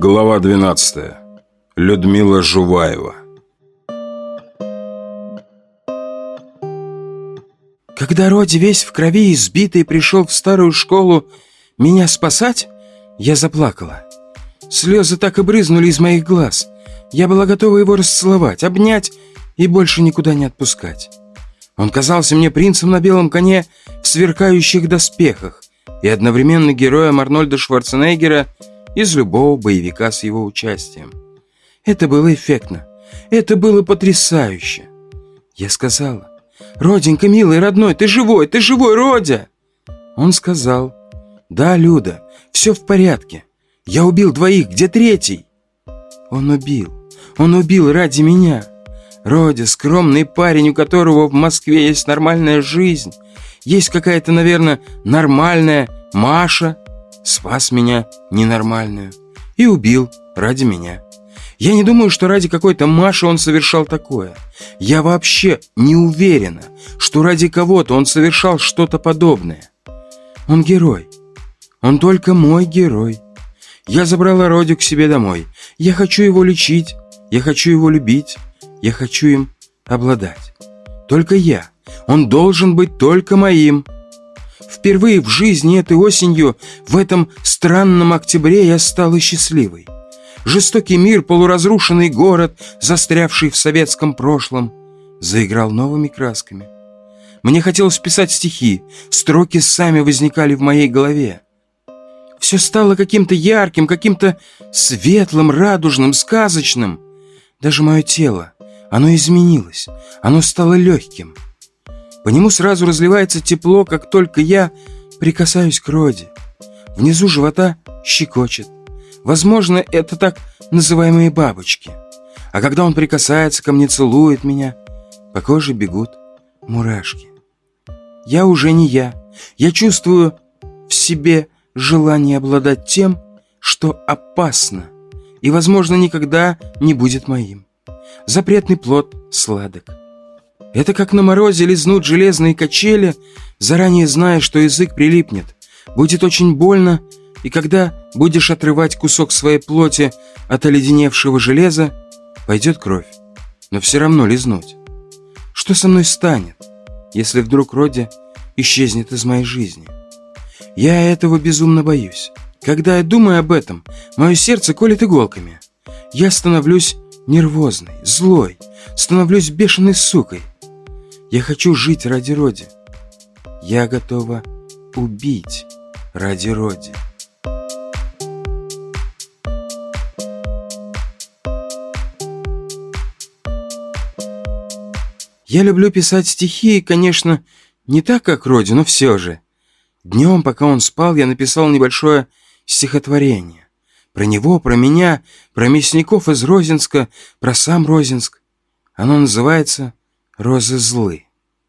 Глава 12. Людмила Жуваева. Когда Роди весь в крови и избитый пришел в старую школу меня спасать, я заплакала. Слезы так и брызнули из моих глаз. Я была готова его расцеловать, обнять и больше никуда не отпускать. Он казался мне принцем на белом коне в сверкающих доспехах и одновременно героем Арнольда Шварценеггера из любого боевика с его участием. Это было эффектно. Это было потрясающе. Я сказала: «Роденька, милый, родной, ты живой, Родя!» Он сказал: «Да, Люда, все в порядке. Я убил 2, где 3?» Он убил ради меня. Родя, скромный парень, у которого в Москве есть нормальная жизнь, есть какая-то, наверное, нормальная Маша, спас меня ненормальную и убил ради меня. Я не думаю, что ради какой-то Маши он совершал такое. Я вообще не уверена, что ради кого-то он совершал что-то подобное. Он герой. Он только мой герой. Я забрала Родю к себе домой. Я хочу его лечить. Я хочу его любить. Я хочу им обладать. Только я. Он должен быть только моим. Впервые в жизни этой осенью, в этом странном октябре, я стала счастливой. Жестокий мир, полуразрушенный город, застрявший в советском прошлом, заиграл новыми красками. Мне хотелось писать стихи, строки сами возникали в моей голове. Все стало каким-то ярким, каким-то светлым, радужным, сказочным. Даже мое тело, оно изменилось, оно стало легким. По нему сразу разливается тепло, как только я прикасаюсь к Роде. Внизу живота щекочет. Возможно, это так называемые бабочки. А когда он прикасается ко мне, целует меня, по коже бегут мурашки. Я уже не я. Я чувствую в себе желание обладать тем, что опасно и, возможно, никогда не будет моим. Запретный плод сладок. Это как на морозе лизнуть железные качели, заранее зная, что язык прилипнет. Будет очень больно, и когда будешь отрывать кусок своей плоти от оледеневшего железа, пойдет кровь, но все равно лизнуть. Что со мной станет, если вдруг Роди исчезнет из моей жизни? Я этого безумно боюсь. Когда я думаю об этом, мое сердце колет иголками. Я становлюсь нервозной, злой, становлюсь бешеной сукой. Я хочу жить ради Роди. Я готова убить ради Роди. Я люблю писать стихи, конечно, не так, как Роди, но все же. Днем, пока он спал, я написал небольшое стихотворение. Про него, про меня, про мясников из Розинска, про сам Розинск. Оно называется «Розы злы».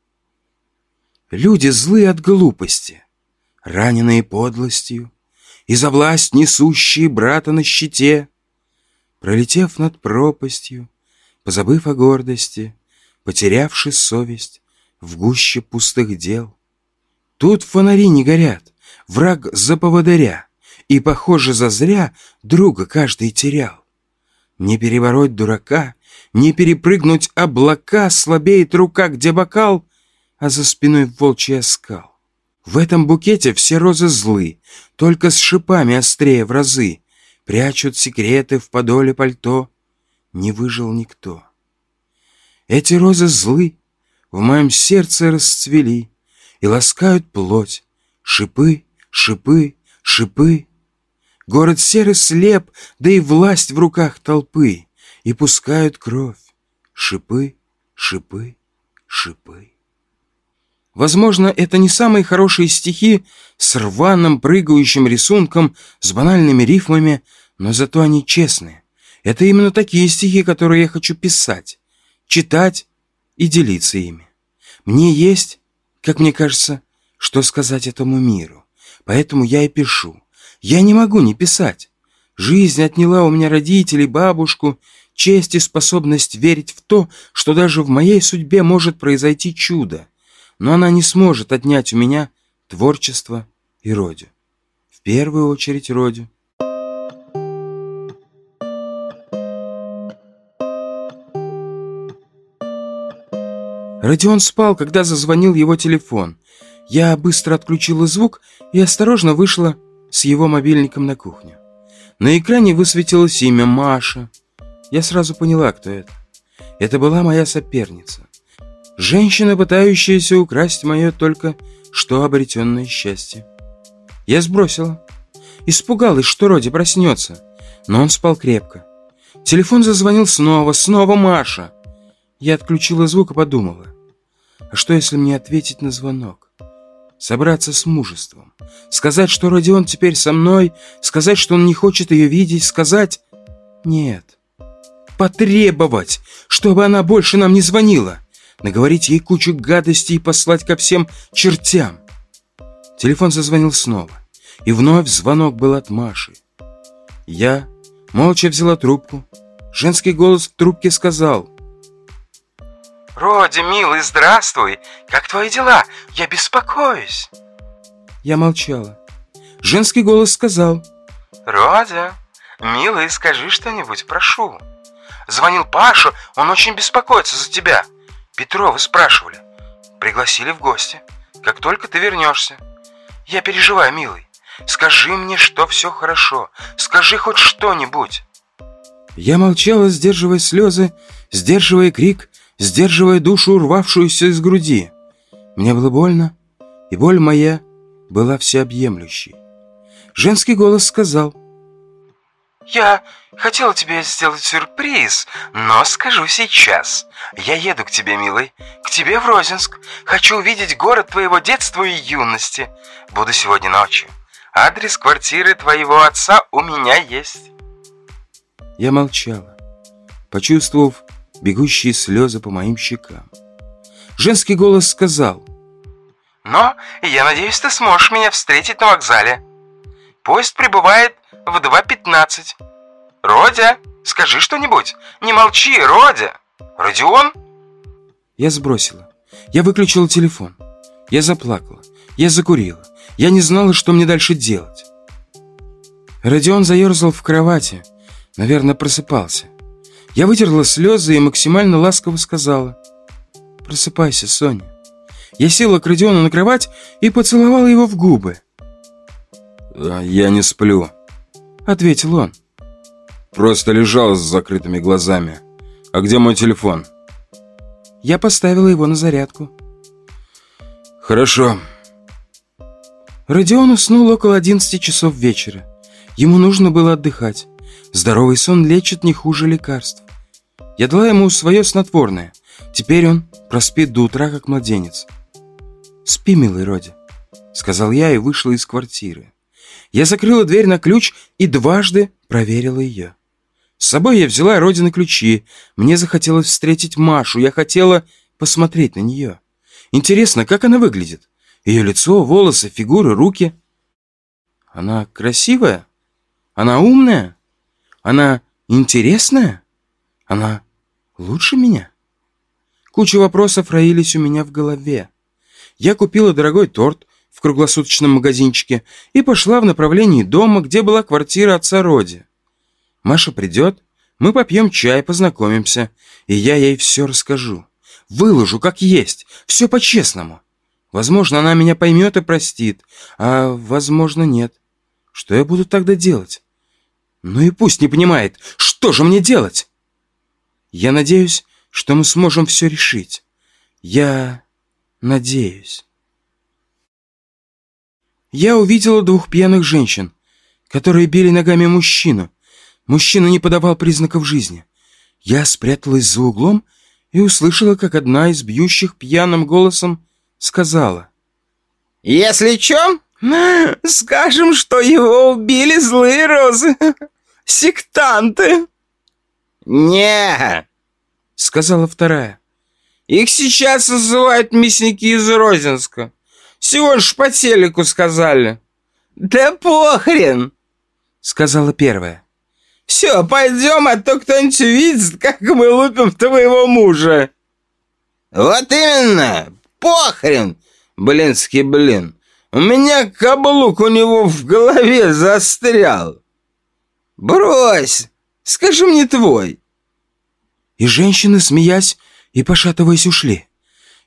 Люди злы от глупости, раненые подлостью, и за власть несущие брата на щите, пролетев над пропастью, позабыв о гордости, потерявши совесть в гуще пустых дел. Тут фонари не горят, враг за поводыря, и, похоже, зазря друга каждый терял. Не перебороть дурака, не перепрыгнуть облака, слабеет рука, где бокал, а за спиной волчий оскал. В этом букете все розы злы, только с шипами острее в разы, прячут секреты в подоле пальто. Не выжил никто. Эти розы злы в моем сердце расцвели и ласкают плоть. Шипы, шипы, шипы. Город серый слеп, да и власть в руках толпы, и пускают кровь. Шипы, шипы, шипы. Возможно, это не самые хорошие стихи с рваным прыгающим рисунком, с банальными рифмами, но зато они честные. Это именно такие стихи, которые я хочу писать, читать и делиться ими. Мне есть, как мне кажется, что сказать этому миру, поэтому я и пишу. Я не могу не писать. Жизнь отняла у меня родителей, бабушку, честь и способность верить в то, что даже в моей судьбе может произойти чудо. Но она не сможет отнять у меня творчество и Родю. В первую очередь Родю. Родион спал, когда зазвонил его телефон. Я быстро отключила звук и осторожно вышла с его мобильником на кухню. На экране высветилось имя Маша. Я сразу поняла, кто это. Это была моя соперница. Женщина, пытающаяся украсть мое только что обретенное счастье. Я сбросила. Испугалась, что Роди проснется. Но он спал крепко. Телефон зазвонил снова Маша. Я отключила звук и подумала. А что, если мне ответить на звонок? Собраться с мужеством. Сказать, что Родион теперь со мной. Сказать, что он не хочет ее видеть. Сказать... Нет. Потребовать, чтобы она больше нам не звонила. Наговорить ей кучу гадостей и послать ко всем чертям. Телефон зазвонил снова. И вновь звонок был от Маши. Я молча взяла трубку. Женский голос в трубке сказал: «Роди, милый, здравствуй! Как твои дела? Я беспокоюсь!» Я молчала. Женский голос сказал: «Роди, милый, скажи что-нибудь, прошу. Звонил Паша, он очень беспокоится за тебя. Петровы спрашивали. Пригласили в гости. Как только ты вернешься. Я переживаю, милый. Скажи мне, что все хорошо. Скажи хоть что-нибудь». Я молчала, сдерживая слезы, сдерживая крик, сдерживая душу, рвавшуюся из груди. Мне было больно, и боль моя была всеобъемлющей. Женский голос сказал: «Я хотела тебе сделать сюрприз, но скажу сейчас. Я еду к тебе, милый, к тебе в Розенск. Хочу увидеть город твоего детства и юности. Буду сегодня ночью. Адрес квартиры твоего отца у меня есть». Я молчала, почувствовав бегущие слезы по моим щекам. Женский голос сказал: «Но я надеюсь, ты сможешь меня встретить на вокзале. Поезд прибывает в 2:15. Родя, скажи что-нибудь. Не молчи, Родя. Родион?» Я сбросила. Я выключила телефон. Я заплакала. Я закурила. Я не знала, что мне дальше делать. Родион заерзал в кровати. Наверное, просыпался. Я вытерла слезы и максимально ласково сказала: «Просыпайся, Соня». Я села к Родиону на кровать и поцеловала его в губы. «Я не сплю», — ответил он. «Просто лежал с закрытыми глазами. А где мой телефон?» Я поставила его на зарядку. «Хорошо». Родион уснул около 11 часов вечера. Ему нужно было отдыхать. Здоровый сон лечит не хуже лекарств. Я дала ему свое снотворное. Теперь он проспит до утра, как младенец. «Спи, милый Роди», — сказал я и вышла из квартиры. Я закрыла дверь на ключ и дважды проверила ее. С собой я взяла Родины ключи. Мне захотелось встретить Машу. Я хотела посмотреть на нее. Интересно, как она выглядит? Ее лицо, волосы, фигура, руки. Она красивая? Она умная? Она интересная? Она лучше меня? Куча вопросов роились у меня в голове. Я купила дорогой торт в круглосуточном магазинчике и пошла в направлении дома, где была квартира отца Роди. Маша придет, мы попьем чай, познакомимся, и я ей все расскажу. Выложу, как есть, все по-честному. Возможно, она меня поймет и простит, а возможно, нет. Что я буду тогда делать? Ну и пусть не понимает, что же мне делать? Я надеюсь, что мы сможем все решить. Я надеюсь. Я увидела 2 пьяных женщин, которые били ногами мужчину. Мужчина не подавал признаков жизни. Я спряталась за углом и услышала, как одна из бьющих пьяным голосом сказала: «Если чё, скажем, что его убили злые розы, сектанты». «Не», — сказала вторая, «их сейчас называют мясники из Розенска. Всего лишь по телеку сказали». «Да похрен», — сказала первая. «Все, пойдем, а то кто-нибудь увидит, как мы лупим твоего мужа». «Вот именно, похрен, блинский блин. У меня каблук у него в голове застрял. Брось, скажи мне твой». И женщины, смеясь и пошатываясь, ушли.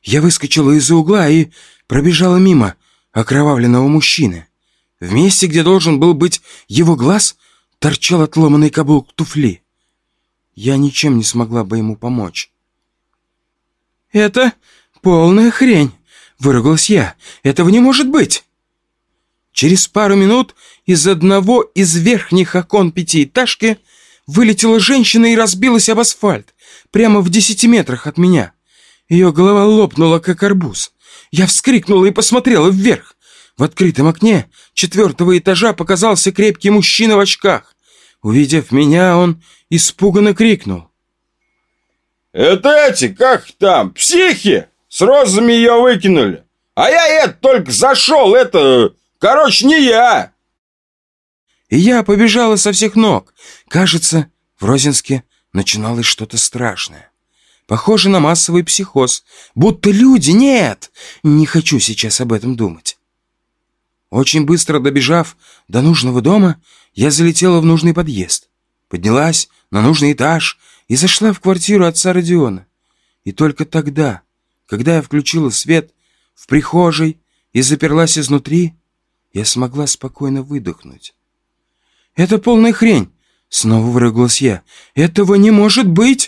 Я выскочила из-за угла и пробежала мимо окровавленного мужчины. В месте, где должен был быть его глаз, торчал отломанный каблук туфли. Я ничем не смогла бы ему помочь. «Это полная хрень!» — выругалась я. «Этого не может быть!» Через пару минут из одного из верхних окон пятиэтажки вылетела женщина и разбилась об асфальт, прямо в 10 метрах от меня. Ее голова лопнула, как арбуз. Я вскрикнула и посмотрела вверх. В открытом окне 4-го этажа показался крепкий мужчина в очках. Увидев меня, он испуганно крикнул: «Это эти, как там, психи? С розами ее выкинули. А я только зашел, короче, не я!» И я побежала со всех ног. Кажется, в Розинске начиналось что-то страшное. Похоже на массовый психоз. Будто люди... Нет! Не хочу сейчас об этом думать. Очень быстро добежав до нужного дома, я залетела в нужный подъезд. Поднялась на нужный этаж и зашла в квартиру отца Родиона. И только тогда, когда я включила свет в прихожей и заперлась изнутри, я смогла спокойно выдохнуть. «Это полная хрень!» — снова выругалась я. «Этого не может быть!»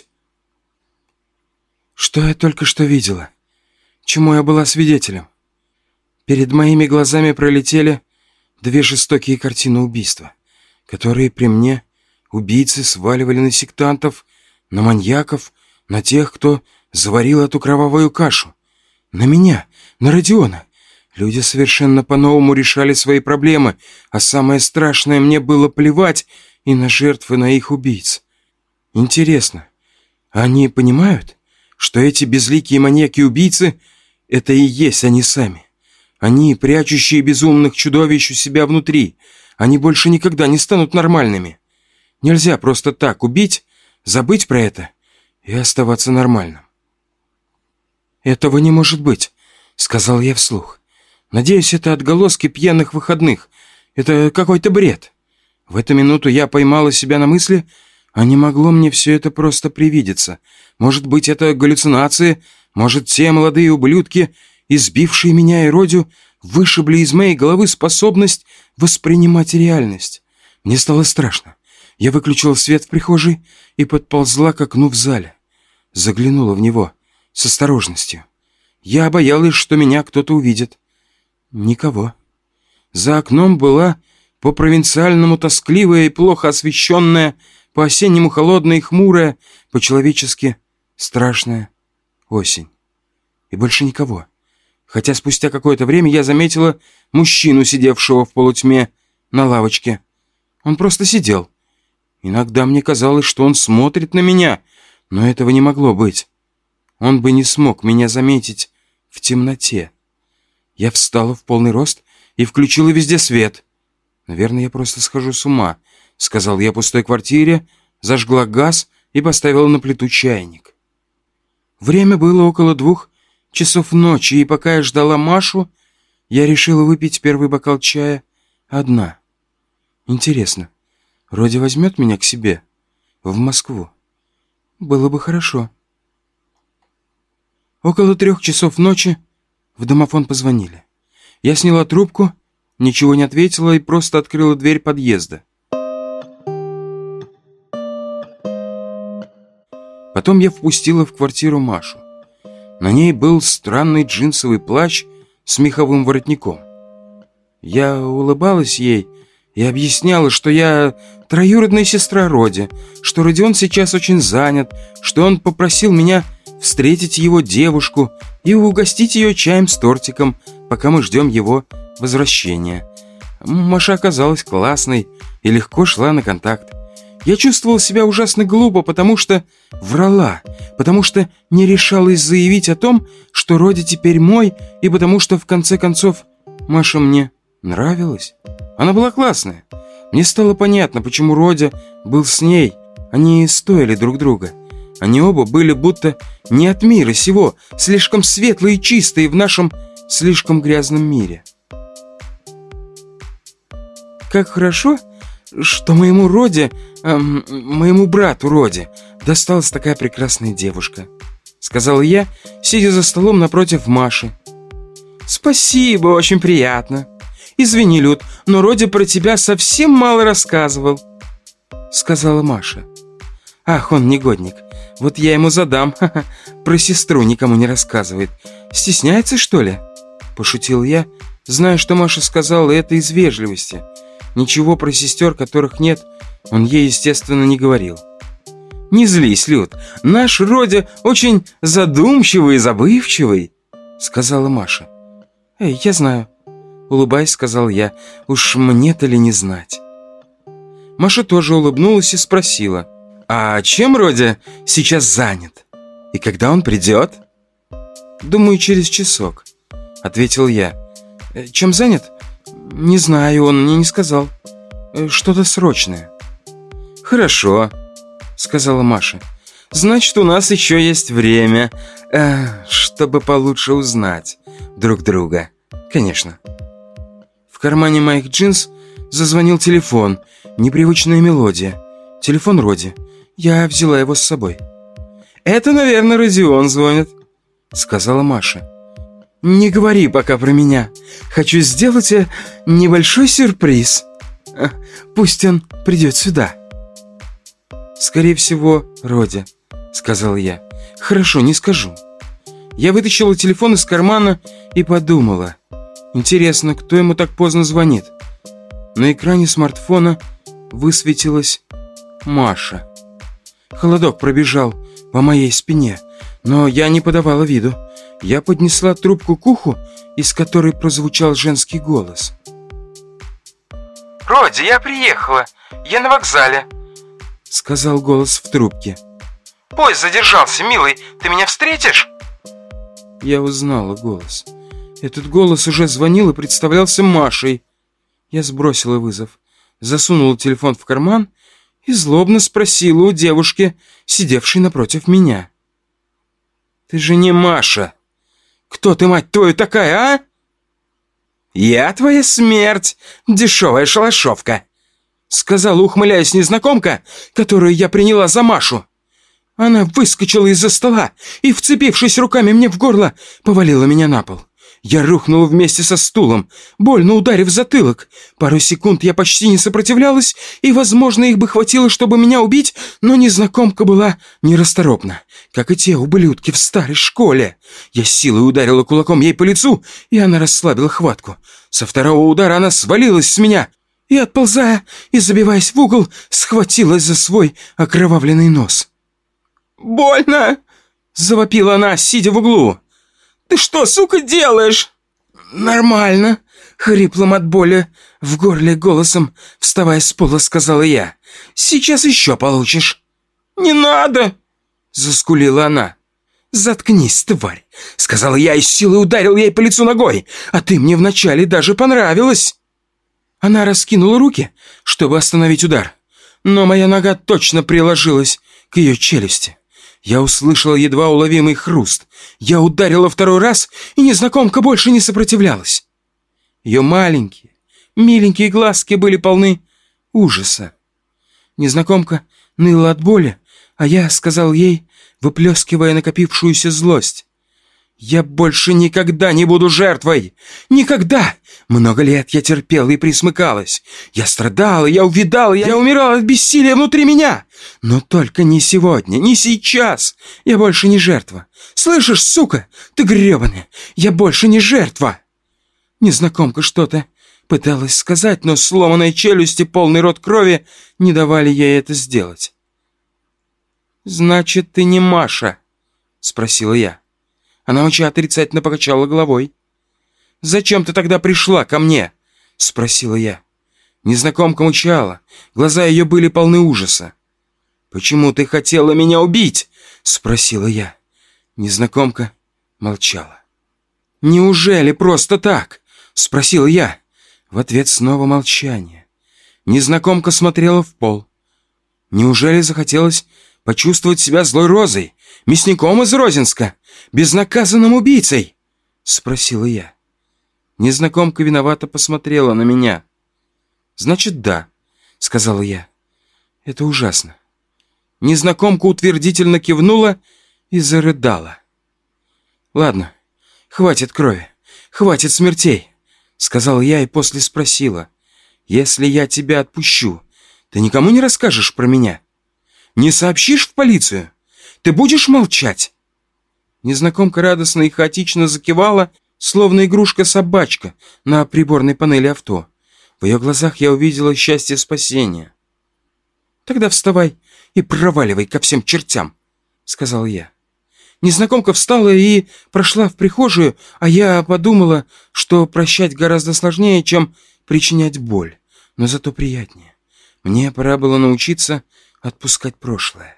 Что я только что видела? Чему я была свидетелем? Перед моими глазами пролетели 2 жестокие картины убийства, которые при мне убийцы сваливали на сектантов, на маньяков, на тех, кто заварил эту кровавую кашу. На меня, на Родиона. Люди совершенно по-новому решали свои проблемы, а самое страшное, мне было плевать и на жертв, и на их убийц. Интересно, они понимают, что эти безликие маньяки-убийцы — это и есть они сами? Они, прячущие безумных чудовищ у себя внутри. Они больше никогда не станут нормальными. Нельзя просто так убить, забыть про это и оставаться нормальным. «Этого не может быть», — сказал я вслух. «Надеюсь, это отголоски пьяных выходных. Это какой-то бред». В эту минуту я поймала себя на мысли, а не могло мне все это просто привидеться. Может быть, это галлюцинации, может, те молодые ублюдки, избившие меня и Родю, вышибли из моей головы способность воспринимать реальность. Мне стало страшно. Я выключила свет в прихожей и подползла к окну в зале. Заглянула в него с осторожностью. Я боялась, что меня кто-то увидит. Никого. За окном была по-провинциальному тоскливая и плохо освещенная, по-осеннему холодная и хмурая, по-человечески страшная осень. И больше никого. Хотя спустя какое-то время я заметила мужчину, сидевшего в полутьме на лавочке. Он просто сидел. Иногда мне казалось, что он смотрит на меня, но этого не могло быть. Он бы не смог меня заметить в темноте. Я встала в полный рост и включила везде свет. «Наверное, я просто схожу с ума», — сказал я пустой квартире, зажгла газ и поставила на плиту чайник. Время было около 2 часов ночи, и пока я ждала Машу, я решила выпить первый бокал чая одна. Интересно, Роди возьмет меня к себе в Москву? Было бы хорошо. Около 3 часов ночи в домофон позвонили. Я сняла трубку, ничего не ответила и просто открыла дверь подъезда. Потом я впустила в квартиру Машу. На ней был странный джинсовый плащ с меховым воротником. Я улыбалась ей и объясняла, что я троюродная сестра Роди, что Родион сейчас очень занят, что он попросил меня встретить его девушку и угостить ее чаем с тортиком, пока мы ждем его возвращения. Маша оказалась классной и легко шла на контакт. Я чувствовал себя ужасно глупо, потому что врала, потому что не решалась заявить о том, что Роди теперь мой, и потому что, в конце концов, Маша мне нравилась. Она была классная. Мне стало понятно, почему Роди был с ней. Они стоили друг друга. Они оба были будто не от мира сего, слишком светлые и чистые в нашем слишком грязном мире. Как хорошо, что моему Роди, моему брату Роди досталась такая прекрасная девушка. — сказала я, сидя за столом напротив Маши. «Спасибо, очень приятно. Извини, Люд, но Роди про тебя совсем мало рассказывал», — сказала Маша. «Ах, он негодник. Вот я ему задам. Про сестру никому не рассказывает. Стесняется, что ли?» — пошутил я, зная, что Маша сказала это из вежливости. Ничего про сестер, которых нет, он ей, естественно, не говорил. «Не злись, Люд. Наш Роди очень задумчивый и забывчивый», — сказала Маша. «Эй, я знаю», — улыбаясь, сказал я. «Уж мне-то ли не знать?» Маша тоже улыбнулась и спросила: «А чем Роди сейчас занят? И когда он придет?» «Думаю, через часок», — ответил я. «Чем занят? Не знаю, он мне не сказал. Что-то срочное». «Хорошо», — сказала Маша. «Значит, у нас еще есть время, чтобы получше узнать друг друга. Конечно». В кармане моих джинс зазвонил телефон. Непривычная мелодия. Телефон Роди. Я взяла его с собой. «Это, наверное, Родион звонит», — сказала Маша. «Не говори пока про меня. Хочу сделать небольшой сюрприз. Пусть он придет сюда». «Скорее всего, Роди», — сказал я. «Хорошо, не скажу». Я вытащила телефон из кармана и подумала. Интересно, кто ему так поздно звонит? На экране смартфона высветилась Маша. Холодок пробежал по моей спине, но я не подавала виду. Я поднесла трубку к уху, из которой прозвучал женский голос. «Роди, я приехала. Я на вокзале», — сказал голос в трубке. «Поезд задержался, милый. Ты меня встретишь?» Я узнала голос. Этот голос уже звонил и представлялся Машей. Я сбросила вызов, засунула телефон в карман и злобно спросила у девушки, сидевшей напротив меня: «Ты же не Маша. Кто ты, мать твою, такая, а?» «Я твоя смерть, дешевая шалашовка», — сказала, ухмыляясь, незнакомка, которую я приняла за Машу. Она выскочила из-за стола и, вцепившись руками мне в горло, повалила меня на пол. Я рухнула вместе со стулом, больно ударив затылок. Пару секунд я почти не сопротивлялась, и, возможно, их бы хватило, чтобы меня убить, но незнакомка была нерасторопна, как и те ублюдки в старой школе. Я с силой ударила кулаком ей по лицу, и она расслабила хватку. Со второго удара она свалилась с меня и, отползая и забиваясь в угол, схватилась за свой окровавленный нос. «Больно!» — завопила она, сидя в углу. «Ты что, сука, делаешь?» «Нормально», — хриплым от боли в горле голосом, вставая с пола, сказала я. «Сейчас еще получишь». «Не надо!» — заскулила она. «Заткнись, тварь!» — сказала я и с силой ударил ей по лицу ногой. «А ты мне вначале даже понравилась!» Она раскинула руки, чтобы остановить удар, но моя нога точно приложилась к ее челюсти. Я услышала едва уловимый хруст. Я ударила второй раз, и незнакомка больше не сопротивлялась. Ее маленькие, миленькие глазки были полны ужаса. Незнакомка ныла от боли, а я сказал ей, выплескивая накопившуюся злость: «Я больше никогда не буду жертвой! Никогда! Много лет я терпела и присмыкалась. Я страдала, я увядала, я умирала от бессилия внутри меня. Но только не сегодня, не сейчас. Я больше не жертва. Слышишь, сука? Ты гребаная! Я больше не жертва!» Незнакомка что-то пыталась сказать, но сломанные челюсти, полный рот крови не давали ей это сделать. «Значит, ты не Маша?» — спросила я. Она очень отрицательно покачала головой. «Зачем ты тогда пришла ко мне?» — спросила я. Незнакомка мычала, глаза ее были полны ужаса. «Почему ты хотела меня убить?» — спросила я. Незнакомка молчала. «Неужели просто так?» — спросила я. В ответ снова молчание. Незнакомка смотрела в пол. Неужели захотелось почувствовать себя злой розой, мясником из Розинска, безнаказанным убийцей? — спросила я. Незнакомка виновато посмотрела на меня. «Значит, да», — сказала я. «Это ужасно». Незнакомка утвердительно кивнула и зарыдала. «Ладно, хватит крови, хватит смертей», — сказала я и после спросила. «Если я тебя отпущу, ты никому не расскажешь про меня? Не сообщишь в полицию? Ты будешь молчать?» Незнакомка радостно и хаотично закивала, словно игрушка-собачка на приборной панели авто. В ее глазах я увидела счастье спасения. «Тогда вставай и проваливай ко всем чертям», — сказал я. Незнакомка встала и прошла в прихожую, а я подумала, что прощать гораздо сложнее, чем причинять боль, но зато приятнее. Мне пора было научиться отпускать прошлое.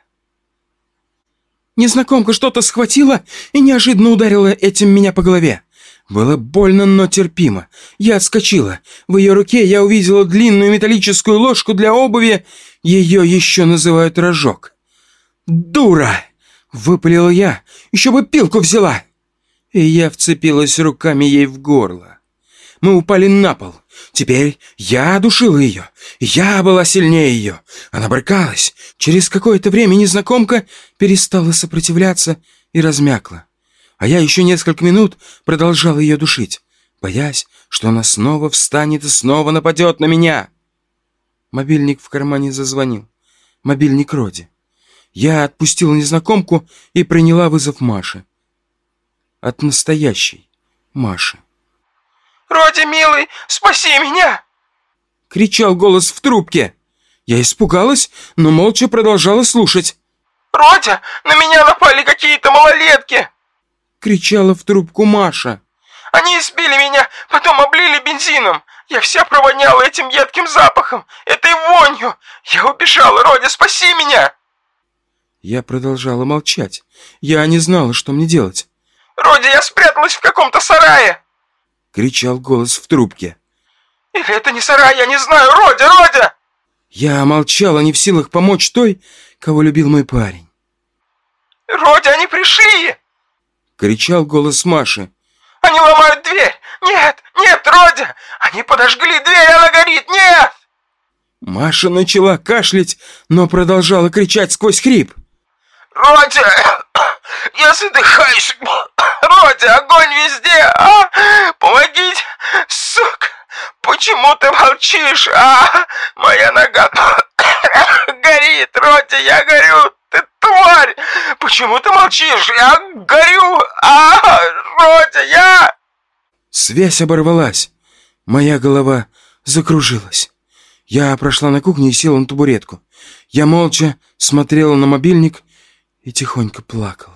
Незнакомка что-то схватила и неожиданно ударила этим меня по голове. Было больно, но терпимо. Я отскочила. В ее руке я увидела длинную металлическую ложку для обуви. Ее еще называют рожок. «Дура!» — выпалила я. «Еще бы пилку взяла!» И я вцепилась руками ей в горло. Мы упали на пол. Теперь я душила ее. Я была сильнее ее. Она брыкалась. Через какое-то время незнакомка перестала сопротивляться и размякла. А я еще несколько минут продолжал ее душить, боясь, что она снова встанет и снова нападет на меня. Мобильник в кармане зазвонил. Мобильник Роди. Я отпустил незнакомку и приняла вызов Маши. От настоящей Маши. «Роди, милый, спаси меня!» — кричал голос в трубке. Я испугалась, но молча продолжала слушать. «Родя, на меня напали какие-то малолетки!» — кричала в трубку Маша. «Они избили меня, потом облили бензином. Я вся провоняла этим едким запахом, этой вонью. Я убежала, Родя, спаси меня!» Я продолжала молчать. Я не знала, что мне делать. «Роди, я спряталась в каком-то сарае!» — кричал голос в трубке. «Или это не сарай, я не знаю! Родя, Родя!» Я молчала, не в силах помочь той, кого любил мой парень. «Родя, они пришли!» — кричал голос Маши. «Они ломают дверь! Нет, нет, Родя! Они подожгли дверь, она горит! Нет!» Маша начала кашлять, но продолжала кричать сквозь хрип. «Родя, я задыхаюсь! Родя, огонь везде! Помогите! Сука! Почему ты молчишь? Моя нога горит! Родя, я горю! Ты тварь! Почему ты молчишь? Я горю! Родя, я...» Связь оборвалась. Моя голова закружилась. Я прошла на кухню и села на табуретку. Я молча смотрела на мобильник и тихонько плакала.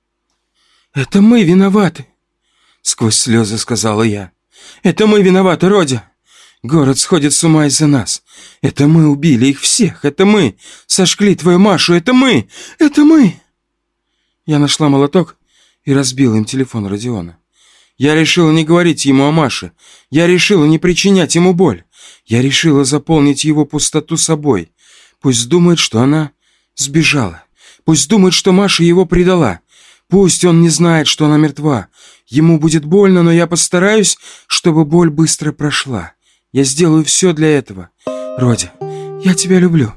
«Это мы виноваты», — сквозь слезы сказала я. «Это мы виноваты, Родя. Город сходит с ума из-за нас. Это мы убили их всех. Это мы сожгли твою Машу. Это мы! Это мы!» Я нашла молоток и разбила им телефон Родиона. Я решила не говорить ему о Маше. Я решила не причинять ему боль. Я решила заполнить его пустоту собой. Пусть думает, что она сбежала. Пусть думает, что Маша его предала. Пусть он не знает, что она мертва. Ему будет больно, но я постараюсь, чтобы боль быстро прошла. Я сделаю все для этого. Родя, я тебя люблю.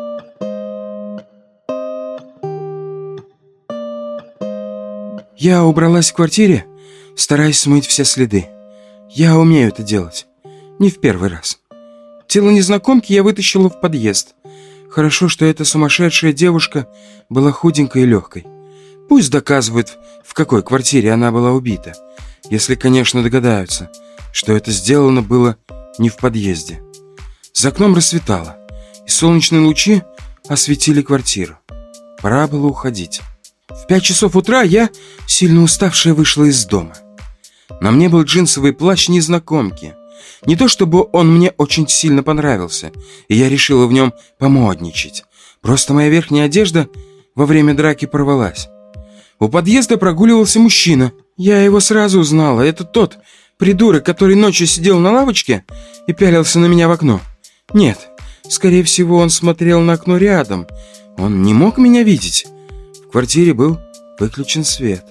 Я убралась в квартире, стараясь смыть все следы. Я умею это делать. Не в первый раз. Тело незнакомки я вытащила в подъезд. Хорошо, что эта сумасшедшая девушка была худенькой и легкой. Пусть доказывают, в какой квартире она была убита. Если, конечно, догадаются, что это сделано было не в подъезде. За окном рассветало, и солнечные лучи осветили квартиру. Пора было уходить. В 5 часов утра я, сильно уставшая, вышла из дома. На мне был джинсовый плащ незнакомки. Не то чтобы он мне очень сильно понравился, и я решила в нем помодничать. Просто моя верхняя одежда во время драки порвалась. У подъезда прогуливался мужчина. Я его сразу узнала. Это тот придурок, который ночью сидел на лавочке и пялился на меня в окно. Нет, скорее всего, он смотрел на окно рядом. Он не мог меня видеть. В квартире был выключен свет.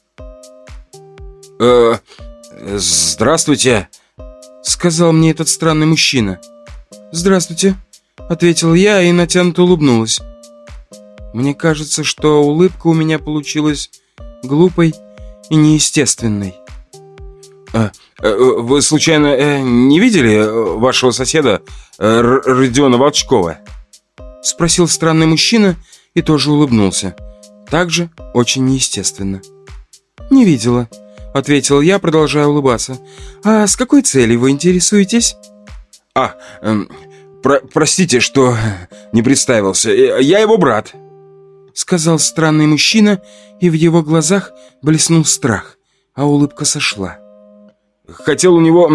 Здравствуйте, сказал мне этот странный мужчина. «Здравствуйте», — ответил я и натянуто улыбнулась. Мне кажется, что улыбка у меня получилась глупой и неестественной. Вы случайно не видели вашего соседа Родиона Волчкова? Спросил странный мужчина и тоже улыбнулся. Также очень неестественно. Не видела, ответил я, продолжая улыбаться. А с какой целью вы интересуетесь? Простите, что не представился. Я его брат, сказал странный мужчина, и в его глазах блеснул страх, а улыбка сошла. Хотел у него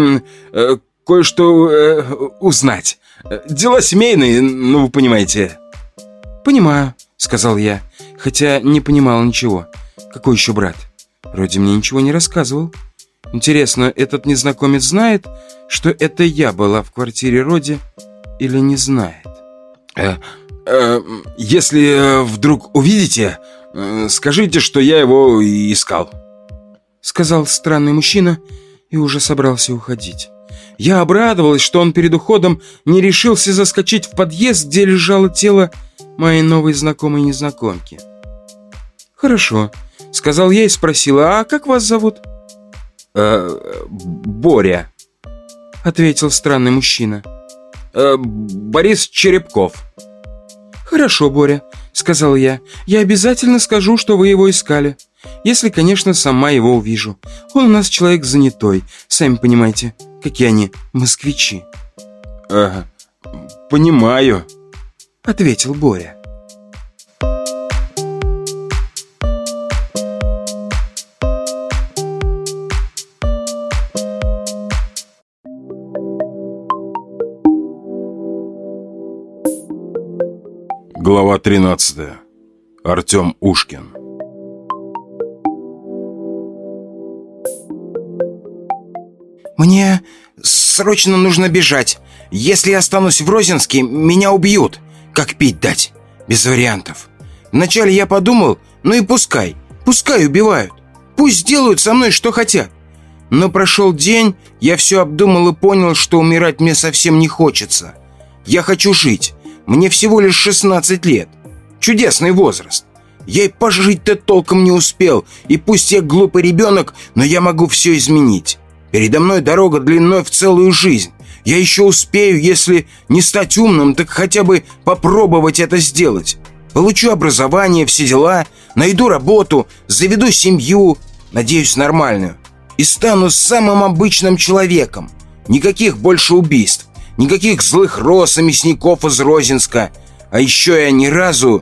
кое-что узнать. Дела семейные, ну вы понимаете. Понимаю, сказал я, хотя не понимал ничего. Какой еще брат? Вроде мне ничего не рассказывал. Интересно, этот незнакомец знает, что это я была в квартире Роди, или не знает? Если вдруг увидите, скажите, что я его искал, сказал странный мужчина и уже собрался уходить. Я обрадовалась, что он перед уходом не решился заскочить в подъезд, где лежало тело моей новой знакомой незнакомки. «Хорошо», — сказал я и спросила, «А как вас зовут?» «Боря», — ответил странный мужчина. «Борис Черепков». «Хорошо, Боря», — сказал я, «я обязательно скажу, что вы его искали. Если, конечно, сама его увижу. Он у нас человек занятой, сами понимаете, какие они москвичи». «Ага, понимаю», — ответил Боря. Глава 13. Артем Ушкин. «Мне срочно нужно бежать. Если я останусь в Розинске, меня убьют. Как пить дать? Без вариантов. Вначале я подумал, ну и пускай убивают. Пусть делают со мной, что хотят. Но прошел день, я все обдумал и понял, что умирать мне совсем не хочется. Я хочу жить. Мне всего лишь 16 лет. Чудесный возраст. Я и пожить-то толком не успел. И пусть я глупый ребенок, но я могу все изменить. Передо мной дорога длиной в целую жизнь. Я еще успею, если не стать умным, так хотя бы попробовать это сделать. Получу образование, все дела, найду работу, заведу семью, надеюсь, нормальную. И стану самым обычным человеком. Никаких больше убийств. Никаких злых роз и мясников из Розинска. А еще я ни разу...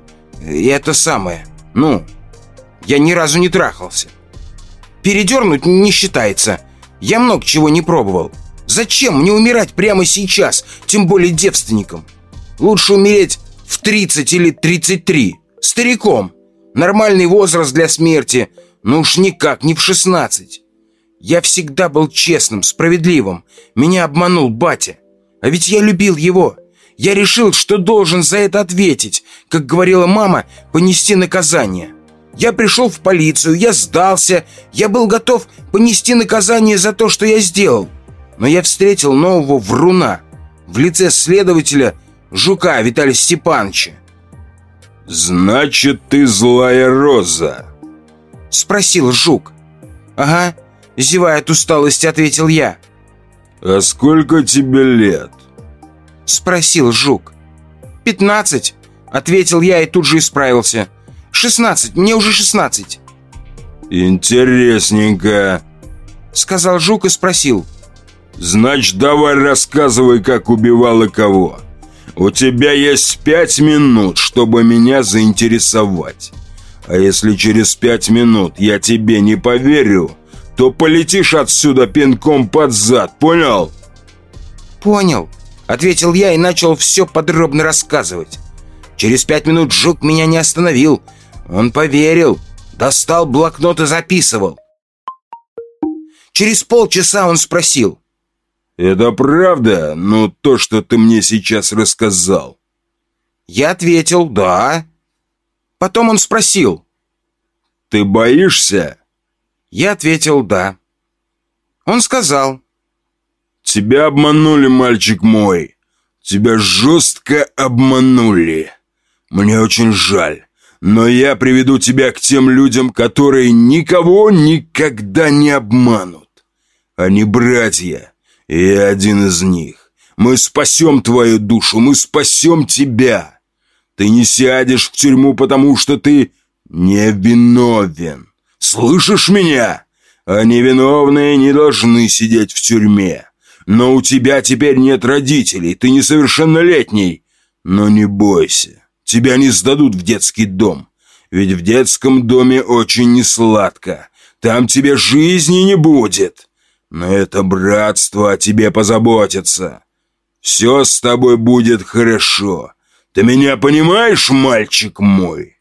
я ни разу не трахался. Передернуть не считается. Я много чего не пробовал. Зачем мне умирать прямо сейчас, тем более девственником? Лучше умереть в 30 или 33. Стариком. Нормальный возраст для смерти. Но уж никак не в 16. Я всегда был честным, справедливым. Меня обманул батя. А ведь я любил его. Я решил, что должен за это ответить. Как говорила мама, понести наказание. Я пришел в полицию, я сдался. Я был готов понести наказание за то, что я сделал. Но я встретил нового вруна в лице следователя Жука Виталия Степановича. «Значит, ты злая роза?» — спросил Жук. «Ага», — зевая от усталости, ответил я. «А сколько тебе лет?» — спросил Жук. 15, — ответил я и тут же исправился. 16, мне уже 16. «Интересненько», — сказал Жук и спросил. «Значит, давай рассказывай, как убивал и кого. У тебя есть 5 минут, чтобы меня заинтересовать. А если через 5 минут я тебе не поверю, то полетишь отсюда пинком под зад, понял?» «Понял», — ответил я и начал все подробно рассказывать. Через 5 минут Жук меня не остановил. Он поверил, достал блокнот и записывал. Через полчаса он спросил. «Это правда, то, что ты мне сейчас рассказал?» Я ответил «да». Потом он спросил. «Ты боишься?» Я ответил «да». Он сказал. «Тебя обманули, мальчик мой. Тебя жестко обманули. Мне очень жаль. Но я приведу тебя к тем людям, которые никого никогда не обманут. Они братья, и я один из них. Мы спасем твою душу, мы спасем тебя. Ты не сядешь в тюрьму, потому что ты невиновен. Слышишь меня? А невиновные не должны сидеть в тюрьме. Но у тебя теперь нет родителей, ты несовершеннолетний. Но не бойся, тебя не сдадут в детский дом. Ведь в детском доме очень несладко. Там тебе жизни не будет. Но это братство о тебе позаботится. Все с тобой будет хорошо. Ты меня понимаешь, мальчик мой?»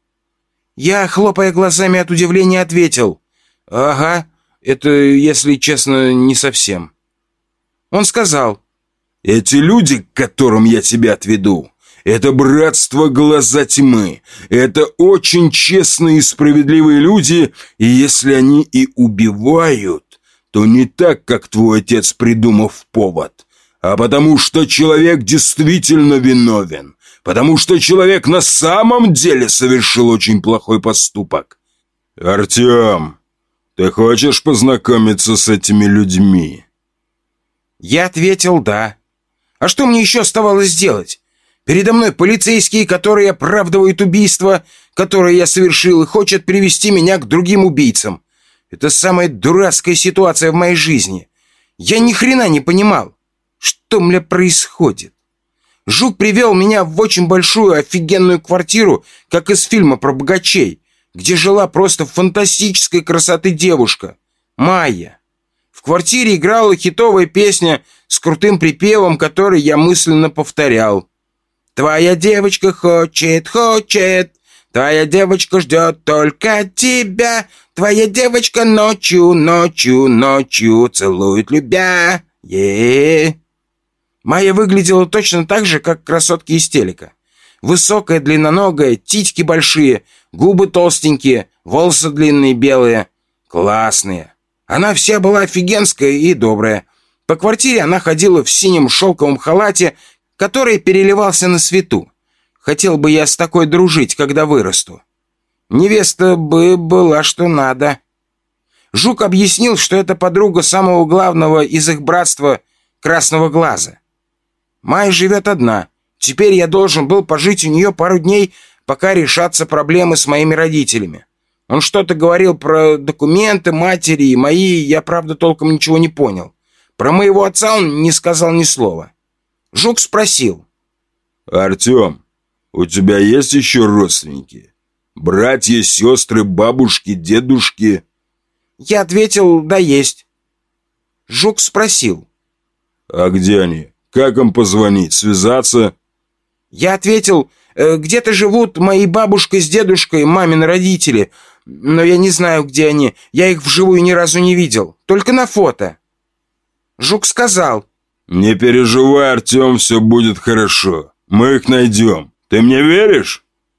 Я, хлопая глазами от удивления, ответил: «Ага, это, если честно, не совсем». Он сказал: «Эти люди, к которым я тебя отведу, это братство глаза тьмы. Это очень честные и справедливые люди, и если они и убивают, то не так, как твой отец, придумав повод, а потому что человек действительно виновен, потому что человек на самом деле совершил очень плохой поступок. Артем, ты хочешь познакомиться с этими людьми?» Я ответил: «Да». А что мне еще оставалось делать? Передо мной полицейские, которые оправдывают убийство, которое я совершил, и хотят привести меня к другим убийцам. Это самая дурацкая ситуация в моей жизни. Я ни хрена не понимал, что, мля, происходит. Жук привел меня в очень большую офигенную квартиру, как из фильма про богачей, где жила просто фантастической красоты девушка, Майя. В квартире играла хитовая песня с крутым припевом, который я мысленно повторял. «Твоя девочка хочет, хочет, твоя девочка ждет только тебя, твоя девочка ночью, ночью, ночью целует любя». Майя выглядела точно так же, как красотки из телека. Высокая, длинноногая, титьки большие, губы толстенькие, волосы длинные, белые. Классные. Она вся была офигенская и добрая. По квартире она ходила в синем шелковом халате, который переливался на свету. Хотел бы я с такой дружить, когда вырасту. Невеста бы была что надо. Жук объяснил, что это подруга самого главного из их братства Красного Глаза. Майя живет одна. Теперь я должен был пожить у нее пару дней, пока решатся проблемы с моими родителями. Он что-то говорил про документы матери и мои, я, правда, толком ничего не понял. Про моего отца он не сказал ни слова. Жук спросил: «Артем, у тебя есть еще родственники? Братья, сестры, бабушки, дедушки?» Я ответил: «Да, есть». Жук спросил: «А где они? Как им позвонить, связаться?» Я ответил: «Где-то живут мои бабушка с дедушкой, мамины родители, но я не знаю, где они. Я их вживую ни разу не видел, только на фото». Жук сказал: «Не переживай, Артем, все будет хорошо. Мы их найдем. Ты мне веришь?»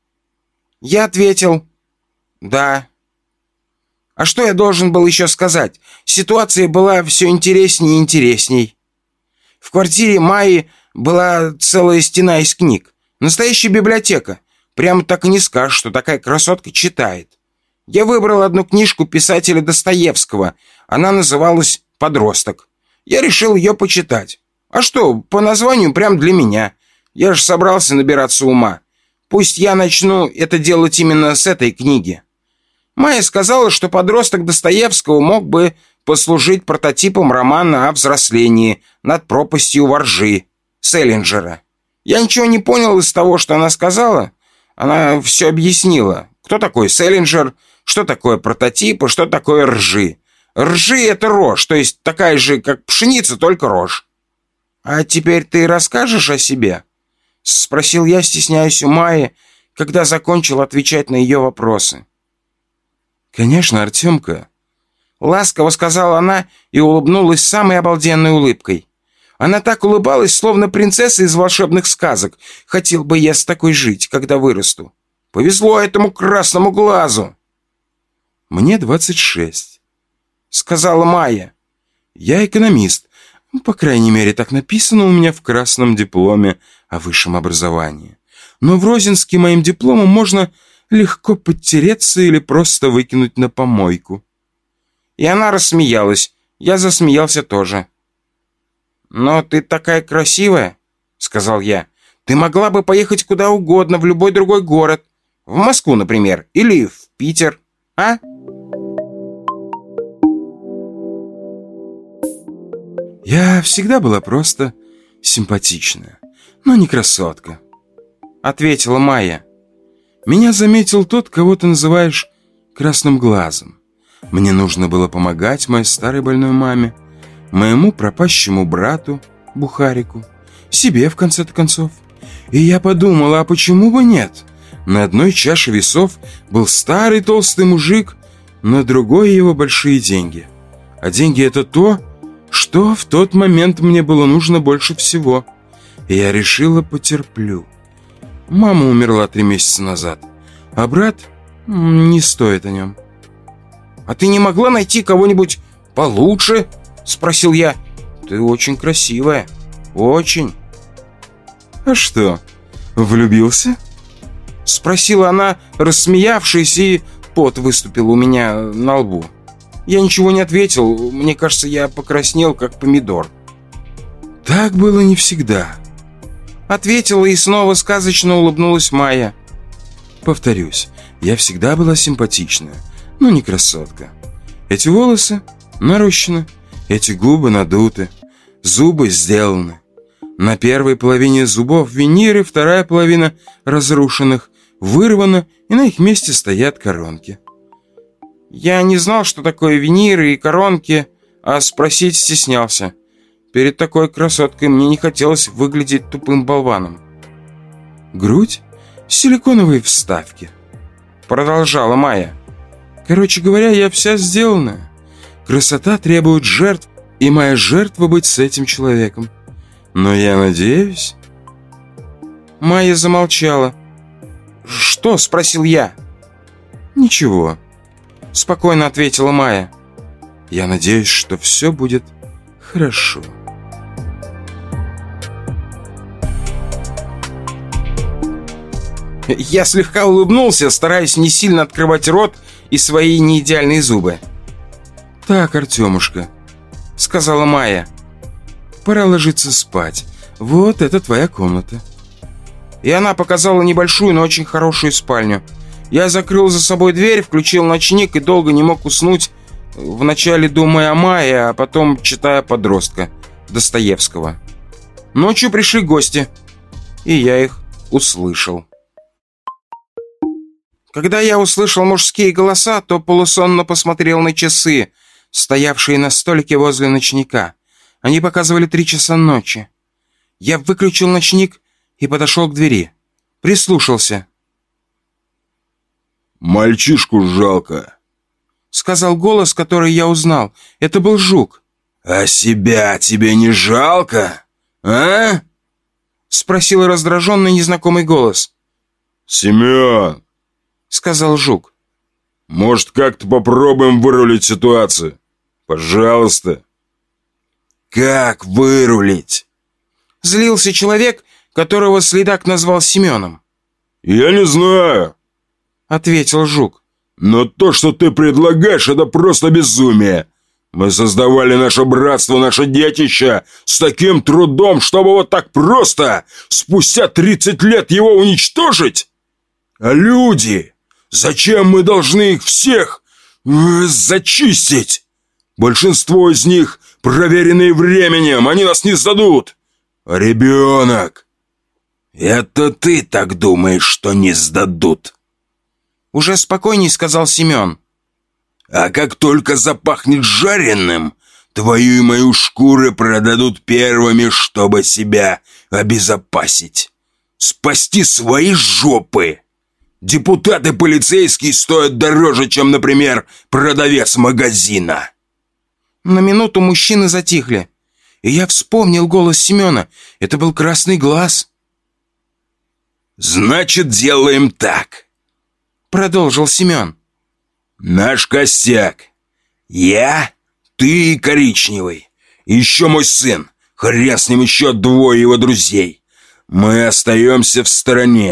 Я ответил: «Да». А что я должен был еще сказать? Ситуация была все интереснее и интересней. В квартире Майи была целая стена из книг. Настоящая библиотека. Прямо так и не скажешь, что такая красотка читает. Я выбрал одну книжку писателя Достоевского. Она называлась «Подросток». Я решил ее почитать. А что, по названию прям для меня. Я же собрался набираться ума. Пусть я начну это делать именно с этой книги. Майя сказала, что «Подросток» Достоевского мог бы послужить прототипом романа о взрослении «Над пропастью во ржи» Селлинджера. Я ничего не понял из того, что она сказала. Она все объяснила. Кто такой Селлинджер, что такое прототип и что такое ржи. Ржи — это рожь, то есть такая же, как пшеница, только рожь. «А теперь ты расскажешь о себе?» — спросил я, стесняясь у Майи, когда закончил отвечать на ее вопросы. «Конечно, Артемка», — ласково сказала она и улыбнулась самой обалденной улыбкой. Она так улыбалась, словно принцесса из волшебных сказок. Хотел бы я с такой жить, когда вырасту. Повезло этому красному глазу. «Мне 26», — сказала Майя. «Я экономист. По крайней мере, так написано у меня в красном дипломе о высшем образовании. Но в Розинске моим дипломом можно легко подтереться или просто выкинуть на помойку». И она рассмеялась. Я засмеялся тоже. «Но ты такая красивая», — сказал я. «Ты могла бы поехать куда угодно, в любой другой город. В Москву, например, или в Питер, а?» «Я всегда была просто симпатичная, но не красотка», — ответила Майя. «Меня заметил тот, кого ты называешь красным глазом. Мне нужно было помогать моей старой больной маме, моему пропащему брату, Бухарику, себе, в конце-то концов. И я подумала, а почему бы нет? На одной чаше весов был старый толстый мужик, на другой его большие деньги. А деньги — это то, что в тот момент мне было нужно больше всего. И я решила, потерплю. Мама умерла 3 месяца назад, а брат не стоит о нем». «А ты не могла найти кого-нибудь получше?» — спросил я. «Ты очень красивая. Очень». «А что, влюбился?» — спросила она, рассмеявшись, и пот выступил у меня на лбу. Я ничего не ответил. Мне кажется, я покраснел, как помидор. «Так было не всегда», — ответила, и снова сказочно улыбнулась Майя. «Повторюсь, я всегда была симпатичная, но не красотка. Эти волосы нарощены, эти губы надуты, зубы сделаны. На первой половине зубов виниры, вторая половина разрушенных вырвана, и на их месте стоят коронки». Я не знал, что такое виниры и коронки, а спросить стеснялся. Перед такой красоткой мне не хотелось выглядеть тупым болваном. «Грудь, силиконовые вставки», — продолжала Майя. «Короче говоря, я вся сделанная. Красота требует жертв, и моя жертва быть с этим человеком. Но я надеюсь...» Майя замолчала. «Что?» — спросил я. «Ничего», — спокойно ответила Майя. «Я надеюсь, что все будет хорошо». Я слегка улыбнулся, стараясь не сильно открывать рот и свои неидеальные зубы. «Так, Артемушка», — сказала Майя, — «пора ложиться спать. Вот это твоя комната». И она показала небольшую, но очень хорошую спальню. Я закрыл за собой дверь, включил ночник и долго не мог уснуть, вначале думая о Майе, а потом читая «Подростка» Достоевского. Ночью пришли гости, и я их услышал. Когда я услышал мужские голоса, то полусонно посмотрел на часы, стоявшие на столике возле ночника. Они показывали 3 часа ночи. Я выключил ночник и подошел к двери. Прислушался. «Мальчишку жалко», — сказал голос, который я узнал. Это был Жук. «А себя тебе не жалко, а?» — спросил раздраженный незнакомый голос. «Семен», — сказал Жук. «Может, как-то попробуем вырулить ситуацию? Пожалуйста». «Как вырулить?» — злился человек, которого следак назвал Семеном. «Я не знаю», — ответил Жук. «но то, что ты предлагаешь, это просто безумие. Мы создавали наше братство, наше детище с таким трудом, чтобы вот так просто, спустя 30 лет его уничтожить? А люди? Зачем мы должны их всех зачистить? Большинство из них проверенные временем, они нас не сдадут. А ребенок? Это ты так думаешь, что не сдадут?» Уже спокойней сказал Семен. «А как только запахнет жареным, твою и мою шкуры продадут первыми, чтобы себя обезопасить. Спасти свои жопы. Депутаты полицейские стоят дороже, чем, например, продавец магазина». На минуту мужчины затихли, и я вспомнил голос Семена. Это был Красный Глаз. «Значит, делаем так», — продолжил Семен. «Наш костяк. Я, ты и Коричневый. Еще мой сын. Хрен с ним еще 2 его друзей. Мы остаемся в стороне.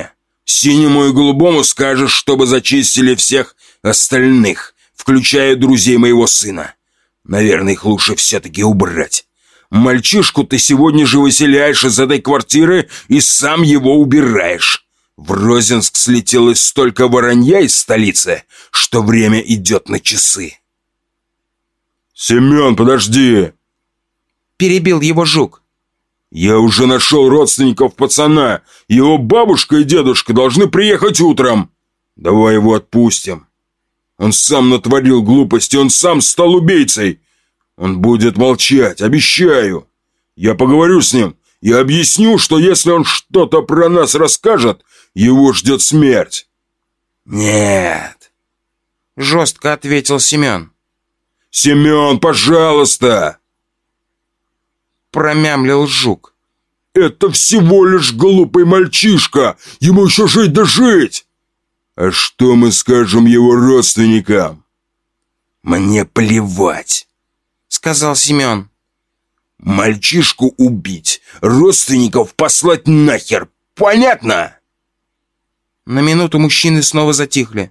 Синему и голубому скажешь, чтобы зачистили всех остальных, включая друзей моего сына. Наверное, их лучше все-таки убрать. Мальчишку ты сегодня же выселяешь из этой квартиры и сам его убираешь. В Розенск слетелось столько воронья из столицы, что время идет на часы. «Семен, подожди!» Перебил его Жук. «Я уже нашел родственников пацана. Его бабушка и дедушка должны приехать утром. Давай его отпустим. Он сам натворил глупости, он сам стал убийцей. Он будет молчать, обещаю. Я поговорю с ним и объясню, что если он что-то про нас расскажет, его ждет смерть». «Нет», — жестко ответил Семен. «Семен, пожалуйста!» Промямлил Жук. «Это всего лишь глупый мальчишка. Ему еще жить да жить. А что мы скажем его родственникам?» «Мне плевать», — сказал Семен. «Мальчишку убить, родственников послать нахер. Понятно?» На минуту мужчины снова затихли.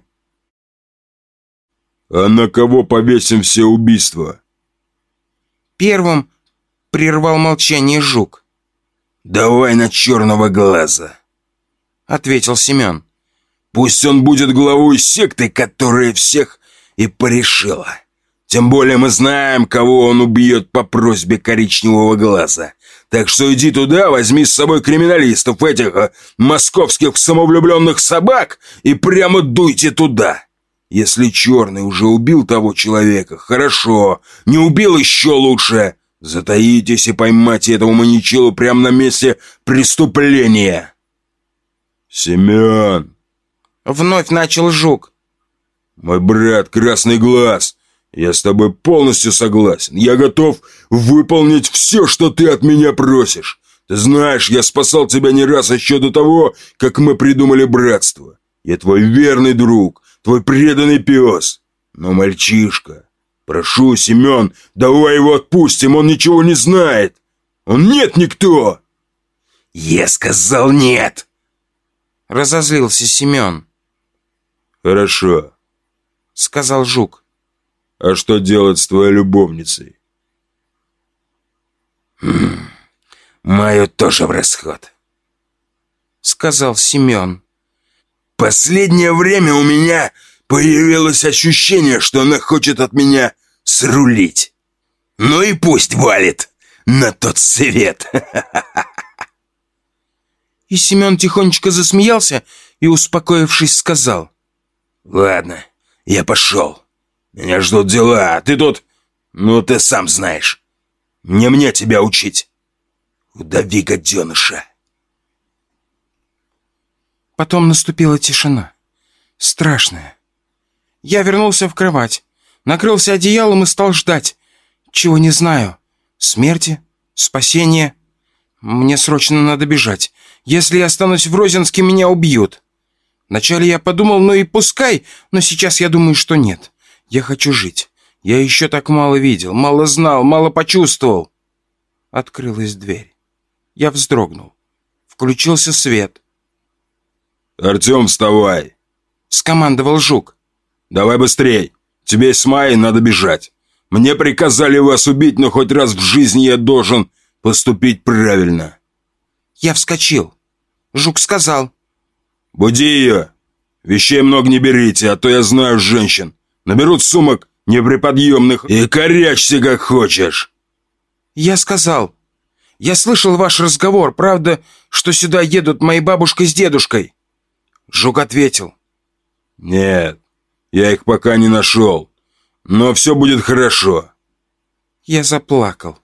«А на кого повесим все убийства?» Первым прервал молчание Жук. «Давай на черного глаза», — ответил Семен. «Пусть он будет главой секты, которая всех и порешила. Тем более мы знаем, кого он убьет по просьбе коричневого глаза. Так что иди туда, возьми с собой криминалистов, этих московских самовлюбленных собак, и прямо дуйте туда. Если черный уже убил того человека, хорошо. Не убил, еще лучше. Затаитесь и поймайте этого маньячилу прямо на месте преступления». «Семен!» — вновь начал Жук. «Мой брат, Красный Глаз, я с тобой полностью согласен. Я готов выполнить все, что ты от меня просишь. Ты знаешь, я спасал тебя не раз еще до того, как мы придумали братство. Я твой верный друг, твой преданный пес. Но мальчишка, прошу, Семен, давай его отпустим, он ничего не знает. Он нет никто!» «Я сказал нет!» — разозлился Семен. «Хорошо», — сказал Жук. «А что делать с твоей любовницей?» «Мою тоже в расход», — сказал Семен. «Последнее время у меня появилось ощущение, что она хочет от меня срулить. Ну и пусть валит на тот свет». И Семен тихонечко засмеялся и, успокоившись, сказал: «Ладно, я пошел. Меня ждут дела, а ты тут... Ну, ты сам знаешь. Не мне тебя учить. Удави гаденыша». Потом наступила тишина. Страшная. Я вернулся в кровать, накрылся одеялом и стал ждать. Чего не знаю. Смерти? Спасения? Мне срочно надо бежать. Если я останусь в Розенске, меня убьют. Вначале я подумал, ну и пускай, но сейчас я думаю, что нет. Я хочу жить. Я еще так мало видел, мало знал, мало почувствовал. Открылась дверь. Я вздрогнул. Включился свет. «Артем, вставай!» — скомандовал Жук. «Давай быстрей. Тебе с Майей надо бежать. Мне приказали вас убить, но хоть раз в жизни я должен поступить правильно». Я вскочил. Жук сказал: «Буди ее. Вещей много не берите, а то я знаю женщин. Наберут сумок неприподъемных и корячься как хочешь». Я сказал: «Я слышал ваш разговор. Правда, что сюда едут мои бабушка с дедушкой?» Жук ответил: «Нет, я их пока не нашел. Но все будет хорошо». Я заплакал.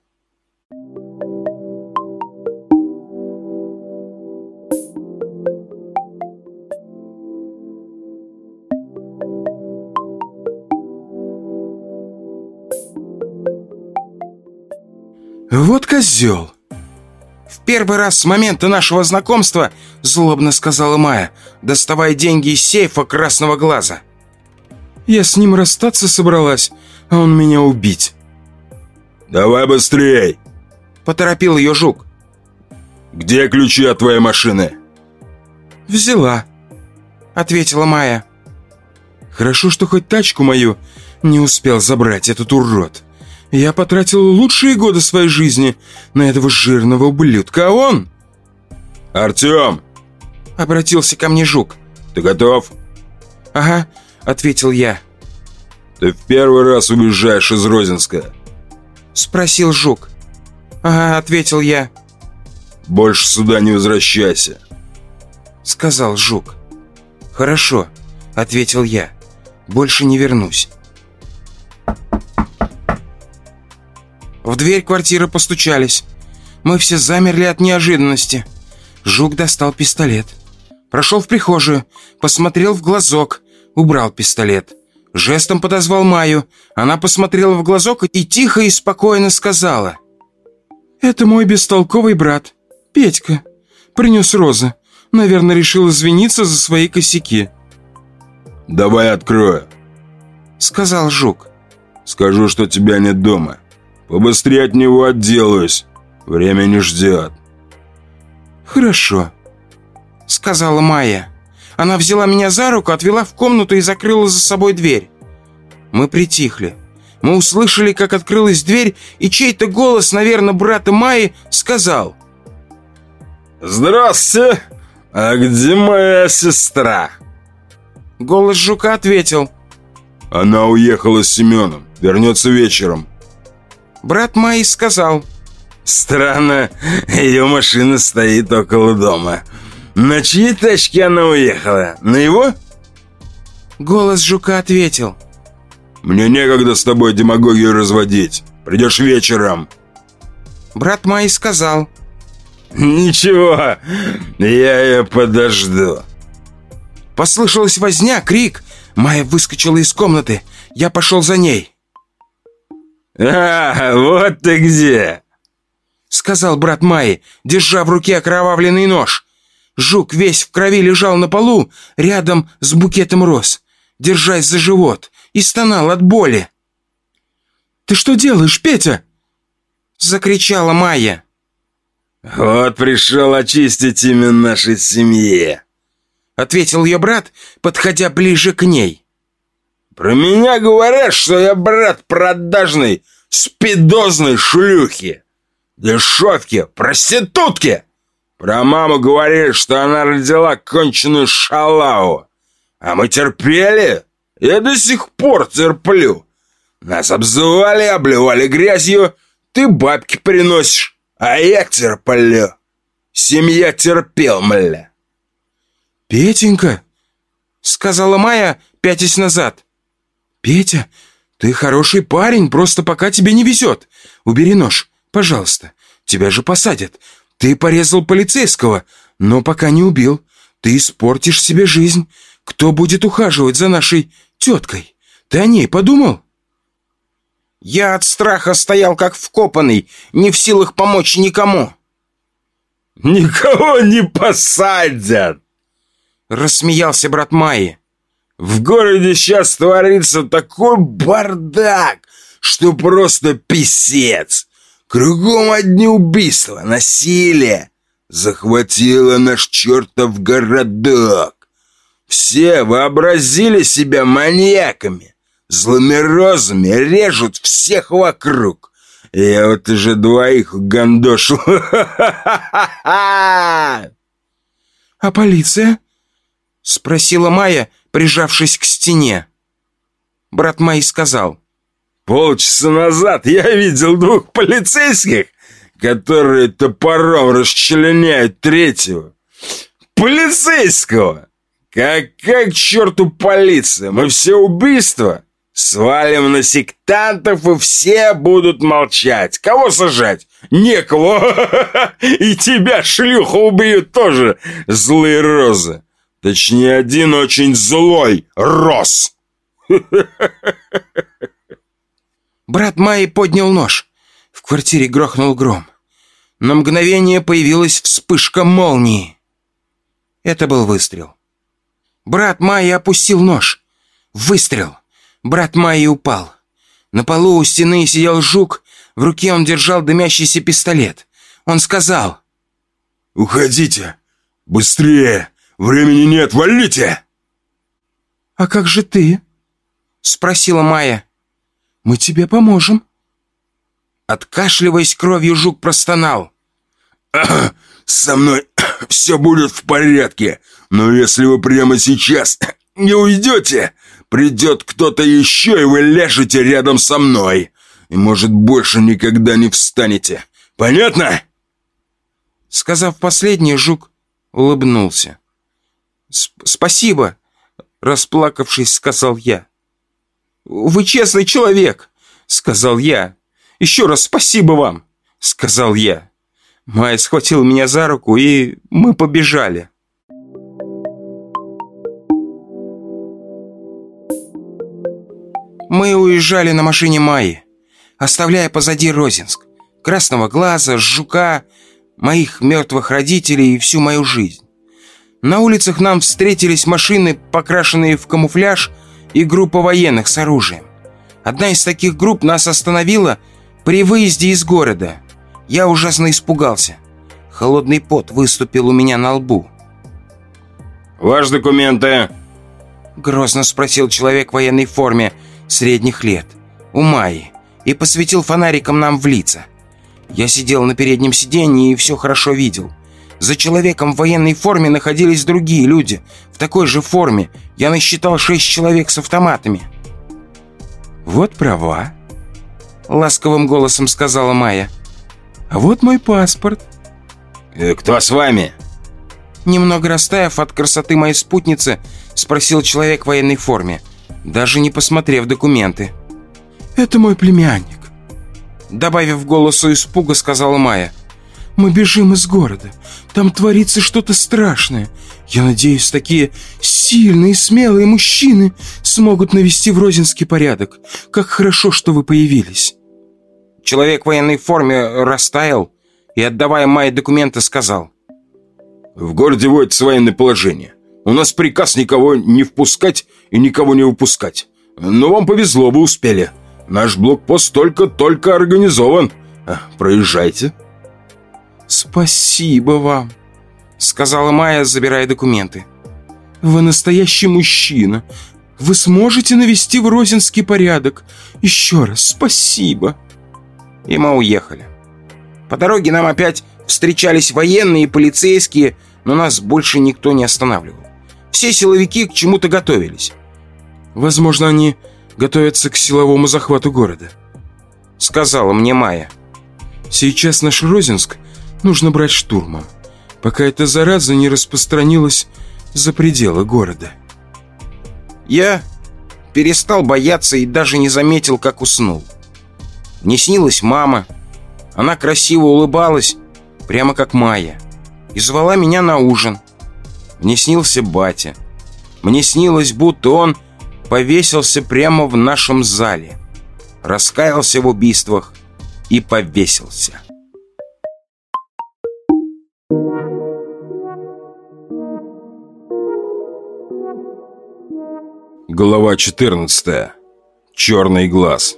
«Вот козел!» «В первый раз с момента нашего знакомства», — злобно сказала Майя, доставая деньги из сейфа Красного Глаза. «Я с ним расстаться собралась, а он меня убить». «Давай быстрей!» — поторопил ее Жук. «Где ключи от твоей машины?» «Взяла», — ответила Майя. Хорошо, что хоть тачку мою не успел забрать этот урод. Я потратил лучшие годы своей жизни на этого жирного ублюдка, а он... «Артем!» — обратился ко мне Жук. «Ты готов?» «Ага», — ответил я. «Ты в первый раз уезжаешь из Розинска?» — спросил Жук. «Ага», — ответил я. «Больше сюда не возвращайся», — сказал Жук. «Хорошо», — ответил я. «Больше не вернусь». В дверь квартиры постучались. Мы все замерли от неожиданности. Жук достал пистолет. Прошел в прихожую, посмотрел в глазок, убрал пистолет. Жестом подозвал Майю. Она посмотрела в глазок и тихо и спокойно сказала: «Это мой бестолковый брат, Петька. Принес розы. Наверное, решил извиниться за свои косяки». «Давай открою», — сказал Жук. «Скажу, что тебя нет дома. Побыстрее от него отделаюсь. Время не ждет». «Хорошо», — сказала Майя. Она взяла меня за руку, отвела в комнату и закрыла за собой дверь. Мы притихли. Мы услышали, как открылась дверь, и чей-то голос, наверное, брата Майи, сказал: «Здравствуйте! А где моя сестра?» Голос Жука ответил: «Она уехала с Семеном. Вернется вечером». Брат Майи сказал: «Странно, ее машина стоит около дома. На чьей тачке она уехала? На его?» Голос Жука ответил: «Мне некогда с тобой демагогию разводить. Придешь вечером». Брат Майи сказал: «Ничего, я ее подожду». Послышалась возня, крик. Майя выскочила из комнаты. Я пошел за ней. «А, вот ты где!» — сказал брат Майи, держа в руке окровавленный нож. Жук весь в крови лежал на полу, рядом с букетом роз, держась за живот, и стонал от боли. «Ты что делаешь, Петя?» — закричала Майя. «Вот пришел очистить имя нашей семье», — ответил ее брат, подходя ближе к ней. «Про меня говорят, что я брат продажной, спидозной шлюхи, дешевки, проститутки. Про маму говорили, что она родила конченую шалаву. А мы терпели, я до сих пор терплю. Нас обзывали, обливали грязью, ты бабки приносишь, а я терплю. Семья терпел, мля». «Петенька», — сказала Майя, пятясь назад. «Петя, ты хороший парень, просто пока тебе не везет. Убери нож, пожалуйста. Тебя же посадят. Ты порезал полицейского, но пока не убил. Ты испортишь себе жизнь. Кто будет ухаживать за нашей теткой? Ты о ней подумал?» Я от страха стоял как вкопанный, не в силах помочь никому. «Никого не посадят!» — рассмеялся брат Майи. «В городе сейчас творится такой бардак, что просто писец. Кругом одни убийства, насилие. Захватило наш чертов городок. Все вообразили себя маньяками, злыми розами, режут всех вокруг. Я вот уже двоих угандошил». «А полиция?» — спросила Майя, прижавшись к стене. Брат Майи сказал: «Полчаса назад я видел двух полицейских, которые топором расчленяют третьего. Полицейского! Какая к черту полиция? Мы все убийства свалим на сектантов, и все будут молчать. Кого сажать? Некого. И тебя, шлюха, убьют тоже злые розы. Точнее, один очень злой роз». Брат Майи поднял нож. В квартире грохнул гром. На мгновение появилась вспышка молнии. Это был выстрел. Брат Майи опустил нож. Выстрел. Брат Майи упал. На полу у стены сидел Жук. В руке он держал дымящийся пистолет. Он сказал: «Уходите! Быстрее! Времени нет! Валите!» «А как же ты?» — спросила Майя. «Мы тебе поможем». Откашливаясь кровью, жук простонал. «Со мной все будет в порядке, но если вы прямо сейчас не уйдете, придет кто-то еще, и вы ляжете рядом со мной, и, может, больше никогда не встанете. Понятно?» Сказав последнее, жук улыбнулся. «Спасибо», — расплакавшись, сказал я. «Вы честный человек», — сказал я. «Еще раз спасибо вам», — сказал я. Майя схватила меня за руку, и мы побежали. Мы уезжали на машине Майи, оставляя позади Розинск, Красного Глаза, Жука, моих мертвых родителей и всю мою жизнь. На улицах нам встретились машины, покрашенные в камуфляж, и группа военных с оружием. Одна из таких групп нас остановила при выезде из города. Я ужасно испугался. Холодный пот выступил у меня на лбу. «Ваши документы?» Грозно спросил человек в военной форме средних лет у Майи и посветил фонариком нам в лица. Я сидел на переднем сиденье и все хорошо видел. За человеком в военной форме находились другие люди в такой же форме. Я насчитал 6 человек с автоматами. «Вот права», — ласковым голосом сказала Майя. «А вот мой паспорт». «Кто с вами?» Немного растаяв от красоты моей спутницы, спросил человек в военной форме, даже не посмотрев документы. «Это мой племянник», — добавив голосу испуга, сказала Майя. «Мы бежим из города. Там творится что-то страшное. Я надеюсь, такие сильные, смелые мужчины смогут навести в Розинске порядок. Как хорошо, что вы появились». Человек в военной форме растаял и, отдавая Майе документы, сказал. «В городе вводится военное положение. У нас приказ никого не впускать и никого не выпускать. Но вам повезло, вы успели. Наш блокпост только организован. Проезжайте». «Спасибо вам», — сказала Майя, забирая документы. «Вы настоящий мужчина. Вы сможете навести в Розинске порядок. Еще раз спасибо». И мы уехали. По дороге нам опять встречались военные и полицейские, но нас больше никто не останавливал. Все силовики к чему-то готовились. «Возможно, они готовятся к силовому захвату города», — сказала мне Майя. «Сейчас наш Розинск нужно брать штурмом, пока эта зараза не распространилась за пределы города». Я перестал бояться и даже не заметил, как уснул. Мне снилась мама. Она красиво улыбалась, прямо как Майя, и звала меня на ужин. Мне снился батя. Мне снилось, будто он повесился прямо в нашем зале, раскаялся в убийствах и повесился. Глава 14. Черный глаз.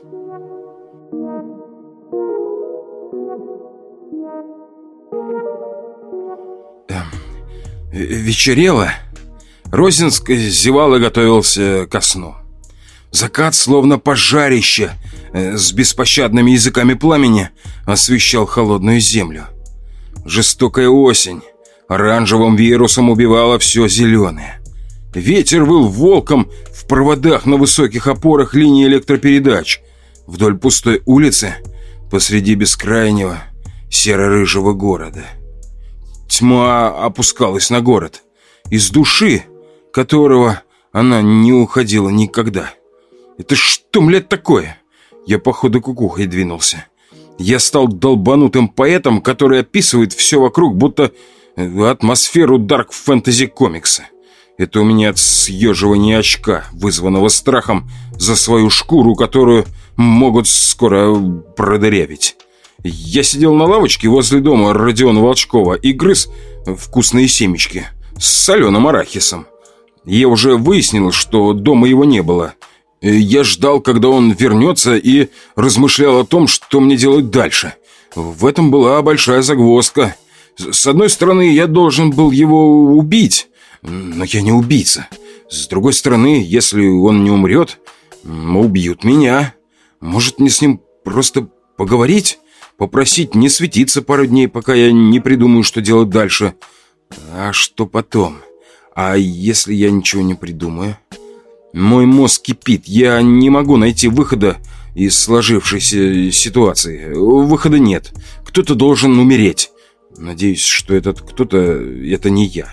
Вечерело. Розинск зевал и готовился ко сну. Закат, словно пожарище, с беспощадными языками пламени освещал холодную землю. Жестокая осень оранжевым вирусом убивала все зеленое. Ветер выл волком в проводах на высоких опорах линии электропередач вдоль пустой улицы посреди бескрайнего серо-рыжего города. Тьма опускалась на город, из души которого она не уходила никогда. Это что, блядь, такое? Я, походу, кукухой двинулся. Я стал долбанутым поэтом, который описывает все вокруг, будто атмосферу дарк-фэнтези-комикса. Это у меня от съеживания очка, вызванного страхом за свою шкуру, которую могут скоро продырявить. Я сидел на лавочке возле дома Родиона Волчкова и грыз вкусные семечки с соленым арахисом. Я уже выяснил, что дома его не было. Я ждал, когда он вернется, и размышлял о том, что мне делать дальше. В этом была большая загвоздка. С одной стороны, я должен был его убить, но я не убийца. С другой стороны, если он не умрет, убьют меня. Может, мне с ним просто поговорить? Попросить не светиться пару дней, пока я не придумаю, что делать дальше. А что потом? А если я ничего не придумаю? Мой мозг кипит. Я не могу найти выхода из сложившейся ситуации. Выхода нет. Кто-то должен умереть. Надеюсь, что этот кто-то — это не я.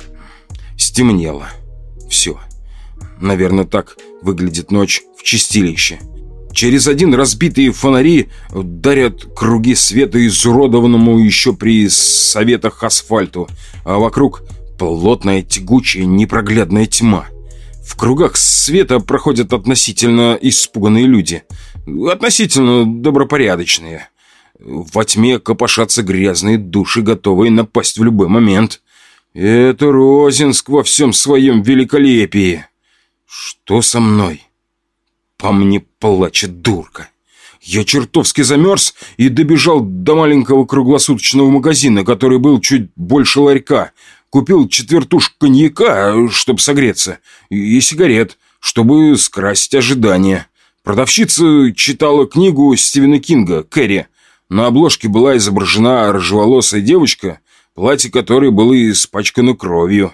Стемнело. Все. Наверное, так выглядит ночь в чистилище. Через один разбитые фонари дарят круги света изуродованному еще при советах асфальту, а вокруг плотная, тягучая, непроглядная тьма. В кругах света проходят относительно испуганные люди, относительно добропорядочные. Во тьме копошатся грязные души, готовые напасть в любой момент. Это Розенск во всем своем великолепии. Что со мной? По мне плачет дурка. Я чертовски замерз и добежал до маленького круглосуточного магазина, который был чуть больше ларька. Купил четвертушку коньяка, чтобы согреться, и сигарет, чтобы скрасить ожидания. Продавщица читала книгу Стивена Кинга «Кэрри». На обложке была изображена рыжеволосая девочка, платье которой было испачкано кровью.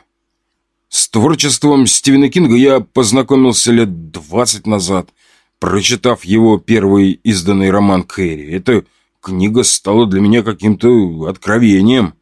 С творчеством Стивена Кинга я познакомился лет 20 назад, прочитав его первый изданный роман «Кэрри». Эта книга стала для меня каким-то откровением.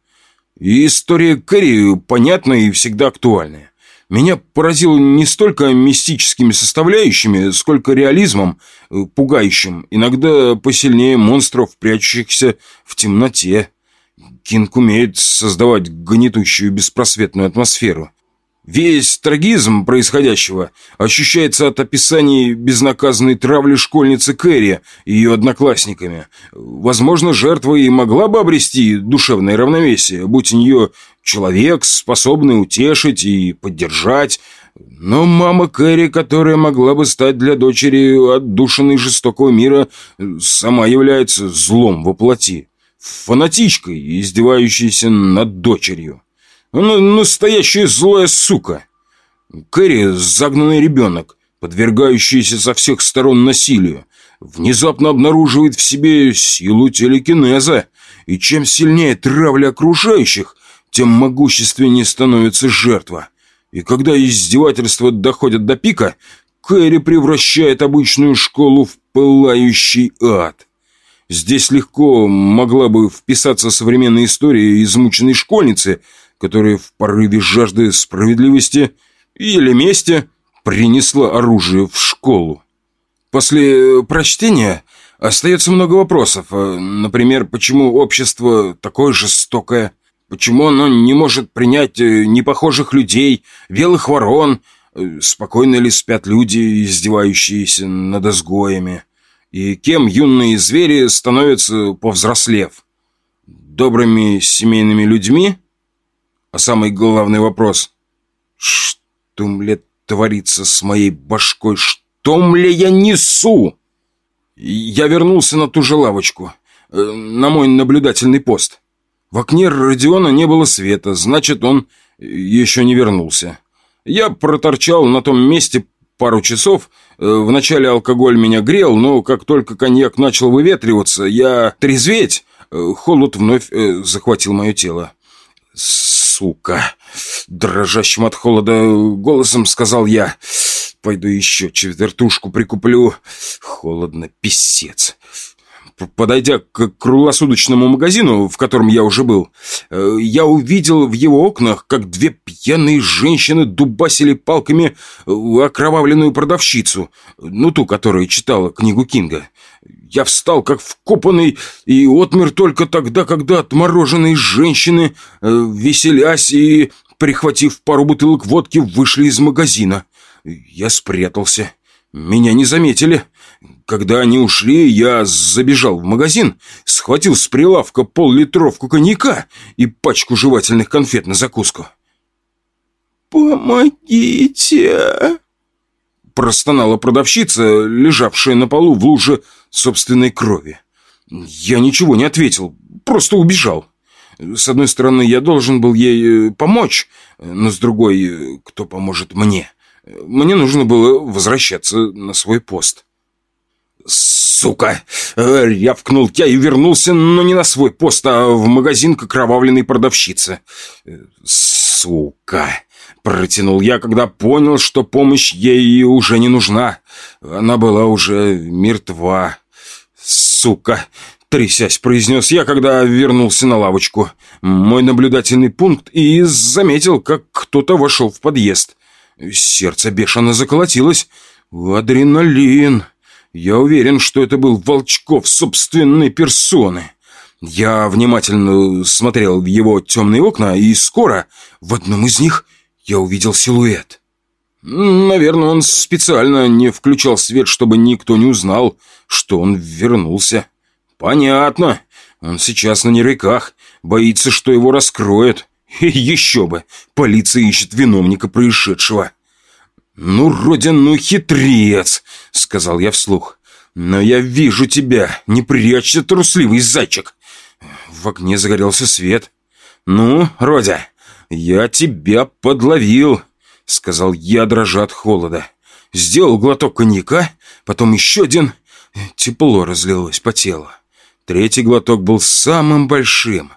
И история Кэрри понятная и всегда актуальная. Меня поразило не столько мистическими составляющими, сколько реализмом, пугающим, иногда посильнее монстров, прячущихся в темноте. Кинг умеет создавать гнетущую беспросветную атмосферу. Весь трагизм происходящего ощущается от описаний безнаказанной травли школьницы Кэрри и ее одноклассниками. Возможно, жертва и могла бы обрести душевное равновесие, будь у нее человек, способный утешить и поддержать. Но мама Кэрри, которая могла бы стать для дочери отдушиной жестокого мира, сама является злом во плоти, фанатичкой, издевающейся над дочерью. Она настоящая злая сука. Кэрри – загнанный ребенок, подвергающийся со всех сторон насилию, внезапно обнаруживает в себе силу телекинеза, и чем сильнее травля окружающих, тем могущественнее становится жертва. И когда издевательства доходят до пика, Кэрри превращает обычную школу в пылающий ад. Здесь легко могла бы вписаться современная история измученной школьницы, которая в порыве жажды справедливости или мести принесла оружие в школу. После прочтения остается много вопросов. Например, почему общество такое жестокое? Почему оно не может принять непохожих людей, белых ворон? Спокойно ли спят люди, издевающиеся над изгоями? И кем юные звери становятся, повзрослев? Добрыми семейными людьми? А самый главный вопрос: что, мля, творится с моей башкой? Что, мля, я несу? Я вернулся на ту же лавочку, на мой наблюдательный пост. В окне Родиона не было света, значит, он еще не вернулся. Я проторчал на том месте пару часов. Вначале алкоголь меня грел, но как только коньяк начал выветриваться, я трезветь, холод вновь захватил мое тело. «Сука!» — дрожащим от холода голосом сказал я. «Пойду еще четвертушку прикуплю. Холодно, писец». Подойдя к круглосуточному магазину, в котором я уже был, я увидел в его окнах, как две пьяные женщины дубасили палками окровавленную продавщицу, ту, которая читала книгу Кинга. Я встал как вкопанный и отмер только тогда, когда отмороженные женщины, веселясь и прихватив пару бутылок водки, вышли из магазина. Я спрятался. Меня не заметили. Когда они ушли, я забежал в магазин, схватил с прилавка пол-литровку коньяка и пачку жевательных конфет на закуску. «Помогите!» — простонала продавщица, лежавшая на полу в луже собственной крови. Я ничего не ответил, просто убежал. С одной стороны, я должен был ей помочь, но с другой, кто поможет мне? Мне нужно было возвращаться на свой пост. «Сука!» — рявкнул я и вернулся, но не на свой пост, а в магазин к окровавленной продавщице. «Сука!» — протянул я, когда понял, что помощь ей уже не нужна. Она была уже мертва. «Сука!» — трясясь, произнес я, когда вернулся на лавочку. Мой наблюдательный пункт, и заметил, как кто-то вошел в подъезд. Сердце бешено заколотилось. Адреналин. Я уверен, что это был Волчков собственной персоны. Я внимательно смотрел в его темные окна, и скоро в одном из них я увидел силуэт. Наверное, он специально не включал свет, чтобы никто не узнал, что он вернулся. Понятно. Он сейчас на нервиках, боится, что его раскроют. И еще бы, полиция ищет виновника происшедшего. «Ну, Родин, ну хитрец», — сказал я вслух. «Но я вижу тебя, не прячься, трусливый зайчик». В окне загорелся свет. «Ну, Родя, я тебя подловил», — сказал я, дрожа от холода. Сделал глоток коньяка, потом еще один. Тепло разлилось по телу. Третий глоток был самым большим.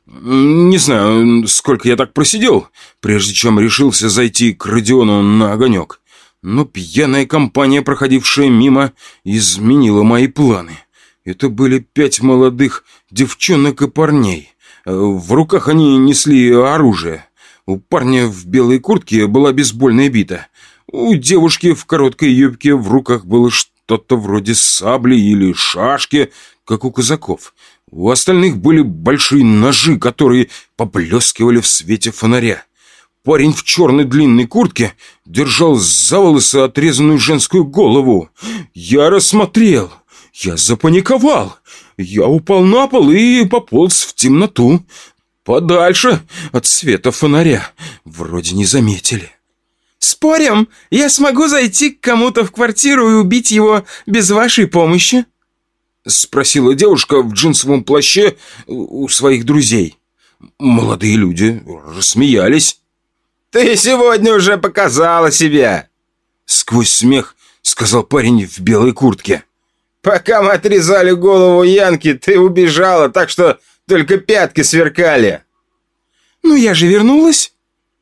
Не знаю, сколько я так просидел, прежде чем решился зайти к Родиону на огонек. Но пьяная компания, проходившая мимо, изменила мои планы. Это были 5 молодых девчонок и парней. В руках они несли оружие. У парня в белой куртке была бейсбольная бита. У девушки в короткой юбке в руках было что-то вроде сабли или шашки, как у казаков. У остальных были большие ножи, которые поблескивали в свете фонаря. Парень в черной длинной куртке держал за волосы отрезанную женскую голову. Я рассмотрел. Я запаниковал. Я упал на пол и пополз в темноту. Подальше от света фонаря. Вроде не заметили. «Спорим, я смогу зайти к кому-то в квартиру и убить его без вашей помощи?» — спросила девушка в джинсовом плаще у своих друзей. Молодые люди рассмеялись. «Ты сегодня уже показала себя!» — сквозь смех сказал парень в белой куртке. «Пока мы отрезали голову Янки, ты убежала, так что только пятки сверкали!» «Ну я же вернулась!»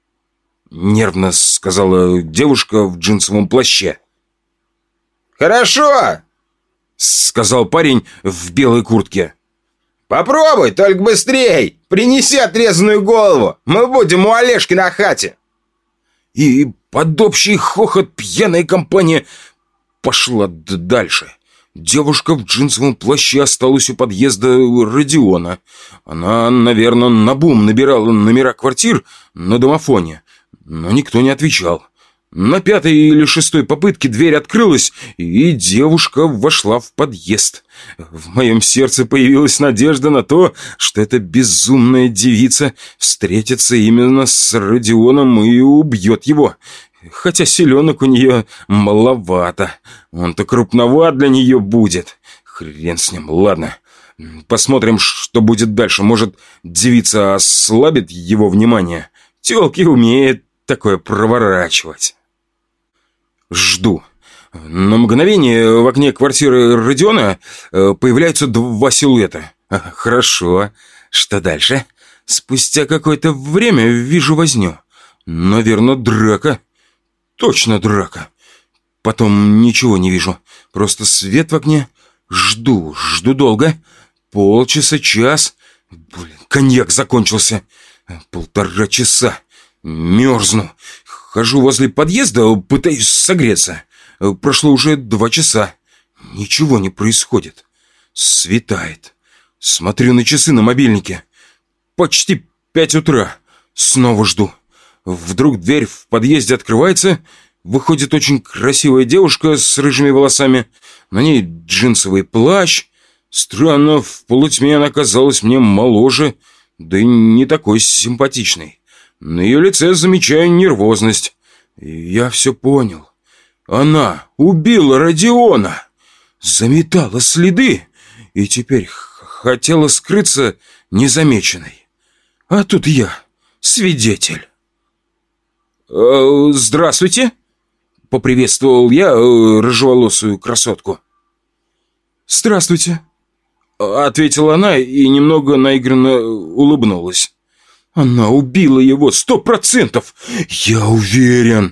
— нервно сказала девушка в джинсовом плаще. «Хорошо!» — сказал парень в белой куртке. «Попробуй, только быстрей! Принеси отрезанную голову! Мы будем у Олежки на хате!» И под общий хохот пьяная компания пошла дальше. Девушка в джинсовом плаще осталась у подъезда Родиона. Она, наверное, наобум набирала номера квартир на домофоне, но никто не отвечал. На 5-й или 6-й попытке дверь открылась, и девушка вошла в подъезд. В моем сердце появилась надежда на то, что эта безумная девица встретится именно с Родионом и убьет его. Хотя селенок у нее маловато. Он-то крупноват для нее будет. Хрен с ним, ладно. Посмотрим, что будет дальше. Может, девица ослабит его внимание. Тёлки умеют такое проворачивать. Жду. На мгновение в окне квартиры Родиона появляются 2 силуэта. Хорошо. Что дальше? Спустя какое-то время вижу возню. Наверное, драка. Точно драка. Потом ничего не вижу. Просто свет в окне. Жду долго. Полчаса, час. Блин, коньяк закончился. 1,5 часа. Мерзну. Хожу возле подъезда, пытаюсь согреться. Прошло уже 2 часа. Ничего не происходит. Светает. Смотрю на часы на мобильнике. Почти 5 утра. Снова жду. Вдруг дверь в подъезде открывается. Выходит очень красивая девушка с рыжими волосами. На ней джинсовый плащ. Странно, в полутьме она казалась мне моложе, да и не такой симпатичной. На ее лице замечаю нервозность. И я все понял. Она убила Родиона. Заметала следы. И теперь хотела скрыться незамеченной. А тут я, свидетель. «Здравствуйте», — поприветствовал я рыжеволосую красотку. «Здравствуйте», — ответила она и немного наигранно улыбнулась. «Она убила его 100%! Я уверен!»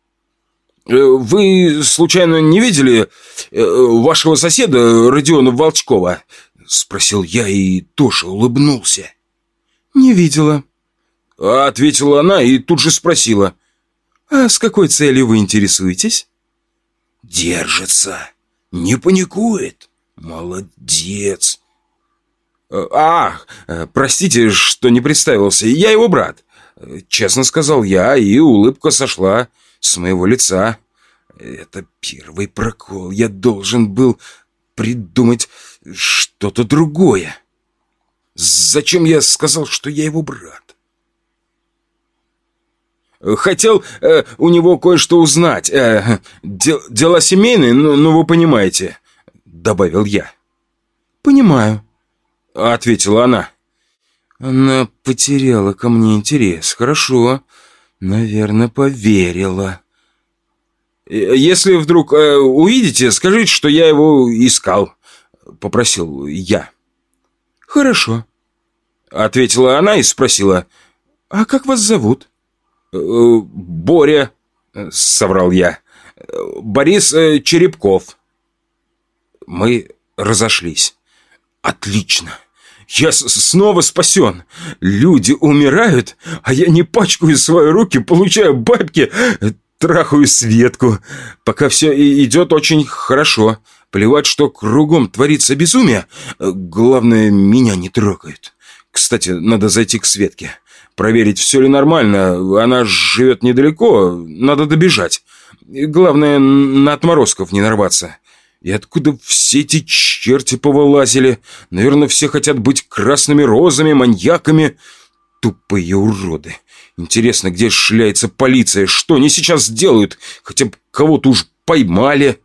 «Вы, случайно, не видели вашего соседа Родиона Волчкова?» — спросил я и тоже улыбнулся. «Не видела», — ответила она и тут же спросила. «А с какой целью вы интересуетесь?» «Держится, не паникует. Молодец». Простите, что не представился. Я его брат», — честно сказал я, и улыбка сошла с моего лица. Это первый прокол. Я должен был придумать что-то другое. Зачем я сказал, что я его брат? Хотел у него кое-что узнать. Дела семейные, ну вы понимаете, добавил я. «Понимаю», — ответила она. Она потеряла ко мне интерес. Хорошо. Наверное, поверила. «Если вдруг увидите, скажите, что я его искал», — попросил я. «Хорошо», — ответила она и спросила. «А как вас зовут?» «Боря», — соврал я. «Борис Черепков». Мы разошлись. «Отлично! Я снова спасен! Люди умирают, а я не пачкаю свои руки, получаю бабки, трахаю Светку. Пока все идет очень хорошо. Плевать, что кругом творится безумие. Главное, меня не трогают. Кстати, надо зайти к Светке. Проверить, все ли нормально. Она живет недалеко, надо добежать. Главное, на отморозков не нарваться. И откуда все эти черти повылазили? Наверное, все хотят быть красными розами, маньяками. Тупые уроды. Интересно, где шляется полиция? Что они сейчас делают? Хотя бы кого-то уж поймали.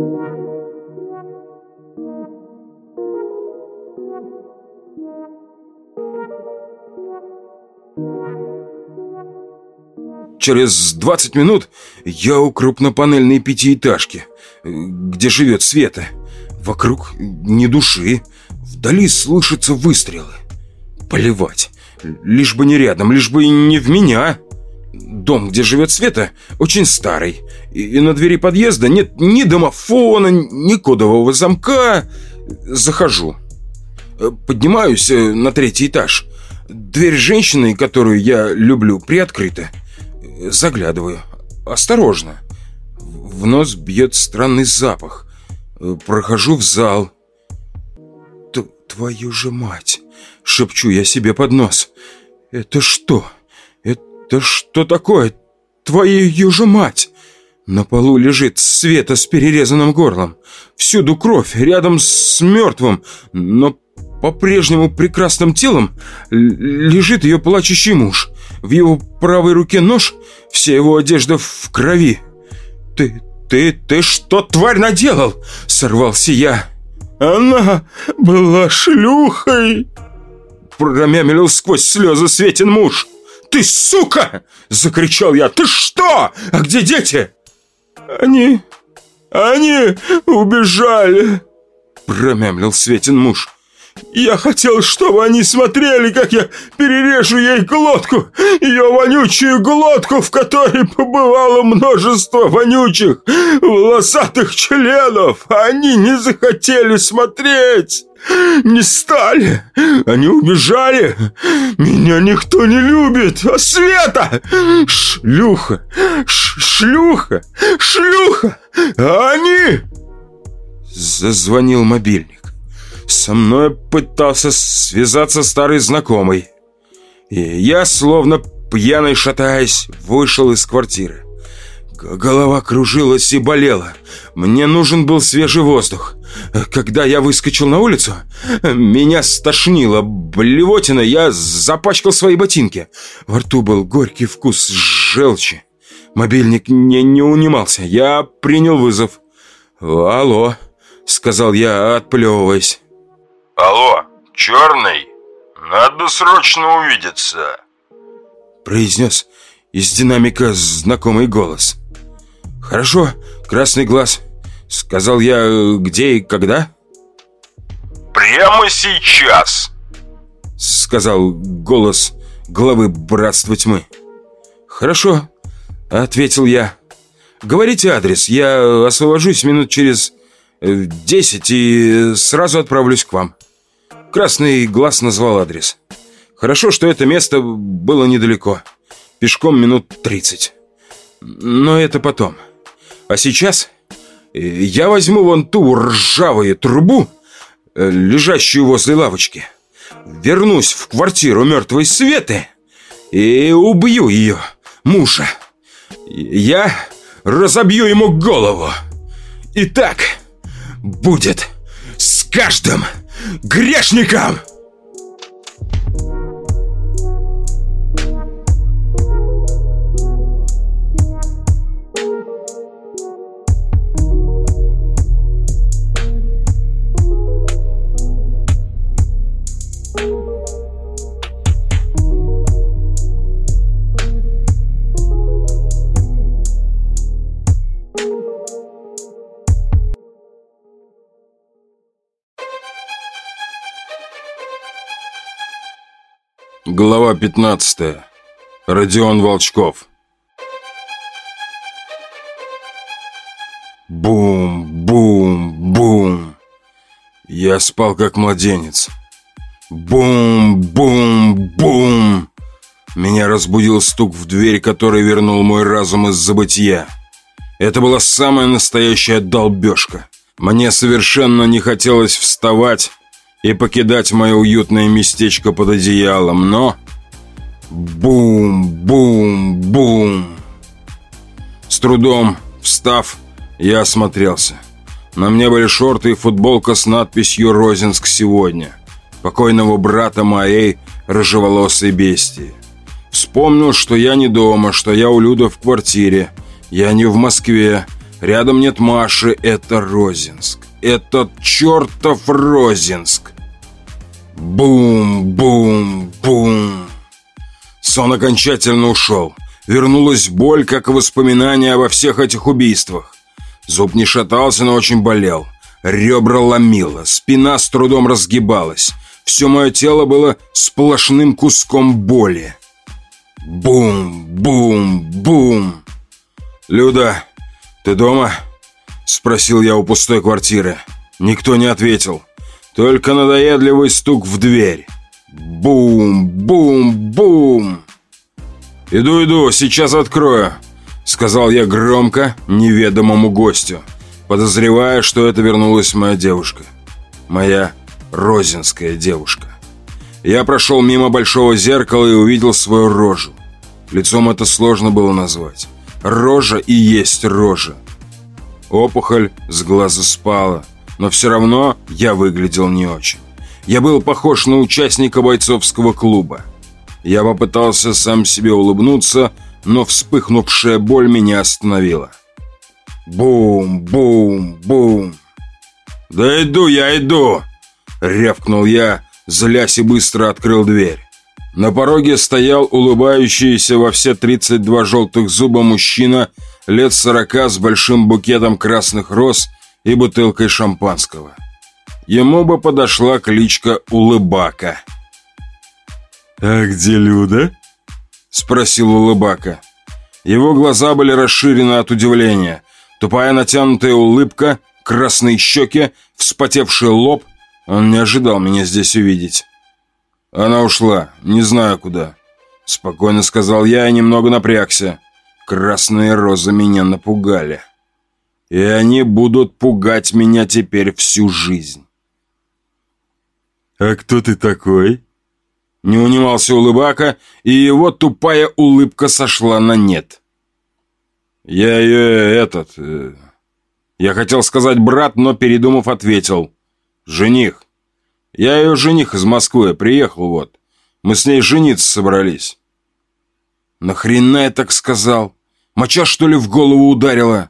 Через 20 минут я у крупнопанельной пятиэтажки, где живет Света. Вокруг ни души. Вдали слышатся выстрелы. Плевать. Лишь бы не рядом, лишь бы и не в меня. Дом, где живет Света, очень старый. И на двери подъезда нет ни домофона, ни кодового замка. Захожу. Поднимаюсь на 3-й этаж. Дверь женщины, которую я люблю, приоткрыта. Заглядываю. Осторожно. В нос бьет странный запах. Прохожу в зал. «Твою же мать!» — шепчу я себе под нос. «Это что? Это что такое? Твою же мать!» На полу лежит Света с перерезанным горлом. Всюду кровь, рядом с мертвым, но по-прежнему прекрасным телом лежит ее плачущий муж. В его правой руке нож, вся его одежда в крови. «Ты что, тварь, наделал?» — сорвался я. «Она была шлюхой!» — промямлил сквозь слезы Светин муж. «Ты сука!» — закричал я. «Ты что? А где дети?» Они убежали!» — промямлил Светин муж. «Я хотел, чтобы они смотрели, как я перережу ей глотку, ее вонючую глотку, в которой побывало множество вонючих волосатых членов. Они не захотели смотреть, не стали, они убежали. Меня никто не любит, а Света шлюха, шлюха, а они...» Зазвонил мобильник. Со мной пытался связаться старый знакомый. И я, словно пьяный шатаясь, вышел из квартиры. Голова кружилась и болела. Мне нужен был свежий воздух. Когда я выскочил на улицу, меня стошнило блевотиной, я запачкал свои ботинки. Во рту был горький вкус желчи. Мобильник не унимался. Я принял вызов. «Алло», — сказал я, отплевываясь. «Алло, черный, надо срочно увидеться», — произнес из динамика знакомый голос. «Хорошо, красный глаз», — сказал я. «Где и когда?» «Прямо сейчас», — сказал голос главы Братства Тьмы. «Хорошо», — ответил я. «Говорите адрес, я освобожусь минут через 10 и сразу отправлюсь к вам». Красный глаз назвал адрес. Хорошо, что это место было недалеко. Пешком минут 30. Но это потом. А сейчас я возьму вон ту ржавую трубу, лежащую возле лавочки, вернусь в квартиру мертвой Светы и убью ее мужа. Я разобью ему голову. И так будет с каждым грешником. Глава 15. Родион Волчков. Бум, бум, бум. Я спал как младенец. Бум, бум, бум. Меня разбудил стук в дверь, который вернул мой разум из забытья. Это была самая настоящая долбежка. Мне совершенно не хотелось вставать и покидать мое уютное местечко под одеялом, но... Бум, бум, бум. С трудом встав, я осмотрелся. На мне были шорты и футболка с надписью «Розинск сегодня», покойного брата моей рыжеволосой бестии. Вспомнил, что я не дома, что я у Люды в квартире. Я не в Москве. Рядом нет Маши. Это Розинск. Это чертов Розинск. Бум, бум, бум. Сон окончательно ушел. Вернулась боль, как и воспоминания обо всех этих убийствах. Зуб не шатался, но очень болел. Ребра ломило, спина с трудом разгибалась. Все мое тело было сплошным куском боли. Бум, бум, бум. «Люда, ты дома?» — спросил я у пустой квартиры. Никто не ответил. Только надоедливый стук в дверь. Бум, бум, бум. «Иду, сейчас открою», — сказал я громко неведомому гостю, подозревая, что это вернулась моя девушка. Моя розинская девушка. Я прошел мимо большого зеркала и увидел свою рожу. Лицом это сложно было назвать. Рожа и есть рожа. Опухоль с глаза спала, но все равно я выглядел не очень. Я был похож на участника бойцовского клуба. Я попытался сам себе улыбнуться, но вспыхнувшая боль меня остановила. Бум, бум, бум. «Да иду я, иду!» — рявкнул я, злясь, и быстро открыл дверь. На пороге стоял улыбающийся во все 32 желтых зуба мужчина лет 40 с большим букетом красных роз и бутылкой шампанского. Ему бы подошла кличка Улыбака. «А где Люда?» — спросил Улыбака. Его глаза были расширены от удивления. Тупая натянутая улыбка, красные щеки, вспотевший лоб. Он не ожидал меня здесь увидеть. «Она ушла, не знаю куда», — спокойно сказал я и немного напрягся. Красные розы меня напугали. И они будут пугать меня теперь всю жизнь. «А кто ты такой?» Не унимался Улыбака, и его тупая улыбка сошла на нет. «Я ее Я хотел сказать брат, но, передумав, ответил. «Жених. Я ее жених из Москвы, приехал вот. Мы с ней жениться собрались». «Нахрена я так сказал? Моча, что ли, в голову ударила?»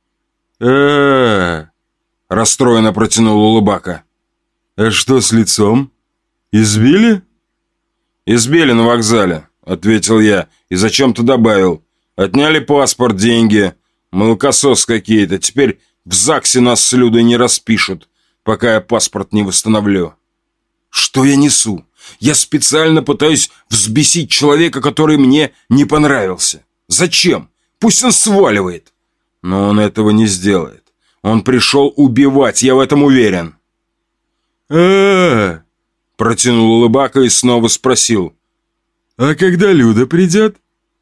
Расстроенно протянул Улыбака. «А что с лицом? Избили?» «Избили на вокзале», — ответил я и зачем-то добавил. «Отняли паспорт, деньги. Молокосос какие-то. Теперь в ЗАГСе нас с Людой не распишут, пока я паспорт не восстановлю. Что я несу? Я специально пытаюсь взбесить человека, который мне не понравился. Зачем? Пусть он сваливает. Но он этого не сделает. Он пришел убивать, я в этом уверен. Протянул Улыбака и снова спросил. «А когда Люда придет?»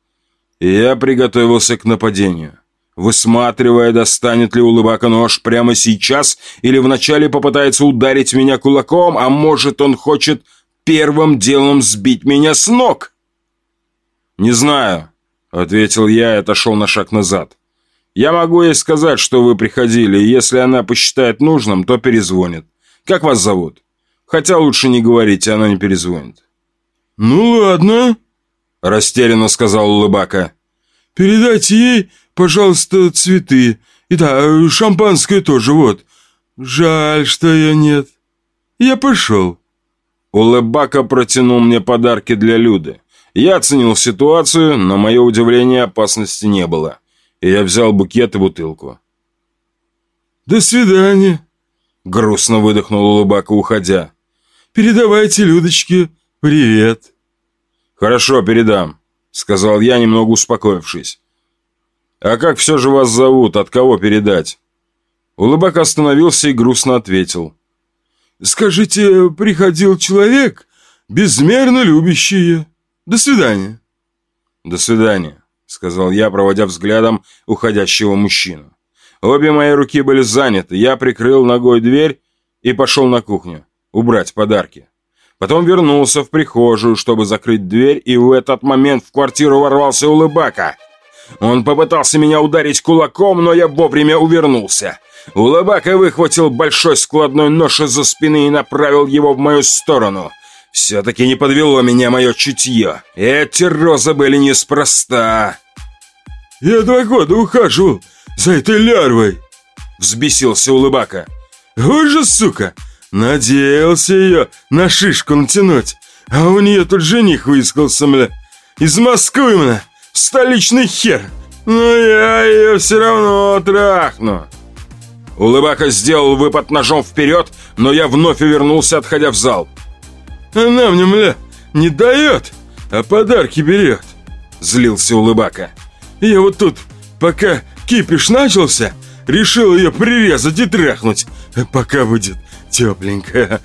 Я приготовился к нападению, высматривая, достанет ли Улыбака нож прямо сейчас или вначале попытается ударить меня кулаком, а может, он хочет первым делом сбить меня с ног. «Не знаю», — ответил я и отошел на шаг назад. «Я могу ей сказать, что вы приходили, и если она посчитает нужным, то перезвонит. Как вас зовут? Хотя лучше не говорите, она не перезвонит». «Ну ладно», — растерянно сказал Улыбака. «Передайте ей, пожалуйста, цветы. И да, шампанское тоже, вот. Жаль, что ее нет. Я пошел». Улыбака протянул мне подарки для Люды. Я оценил ситуацию, на мое удивление опасности не было. И я взял букет и бутылку. «До свидания», — грустно выдохнул Улыбака, уходя. «Передавайте Людочке привет». «Хорошо, передам», — сказал я, немного успокоившись. «А как все же вас зовут? От кого передать?» Улыбака остановился и грустно ответил. «Скажите, приходил человек, безмерно любящий ее. До свидания». «До свидания», — сказал я, проводя взглядом уходящего мужчину. Обе мои руки были заняты, я прикрыл ногой дверь и пошел на кухню убрать подарки. Потом вернулся в прихожую, чтобы закрыть дверь, и в этот момент в квартиру ворвался Улыбака. Он попытался меня ударить кулаком, но я вовремя увернулся. Улыбака выхватил большой складной нож из-за спины и направил его в мою сторону. Все-таки не подвело меня мое чутье. Эти розы были неспроста. «Я 2 года ухаживал за этой лярвой», — взбесился Улыбака. «Вот же сука! Надеялся ее на шишку натянуть, а у нее тут жених выискался, мля. Из Москвы, мля, столичный хер. Но я ее все равно трахну». Улыбака сделал выпад ножом вперед, но я вновь увернулся, отходя в зал. «Она мне, мля, не дает, а подарки берет», — злился Улыбака. «Я вот тут, пока кипиш начался, решил ее прирезать и трахнуть, пока будет тепленькая».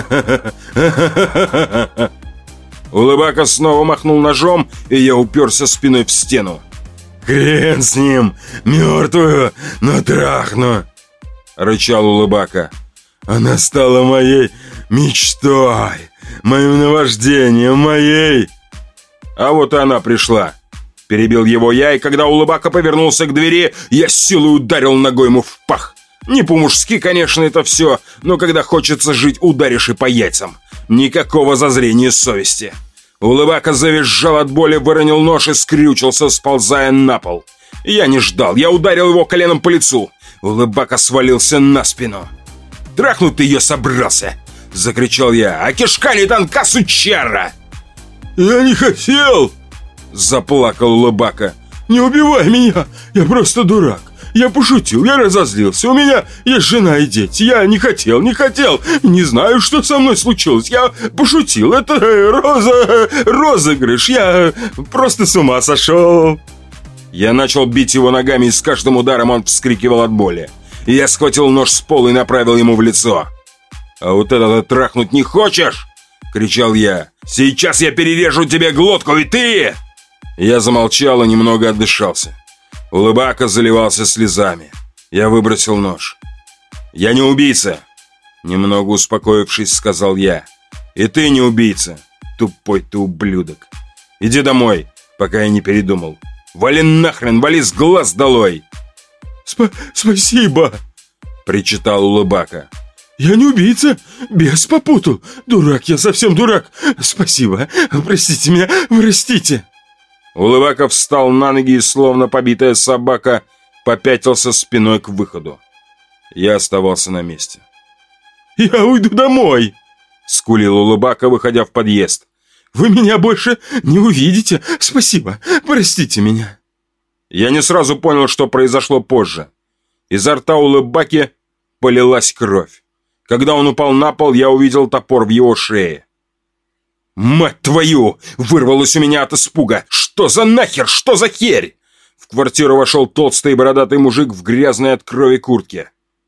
Улыбака снова махнул ножом, и я уперся спиной в стену. «Хрен с ним, мертвую, но трахну», — рычал Улыбака. «Она стала моей мечтой, моим наваждением, моей...» «А вот и она пришла», — перебил его я, и когда Улыбака повернулся к двери, я с силой ударил ногой ему в пах. Не по-мужски, конечно, это все, но когда хочется жить, ударишь и по яйцам. Никакого зазрения совести. Улыбака завизжал от боли, выронил нож и скрючился, сползая на пол. Я не ждал, я ударил его коленом по лицу. Улыбака свалился на спину. «Трахнуть ты ее собрался!» — закричал я. «А кишка не тонка, сучара!» «Я не хотел!» — заплакал Улыбака. «Не убивай меня! Я просто дурак! Я пошутил, я разозлился. У меня есть жена и дети. Я не хотел. Не знаю, что со мной случилось. Я пошутил. Это розыгрыш. Я просто с ума сошел». Я начал бить его ногами, и с каждым ударом он вскрикивал от боли. Я схватил нож с пола и направил ему в лицо. «А вот это трахнуть не хочешь?» — кричал я. «Сейчас я перережу тебе глотку, и ты...» Я замолчал и немного отдышался. Улыбака заливался слезами. Я выбросил нож. «Я не убийца!» Немного успокоившись, сказал я. «И ты не убийца, тупой ты ублюдок. Иди домой, пока я не передумал. Вали нахрен, вали с глаз долой!» «Спасибо!» причитал Улыбака. «Я не убийца, бес попутал. Дурак, я совсем дурак. Спасибо, простите меня, простите!» Улыбака встал на ноги и, словно побитая собака, попятился спиной к выходу. Я оставался на месте. «Я уйду домой!» — скулил Улыбака, выходя в подъезд. «Вы меня больше не увидите. Спасибо, простите меня!» Я не сразу понял, что произошло позже. Изо рта улыбаки полилась кровь. Когда он упал на пол, я увидел топор в его шее. «Мать твою!» — вырвалось у меня от испуга. «Что за нахер? Что за херь?» В квартиру вошел толстый бородатый мужик в грязной от крови куртке.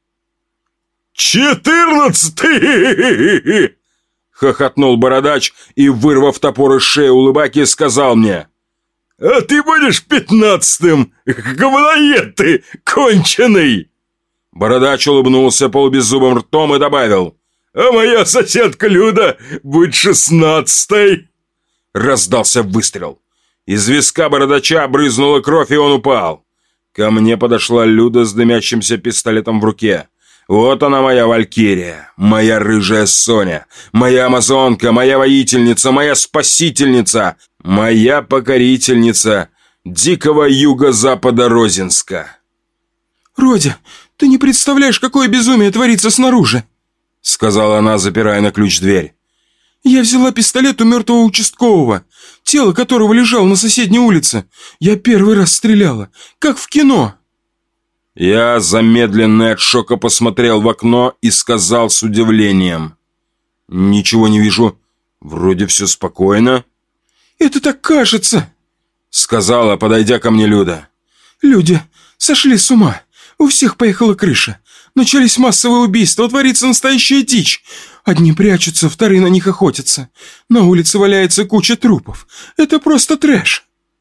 14-й! Хохотнул бородач и, вырвав топор из шеи улыбаки, сказал мне: «А ты будешь 15-м, говноед ты, конченый!» Бородач улыбнулся полубеззубым ртом и добавил: «А моя соседка Люда будет 16-й!» Раздался выстрел. Из виска бородача брызнула кровь, и он упал. Ко мне подошла Люда с дымящимся пистолетом в руке. Вот она, моя валькирия, моя рыжая Соня, моя амазонка, моя воительница, моя спасительница, моя покорительница дикого юго-запада Розинска. «Родя, ты не представляешь, какое безумие творится снаружи!» Сказала она, запирая на ключ дверь. «Я взяла пистолет у мертвого участкового, тело которого лежало на соседней улице. Я первый раз стреляла, как в кино!» Я, замедленный от шока, посмотрел в окно и сказал с удивлением: «Ничего не вижу. Вроде все спокойно». «Это так кажется», — сказала, подойдя ко мне Люда. «Люди сошли с ума. У всех поехала крыша. Начались массовые убийства, творится настоящая дичь. Одни прячутся, вторые на них охотятся. На улице валяется куча трупов. Это просто трэш».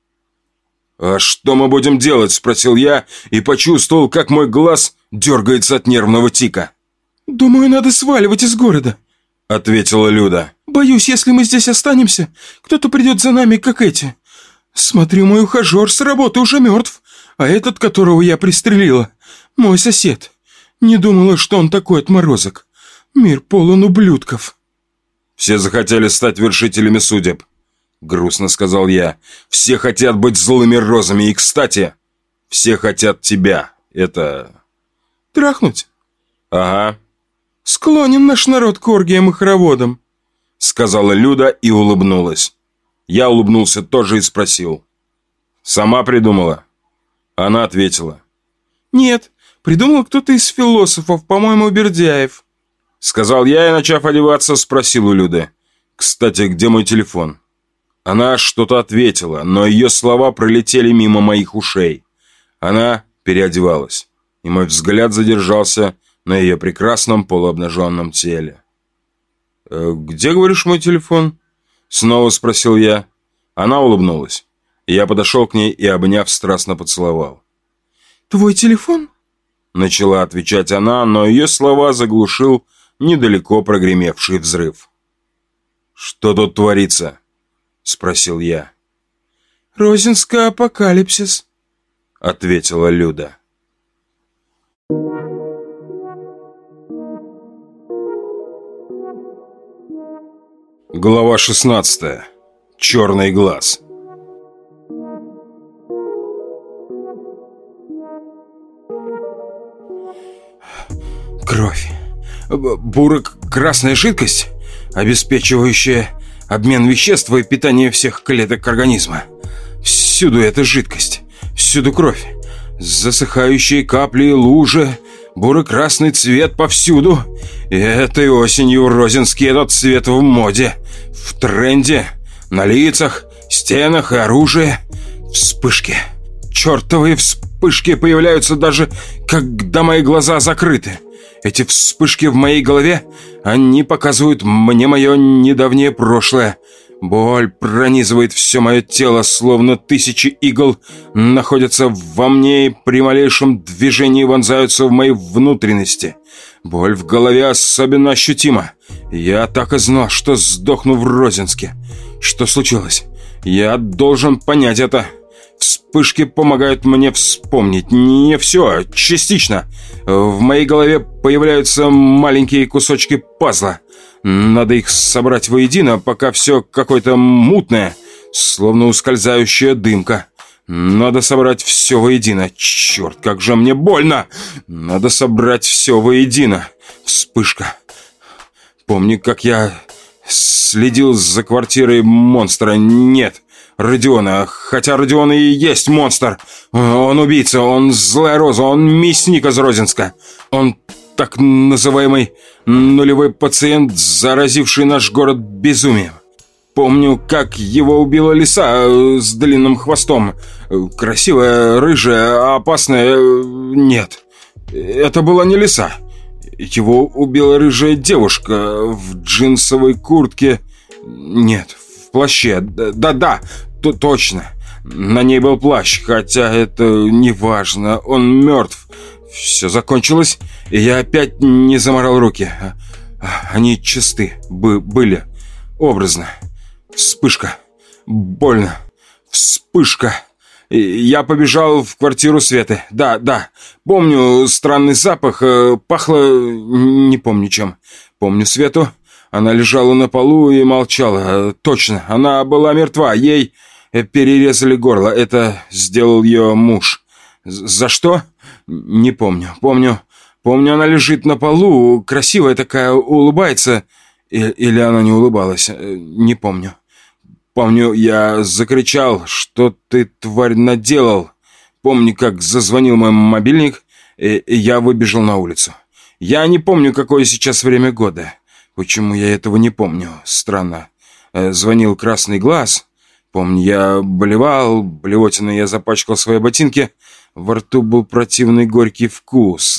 «А что мы будем делать?» – спросил я и почувствовал, как мой глаз дергается от нервного тика. «Думаю, надо сваливать из города», – ответила Люда. «Боюсь, если мы здесь останемся, кто-то придет за нами, как эти. Смотрю, мой ухажер с работы уже мертв, а этот, которого я пристрелила, мой сосед. Не думала, что он такой отморозок. Мир полон ублюдков». «Все захотели стать вершителями судеб», — грустно сказал я. «Все хотят быть злыми розами. И, кстати, все хотят тебя. Это...» «Трахнуть?» «Ага». «Склонен наш народ к оргиям и хороводам», — сказала Люда и улыбнулась. Я улыбнулся тоже и спросил: «Сама придумала?» Она ответила: «Нет, придумал кто-то из философов, по-моему, Бердяев», — сказал я и, начав одеваться, спросил у Люды: «Кстати, где мой телефон?» Она что-то ответила, но ее слова пролетели мимо моих ушей. Она переодевалась, и мой взгляд задержался на ее прекрасном полуобнаженном теле. «Где, говоришь, мой телефон?» — снова спросил я. Она улыбнулась. Я подошел к ней и, обняв, страстно поцеловал. «Твой телефон?» — начала отвечать она, но ее слова заглушил недалеко прогремевший взрыв. «Что тут творится?» — спросил я. «Розинский апокалипсис», — ответила Люда. Глава 16. Черный глаз. «Кровь. Бурок – красная жидкость, обеспечивающая обмен веществ и питание всех клеток организма. Всюду эта жидкость, всюду кровь. Засыхающие капли и лужи, буро-красный цвет повсюду. И этой осенью розинский этот цвет в моде, в тренде, на лицах, стенах и оружии. Вспышки. Чертовые вспышки появляются даже, когда мои глаза закрыты. Эти вспышки в моей голове, они показывают мне мое недавнее прошлое. Боль пронизывает все мое тело, словно тысячи игл находятся во мне и при малейшем движении вонзаются в мои внутренности. Боль в голове особенно ощутима. Я так и знал, что сдохну в Розинске. Что случилось? Я должен понять это. Вспышки помогают мне вспомнить. Не все, частично. В моей голове появляются маленькие кусочки пазла. Надо их собрать воедино, пока все какое-то мутное, словно ускользающая дымка. Надо собрать все воедино. Черт, как же мне больно! Надо собрать все воедино. Вспышка. Помню, как я следил за квартирой монстра. Нет, Родиона. Хотя Родион и есть монстр. Он убийца, он злая роза, он мясник из Розинска. Он так называемый нулевой пациент, заразивший наш город безумием. Помню, как его убила лиса с длинным хвостом. Красивая, рыжая, опасная... Нет, это была не лиса. Его убила рыжая девушка в джинсовой куртке. Нет, в плаще. Да, точно. На ней был плащ, хотя это не важно. Он мертв. Все закончилось, и я опять не заморал руки. Они чисты были. Образно. Вспышка. Больно. Вспышка. Я побежал в квартиру Светы. Да. Помню странный запах. Пахло... не помню чем. Помню Свету. Она лежала на полу и молчала. Точно. Она была мертва. Ей перерезали горло. Это сделал ее муж. За что? Не помню. Помню, она лежит на полу. Красивая такая, улыбается. Или она не улыбалась. Не помню. Помню, я закричал, что ты, тварь, наделал. Помню, как зазвонил мой мобильник, и я выбежал на улицу. Я не помню, какое сейчас время года. Почему я этого не помню? Странно. Звонил красный глаз. Помню, я блевал, блевотиной я запачкал свои ботинки. Во рту был противный горький вкус.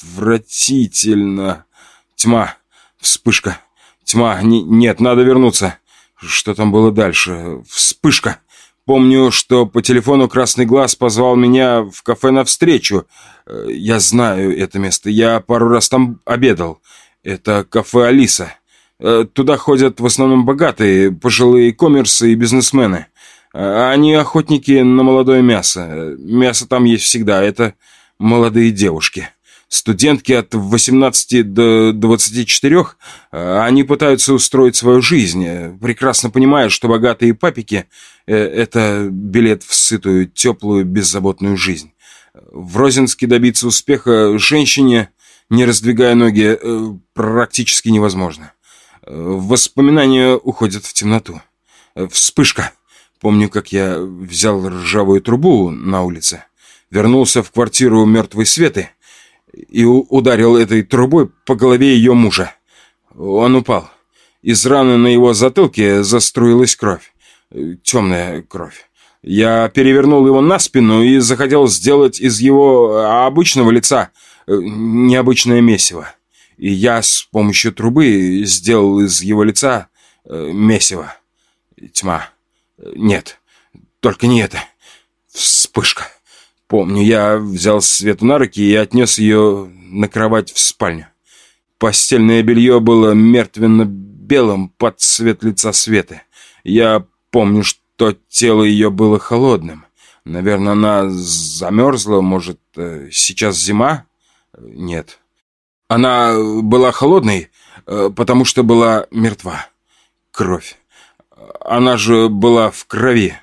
Отвратительно. Тьма. Вспышка. Тьма. Нет, надо вернуться. Что там было дальше? Вспышка. Помню, что по телефону красный глаз позвал меня в кафе навстречу. Я знаю это место. Я пару раз там обедал. Это кафе «Алиса». Туда ходят в основном богатые, пожилые коммерсы и бизнесмены. Они охотники на молодое мясо. Мясо там есть всегда. Это молодые девушки. Студентки от 18 до 24, они пытаются устроить свою жизнь, прекрасно понимая, что богатые папики – это билет в сытую, теплую, беззаботную жизнь. В Розинске добиться успеха женщине, не раздвигая ноги, практически невозможно. Воспоминания уходят в темноту. Вспышка. Помню, как я взял ржавую трубу на улице, вернулся в квартиру мертвой Светы и ударил этой трубой по голове ее мужа. Он упал. Из раны на его затылке заструилась кровь. Темная кровь. Я перевернул его на спину и захотел сделать из его обычного лица необычное месиво. И я с помощью трубы сделал из его лица месиво. Тьма. Нет, только не это. Вспышка. Помню, я взял Свету на руки и отнес ее на кровать в спальню. Постельное белье было мертвенно-белым под цвет лица Светы. Я помню, что тело ее было холодным. Наверное, она замерзла, может, сейчас зима? Нет. Она была холодной, потому что была мертва. Кровь. Она же была в крови.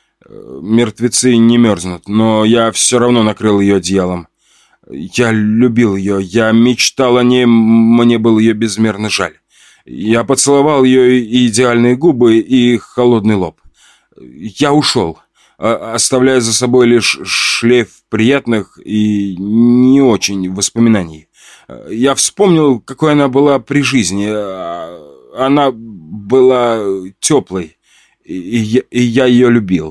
Мертвецы не мерзнут, но я все равно накрыл ее одеялом. Я любил ее, я мечтал о ней, мне было ее безмерно жаль. Я поцеловал ее идеальные губы и холодный лоб. Я ушел, оставляя за собой лишь шлейф приятных и не очень воспоминаний. Я вспомнил, какой она была при жизни. Она была теплой, и я ее любил.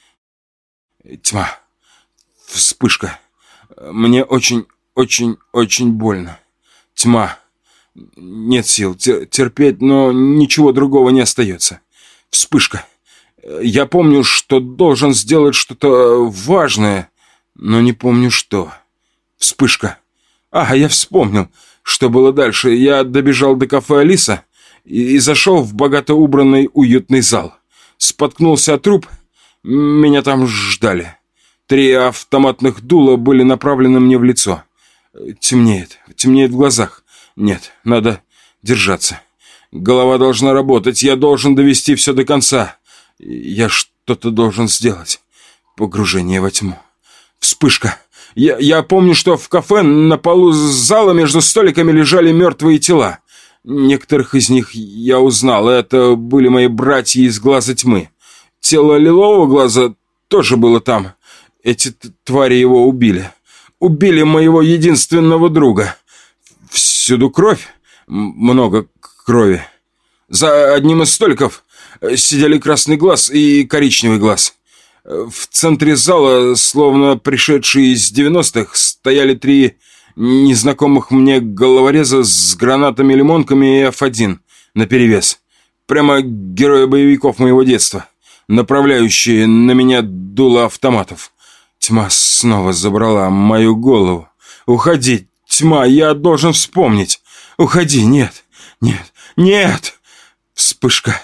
Тьма. Вспышка. Мне очень больно. Тьма. Нет сил терпеть, но ничего другого не остается. Вспышка. Я помню, что должен сделать что-то важное, но не помню что. Вспышка. Я вспомнил, что было дальше. Я добежал до кафе «Алиса» и зашел в богато убранный уютный зал. Споткнулся о труп. Меня там ждали. 3 автоматных дула были направлены мне в лицо. Темнеет в глазах. Нет, надо держаться. Голова должна работать, я должен довести все до конца. Я что-то должен сделать. Погружение во тьму. Вспышка. Я помню, что в кафе на полу зала между столиками лежали мертвые тела. Некоторых из них я узнал. Это были мои братья из глаза тьмы. тело лилового глаза тоже было там. Эти твари его убили. Убили моего единственного друга. Всюду кровь. Много крови. За одним из столиков сидели красный глаз и коричневый глаз. В центре зала, словно пришедшие из 90-х, стояли 3 незнакомых мне головореза с гранатами-лимонками и F1 наперевес. Прямо герои боевиков моего детства, направляющие на меня дуло автоматов. Тьма снова забрала мою голову. «Уходи, тьма, я должен вспомнить! Уходи, нет, нет, нет!» Вспышка.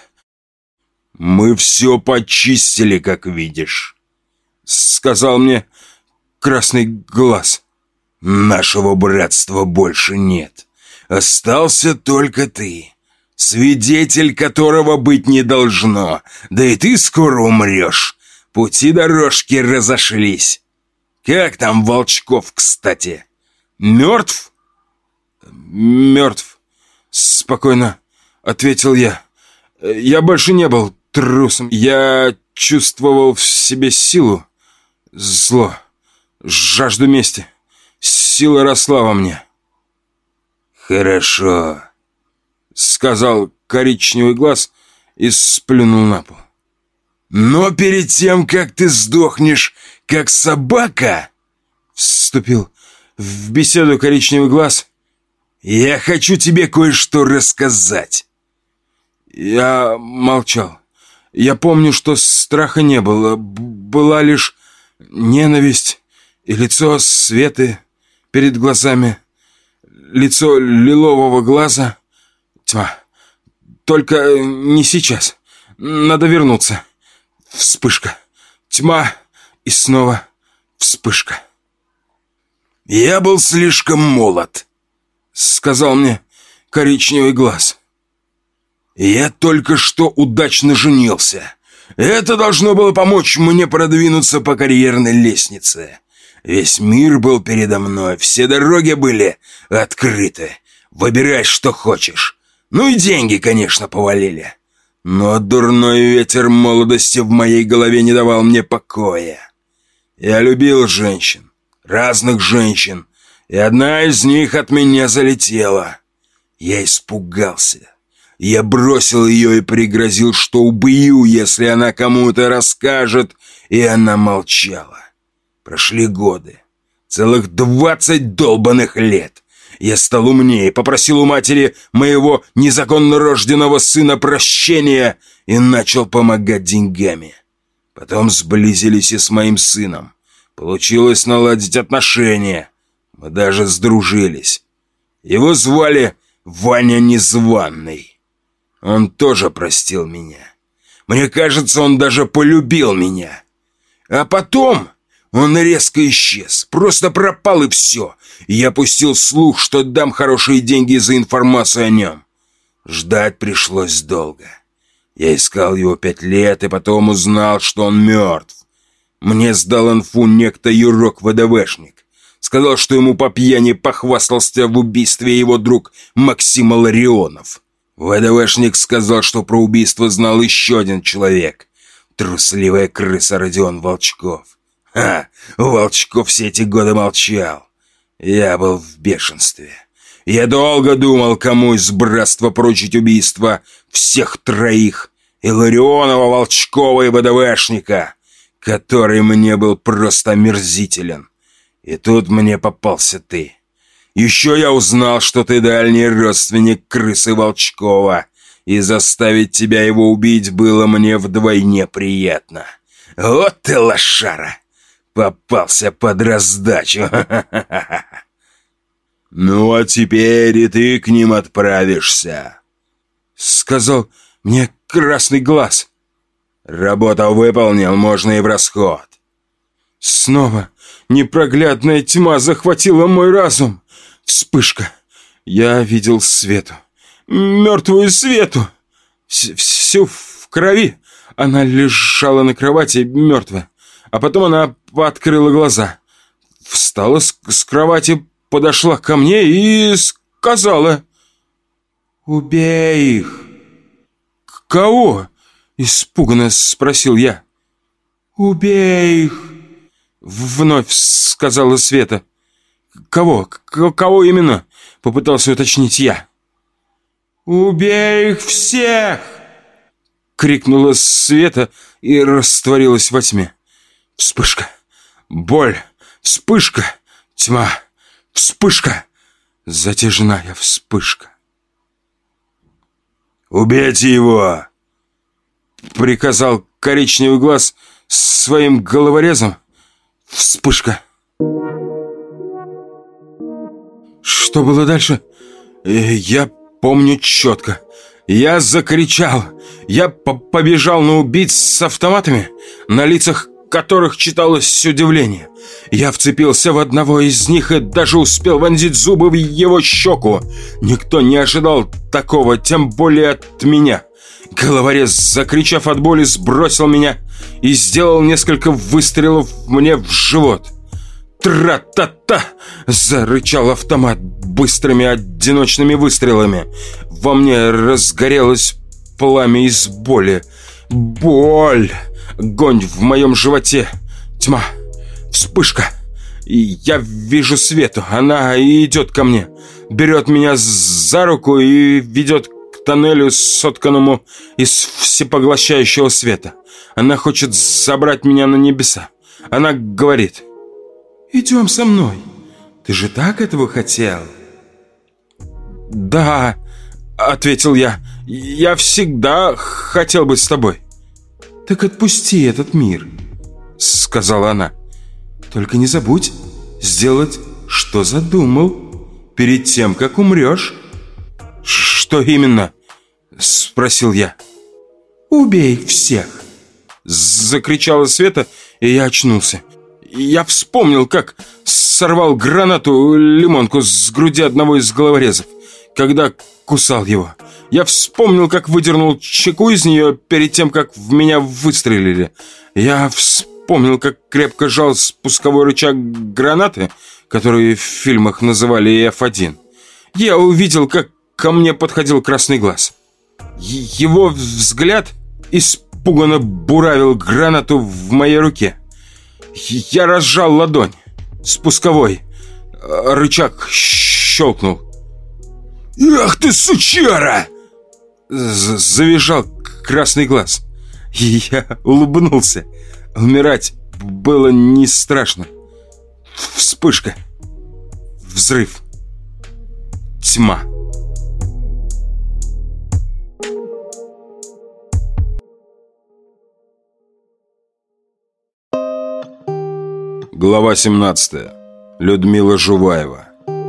«Мы все почистили, как видишь», — сказал мне красный глаз. «Нашего братства больше нет. Остался только ты, свидетель которого быть не должно. Да и ты скоро умрешь. Пути дорожки разошлись. Как там Волчков, кстати? Мертв?» «Мертв», — спокойно ответил я. «Я больше не был трусом. Я чувствовал в себе силу, зло, жажду мести. Сила росла во мне». «Хорошо», — сказал коричневый глаз и сплюнул на пол. «Но перед тем, как ты сдохнешь, как собака», — вступил в беседу коричневый глаз, — «я хочу тебе кое-что рассказать». Я молчал. Я помню, что страха не было. Была лишь ненависть и лицо Светы перед глазами. Лицо лилового глаза. Тьма. Только не сейчас. Надо вернуться. Вспышка. Тьма. И снова вспышка. «Я был слишком молод», — сказал мне коричневый глаз. «Я только что удачно женился. Это должно было помочь мне продвинуться по карьерной лестнице. Весь мир был передо мной, все дороги были открыты. Выбирай, что хочешь. Ну и деньги, конечно, повалили. Но дурной ветер молодости в моей голове не давал мне покоя. Я любил женщин, разных женщин, и одна из них от меня залетела. Я испугался. Я бросил ее и пригрозил, что убью, если она кому-то расскажет, и она молчала. Прошли годы. Целых 20 долбанных лет. Я стал умнее, попросил у матери моего незаконно рожденного сына прощения и начал помогать деньгами. Потом сблизились и с моим сыном. Получилось наладить отношения. Мы даже сдружились. Его звали Ваня Незваный. Он тоже простил меня. Мне кажется, он даже полюбил меня. А потом он резко исчез. Просто пропал и все. И я пустил слух, что дам хорошие деньги за информацию о нем. Ждать пришлось долго. Я искал его 5 лет и потом узнал, что он мертв. Мне сдал инфу некто Юрок-ВДВшник. Сказал, что ему по пьяни похвастался в убийстве его друг Максим Ларионов. ВДВшник сказал, что про убийство знал еще один человек. Трусливая крыса Родион Волчков. Волчков все эти годы молчал. Я был в бешенстве. Я долго думал, кому из братства поручить убийство всех 3. И Ларионова, Волчкова и ВДВшника, который мне был просто омерзителен. И тут мне попался ты. Еще я узнал, что ты дальний родственник крысы Волчкова, и заставить тебя его убить было мне вдвойне приятно. Вот ты лошара! Попался под раздачу. «Ну, а теперь и ты к ним отправишься», — сказал мне красный глаз. «Работу выполнил, можно и в расход». Снова непроглядная тьма захватила мой разум. Вспышка. Я видел Свету. Мертвую Свету. Всю в крови. Она лежала на кровати, мертвая. А потом она открыла глаза. Встала с кровати, подошла ко мне и сказала: «Убей их». «Кого?» Испуганно спросил я. «Убей их!» Вновь сказала Света. «Кого? Кого именно?» Попытался уточнить я. «Убей их всех!» Крикнула Света и растворилась во тьме. Вспышка, боль, вспышка, тьма, вспышка, затяжная вспышка. «Убейте его!» Приказал коричневый глаз своим головорезом. Вспышка. Что было дальше? Я помню четко. Я закричал. Я побежал на убийц с автоматами, на лицах которых читалось удивление. Я вцепился в одного из них и даже успел вонзить зубы в его щеку. Никто не ожидал такого, тем более от меня. Головорез, закричав от боли, сбросил меня и сделал несколько выстрелов мне в живот. «Тра-та-та!» – зарычал автомат быстрыми одиночными выстрелами. Во мне разгорелось пламя из боли. Боль! Огонь в моем животе. Тьма. Вспышка. И я вижу Свету. Она идет ко мне. Берет меня за руку и ведет к тоннелю, сотканному из всепоглощающего света. Она хочет забрать меня на небеса. Она говорит: «Идем со мной. Ты же так этого хотел?» «Да», — ответил я. «Я всегда хотел быть с тобой». «Так отпусти этот мир», — сказала она. «Только не забудь сделать, что задумал, перед тем, как умрешь». «Что именно?» — спросил я. «Убей всех!» — закричала Света, и я очнулся. Я вспомнил, как сорвал гранату-лимонку с груди одного из головорезов, когда кусал его. Я вспомнил, как выдернул чеку из нее перед тем, как в меня выстрелили. Я вспомнил, как крепко жал спусковой рычаг гранаты, которую в фильмах называли F1. Я увидел, как ко мне подходил красный глаз. Его взгляд испуганно буравил гранату в моей руке. Я разжал ладонь. Спусковой рычаг щелкнул. «Ах ты, сучара!» Завизжал красный глаз. И я улыбнулся. Умирать было не страшно. Вспышка. Взрыв. Тьма. Глава 17. Людмила Жуваева.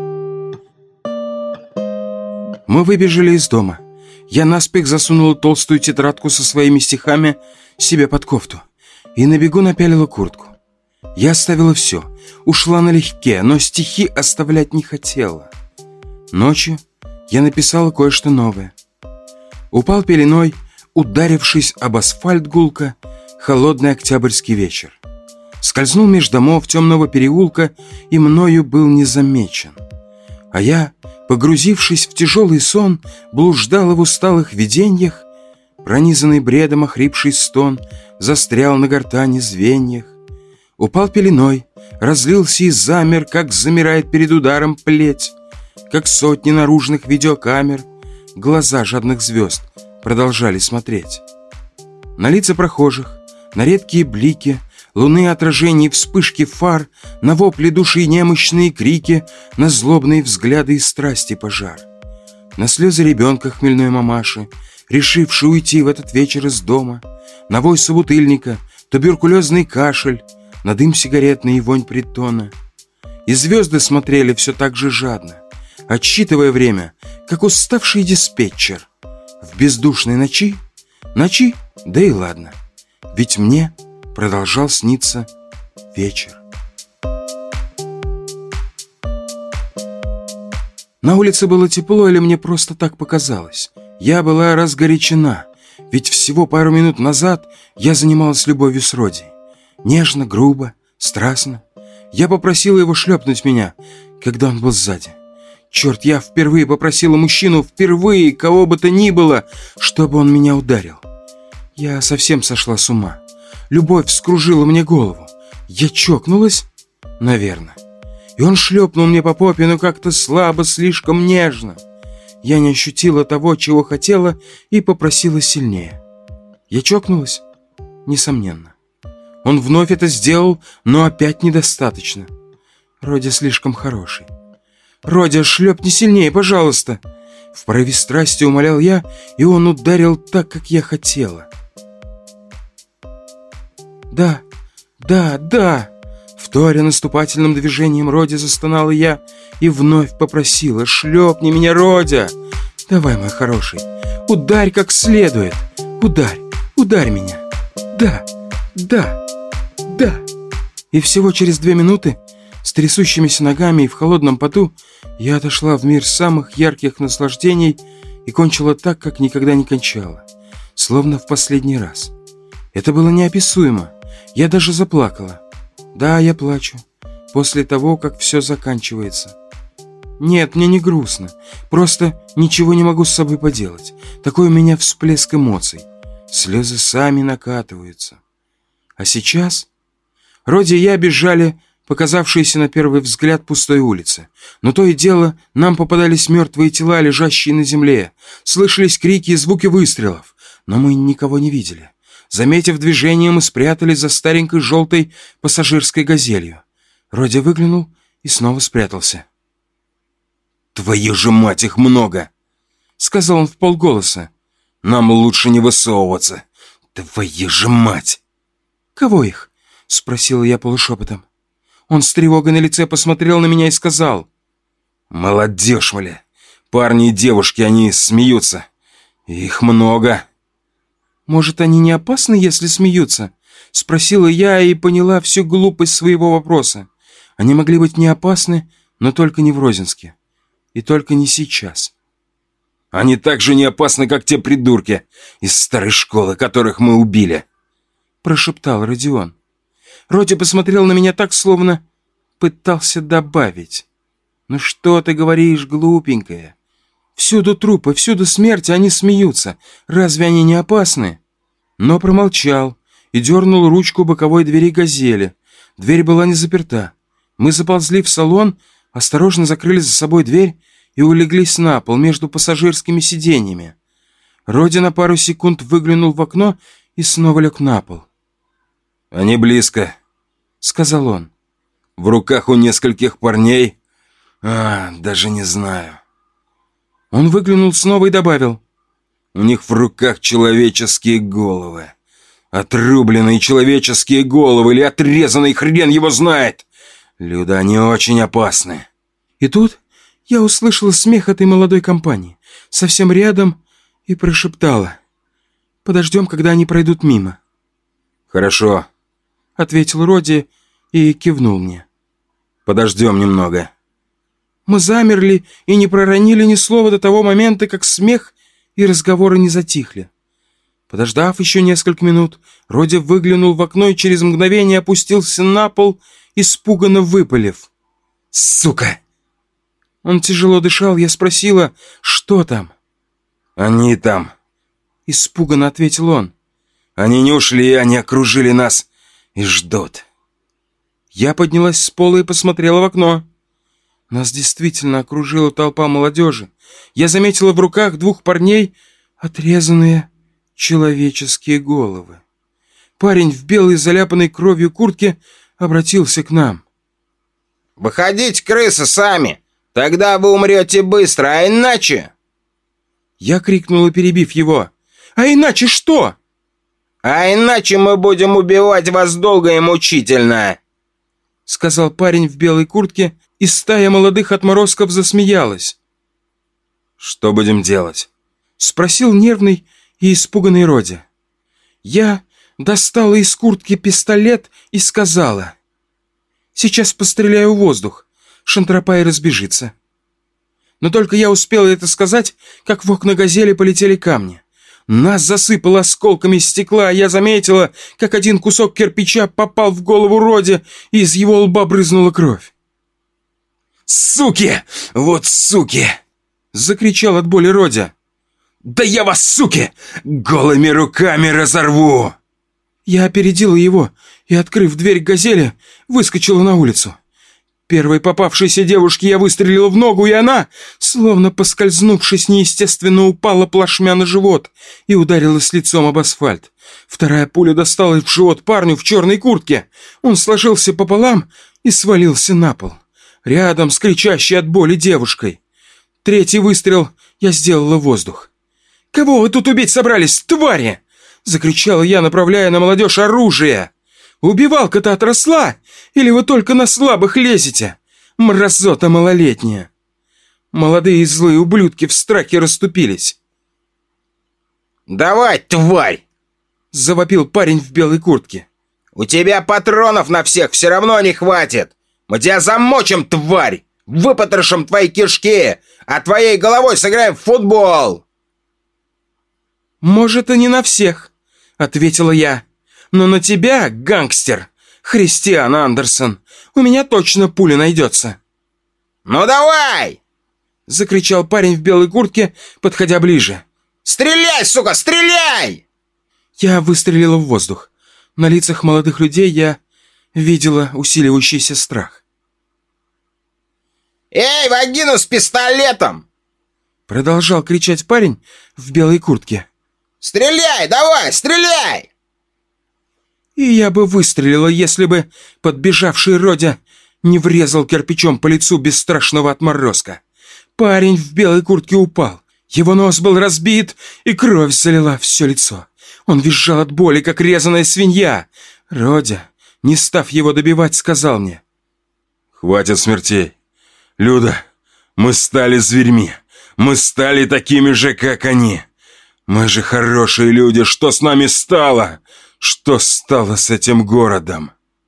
Мы выбежали из дома. Я наспех засунула толстую тетрадку со своими стихами себе под кофту и на бегу напялила куртку. Я оставила все, ушла налегке, но стихи оставлять не хотела. Ночью я написала кое-что новое. Упал пеленой, ударившись об асфальт гулко, холодный октябрьский вечер. Скользнул меж домов темного переулка и мною был незамечен. А я, погрузившись в тяжелый сон, блуждала в усталых виденьях. Пронизанный бредом охрипший стон застрял на гортани звеньях. Упал пеленой, разлился и замер, как замирает перед ударом плеть, как сотни наружных видеокамер глаза жадных звезд продолжали смотреть. На лица прохожих, на редкие блики луны отражений, вспышки фар, на вопли души немощные крики, на злобные взгляды и страсти пожар. На слезы ребенка хмельной мамаши, решившей уйти в этот вечер из дома, на вой собутыльника, туберкулезный кашель, на дым сигаретный и вонь притона. И звезды смотрели все так же жадно, отсчитывая время, как уставший диспетчер. В бездушной ночи, да и ладно, ведь мне продолжал сниться вечер. На улице было тепло или мне просто так показалось? Я была разгорячена, ведь всего пару минут назад я занималась любовью с Роди. Нежно, грубо, страстно. Я попросила его шлепнуть меня, когда он был сзади. Черт, я впервые попросила мужчину, впервые, кого бы то ни было, чтобы он меня ударил. Я совсем сошла с ума. Любовь вскружила мне голову. Я чокнулась? Наверное. И он шлепнул мне по попе, но как-то слабо, слишком нежно. Я не ощутила того, чего хотела, и попросила сильнее. Я чокнулась? Несомненно. Он вновь это сделал, но опять недостаточно. Родя слишком хороший. «Родя, шлепни сильнее, пожалуйста!» В порыве страсти умолял я, и он ударил так, как я хотела. «Да, да, да!» Вторя наступательным движением Родя застонала я и вновь попросила: «Шлепни меня, Родя! Давай, мой хороший, ударь как следует! Ударь меня! Да, да, да!» И всего через 2 минуты, с трясущимися ногами и в холодном поту, я отошла в мир самых ярких наслаждений и кончила так, как никогда не кончала, словно в последний раз. Это было неописуемо. Я даже заплакала. Да, я плачу. После того, как все заканчивается. Нет, мне не грустно. Просто ничего не могу с собой поделать. Такой у меня всплеск эмоций. Слезы сами накатываются. А сейчас Роди и я бежали показавшиеся на первый взгляд пустой улице. Но то и дело, нам попадались мертвые тела, лежащие на земле. Слышались крики и звуки выстрелов. Но мы никого не видели. Заметив движение, мы спрятались за старенькой желтой пассажирской газелью. Роди выглянул и снова спрятался. «Твою же мать, их много!» — сказал он вполголоса. «Нам лучше не высовываться. Твою же мать!» «Кого их?» — спросила я полушепотом. Он с тревогой на лице посмотрел на меня и сказал: «Молодежь, мля! Парни и девушки, они смеются. Их много!» «Может, они не опасны, если смеются?» — спросила я и поняла всю глупость своего вопроса. Они могли быть не опасны, но только не в Розинске. И только не сейчас. «Они так же не опасны, как те придурки из старой школы, которых мы убили!» — прошептал Родион. Роди посмотрел на меня так, словно пытался добавить: «Ну что ты говоришь, глупенькая? Всюду трупы, всюду смерть, а они смеются. Разве они не опасны?» Но промолчал и дернул ручку боковой двери «Газели». Дверь была не заперта. Мы заползли в салон, осторожно закрыли за собой дверь и улеглись на пол между пассажирскими сиденьями. Роди на пару секунд выглянул в окно и снова лег на пол. «Они близко», — сказал он. «В руках у нескольких парней. Даже не знаю». Он выглянул снова и добавил: «У них в руках человеческие головы. Отрубленные человеческие головы или отрезанный, хрен его знает. Люда, они очень опасны». И тут я услышала смех этой молодой компании совсем рядом и прошептала: «Подождем, когда они пройдут мимо». «Хорошо», — ответил Роди и кивнул мне. «Подождем немного». Мы замерли и не проронили ни слова до того момента, как смех и разговоры не затихли. Подождав еще несколько минут, Роди выглянул в окно и через мгновение опустился на пол, испуганно выпалив: «Сука!» Он тяжело дышал, я спросила: «Что там?» «Они там», — испуганно ответил он. «Они не ушли, они окружили нас и ждут». Я поднялась с пола и посмотрела в окно. Нас действительно окружила толпа молодежи. Я заметила в руках 2 парней отрезанные человеческие головы. Парень в белой заляпанной кровью куртке обратился к нам: «Выходите, крысы, сами! Тогда вы умрете быстро, а иначе...» Я крикнула, перебив его: «А иначе что?» «А иначе мы будем убивать вас долго и мучительно!» — сказал парень в белой куртке, и стая молодых отморозков засмеялась. «Что будем делать?» — спросил нервный и испуганный Роди. Я достала из куртки пистолет и сказала: «Сейчас постреляю в воздух, Шантропай разбежится». Но только я успела это сказать, как в окна «Газели» полетели камни. Нас засыпало осколками стекла, а я заметила, как один кусок кирпича попал в голову Роди, и из его лба брызнула кровь. «Суки! Вот суки!» — закричал от боли Роди. Да я вас, суки, голыми руками разорву!» Я опередила его и, открыв дверь к «Газели», выскочила на улицу. Первой попавшейся девушке я выстрелила в ногу, и она, словно поскользнувшись, неестественно упала плашмя на живот и ударилась лицом об асфальт. Вторая пуля достала в живот парню в черной куртке. Он сложился пополам и свалился на пол, рядом с кричащей от боли девушкой. Третий выстрел я сделала в воздух. «Кого вы тут убить собрались, твари?» — закричала я, направляя на молодежь оружие. «Убивалка-то отросла? Или вы только на слабых лезете? Мразота малолетняя!» Молодые злые ублюдки в страхе расступились. «Давай, тварь!» — завопил парень в белой куртке. «У тебя патронов на всех все равно не хватит! Мы тебя замочим, тварь! Выпотрошим твои кишки, а твоей головой сыграем в футбол!» «Может, и не на всех», — ответила я. «Но на тебя, гангстер, Христиан Андерсон, у меня точно пуля найдется». «Ну давай!» — закричал парень в белой куртке, подходя ближе. «Стреляй, сука, стреляй!» Я выстрелила в воздух. На лицах молодых людей я видела усиливающийся страх. «Эй, вагину с пистолетом!» Продолжал кричать парень в белой куртке. «Стреляй, давай, стреляй!» И я бы выстрелила, если бы подбежавший Родя не врезал кирпичом по лицу бесстрашного отморозка. Парень в белой куртке упал. Его нос был разбит, и кровь залила все лицо. Он визжал от боли, как резаная свинья. Родя, не став его добивать, сказал мне: «Хватит смертей. Люда, мы стали зверьми. Мы стали такими же, как они. Мы же хорошие люди. Что с нами стало? Что стало с этим городом?»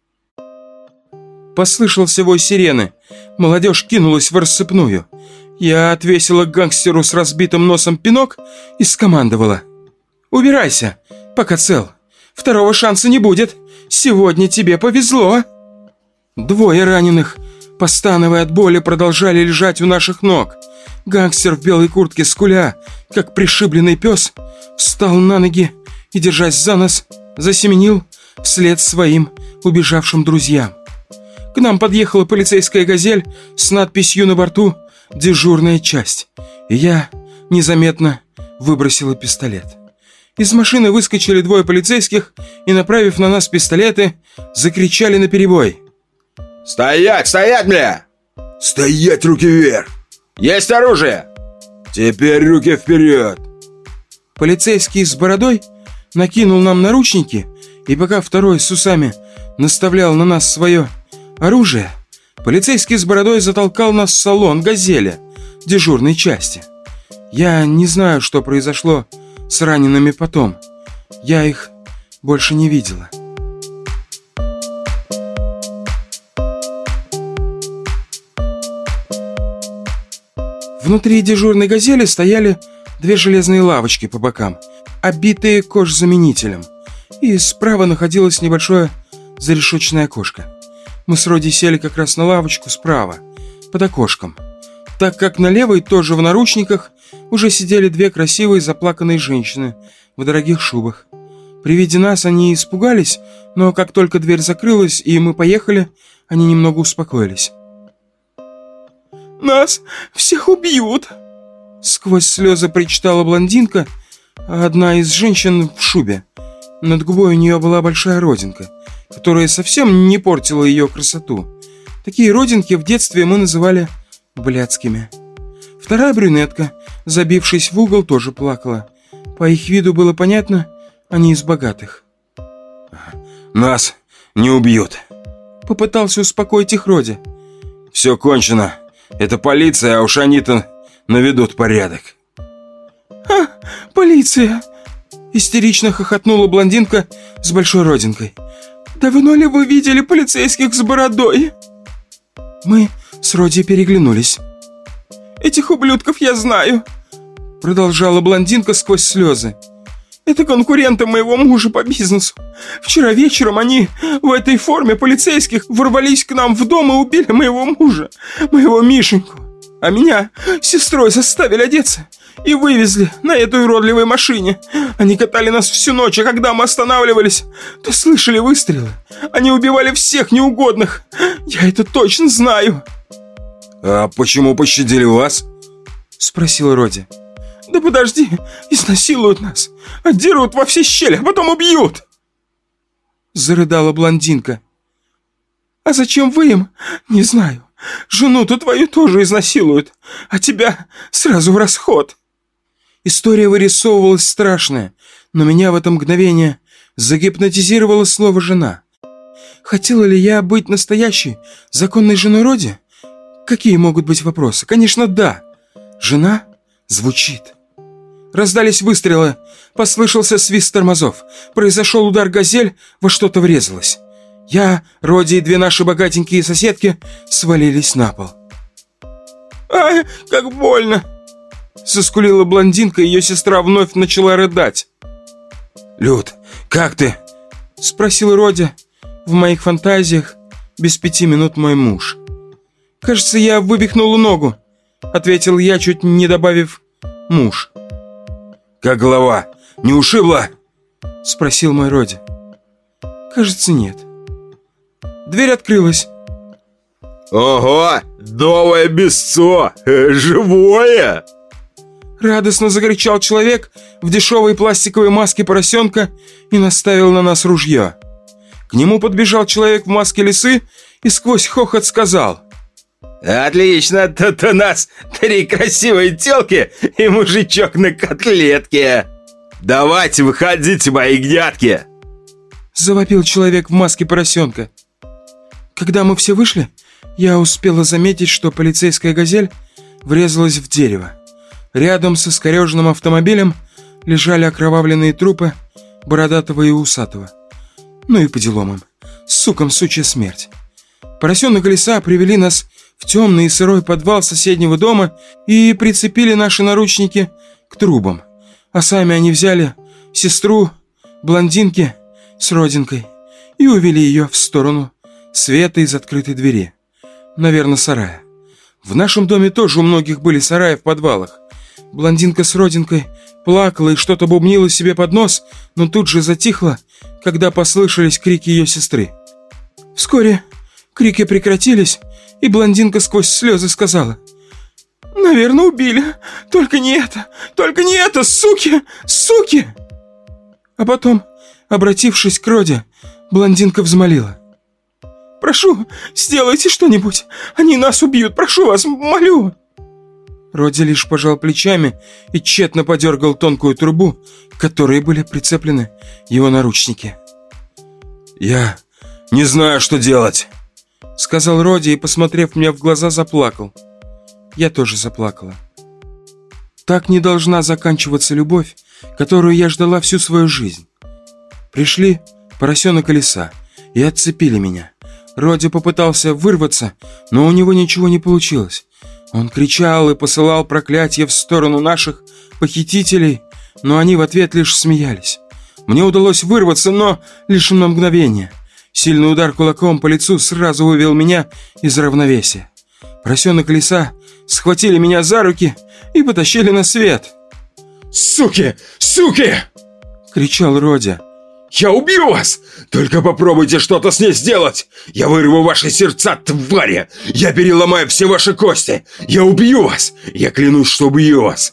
Послышался вой сирены. Молодежь кинулась в рассыпную. Я отвесила гангстеру с разбитым носом пинок и скомандовала: «Убирайся, пока цел. Второго шанса не будет. Сегодня тебе повезло». Двое раненых, постановая от боли, продолжали лежать у наших ног. Гангстер в белой куртке, скуля, как пришибленный пес, встал на ноги и, держась за нос, засеменил вслед своим убежавшим друзьям. К нам подъехала полицейская «Газель» с надписью на борту «Дежурная часть», и я незаметно выбросила пистолет. Из машины выскочили двое полицейских и, направив на нас пистолеты, закричали наперебой: «Стоять, стоять, бля! «Стоять, руки вверх! Есть оружие!» Теперь руки вперед!» Полицейский с бородой накинул нам наручники, и пока второй с усами наставлял на нас свое оружие, полицейский с бородой затолкал нас в салон «Газели» дежурной части. Я не знаю, что произошло с ранеными потом. Я их больше не видела. Внутри дежурной «Газели» стояли две железные лавочки по бокам, обитые кожзаменителем, и справа находилось небольшое зарешочное окошко. Мы с Роди сели как раз на лавочку справа, под окошком, так как на левой, тоже в наручниках, уже сидели две красивые заплаканные женщины в дорогих шубах. При виде нас они испугались, но как только дверь закрылась и мы поехали, они немного успокоились. «Нас всех убьют!» Сквозь слезы причитала блондинка, а одна из женщин в шубе. Над губой у нее была большая родинка, которая совсем не портила ее красоту. Такие родинки в детстве мы называли блядскими. Вторая брюнетка, забившись в угол, тоже плакала. По их виду было понятно, они из богатых. «Нас не убьют», — попытался успокоить их Роди. «Все кончено. Это полиция, а уж они-то наведут порядок». «А, полиция!» — истерично хохотнула блондинка с большой родинкой. «Давно ли вы видели полицейских с бородой?» Мы с Роди переглянулись. «Этих ублюдков я знаю», — продолжала блондинка сквозь слезы. «Это конкуренты моего мужа по бизнесу. Вчера вечером они в этой форме полицейских ворвались к нам в дом и убили моего мужа, моего Мишеньку. А меня с сестрой заставили одеться и вывезли на этой уродливой машине. Они катали нас всю ночь, а когда мы останавливались, то слышали выстрелы. Они убивали всех неугодных. Я это точно знаю. «А почему пощадили вас?» — спросил Роди. «Да подожди, изнасилуют нас, отдерут во все щели, а потом убьют!» Зарыдала блондинка. «А зачем вы им? Не знаю. Жену-то твою тоже изнасилуют, а тебя сразу в расход». История вырисовывалась страшная, но меня в это мгновение загипнотизировало слово «жена». Хотела ли я быть настоящей, законной женой Роди? Какие могут быть вопросы? Конечно, да. Жена звучит. Раздались выстрелы, послышался свист тормозов. Произошел удар, «Газель» во что-то врезалась. Я, Роди и две наши богатенькие соседки свалились на пол. «Ай, как больно!» Заскулила блондинка, и ее сестра вновь начала рыдать. «Люд, как ты?» Спросил Роди. В моих фантазиях без 5 минут мой муж. «Кажется, я вывихнула ногу», ответил я, чуть не добавив «муж». «Как голова? Не ушибла?» Спросил мой Роди. «Кажется, нет». Дверь открылась. «Ого! Новое бесцо! Живое!» Радостно закричал человек в дешевой пластиковой маске поросенка и наставил на нас ружье. К нему подбежал человек в маске лисы и сквозь хохот сказал: «Отлично! Тут у нас 3 красивые телки и мужичок на котлетке! Давайте, выходите, мои гнятки!» Завопил человек в маске поросенка. Когда мы все вышли, я успела заметить, что полицейская «Газель» врезалась в дерево. Рядом с искореженным автомобилем лежали окровавленные трупы бородатого и усатого. Ну и по делам им. Сукам сучья смерть. Поросенок и лиса привели нас в темный и сырой подвал соседнего дома и прицепили наши наручники к трубам. А сами они взяли сестру, блондинки с родинкой и увели ее в сторону света из открытой двери. Наверное, сарая. В нашем доме тоже у многих были сараи в подвалах. Блондинка с родинкой плакала и что-то бубнила себе под нос, но тут же затихла, когда послышались крики ее сестры. Вскоре крики прекратились, и блондинка сквозь слезы сказала: «Наверное, убили. Только не это, суки, суки!» А потом, обратившись к Роди, блондинка взмолила: «Прошу, сделайте что-нибудь. Они нас убьют, прошу вас, молю!» Роди лишь пожал плечами и тщетно подергал тонкую трубу, к которой были прицеплены его наручники. «Я не знаю, что делать», — сказал Роди и, посмотрев мне в глаза, заплакал. Я тоже заплакала. Так не должна заканчиваться любовь, которую я ждала всю свою жизнь. Пришли поросенок и лиса и отцепили меня. Роди попытался вырваться, но у него ничего не получилось. Он кричал и посылал проклятия в сторону наших похитителей, но они в ответ лишь смеялись. Мне удалось вырваться, но лишь на мгновение. Сильный удар кулаком по лицу сразу вывел меня из равновесия. Поросенок и лиса схватили меня за руки и потащили на свет. «Суки! Суки!» — кричал Роди. «Я убью вас! Только попробуйте что-то с ней сделать! Я вырву ваши сердца, твари! Я переломаю все ваши кости! Я убью вас! Я клянусь, что убью вас!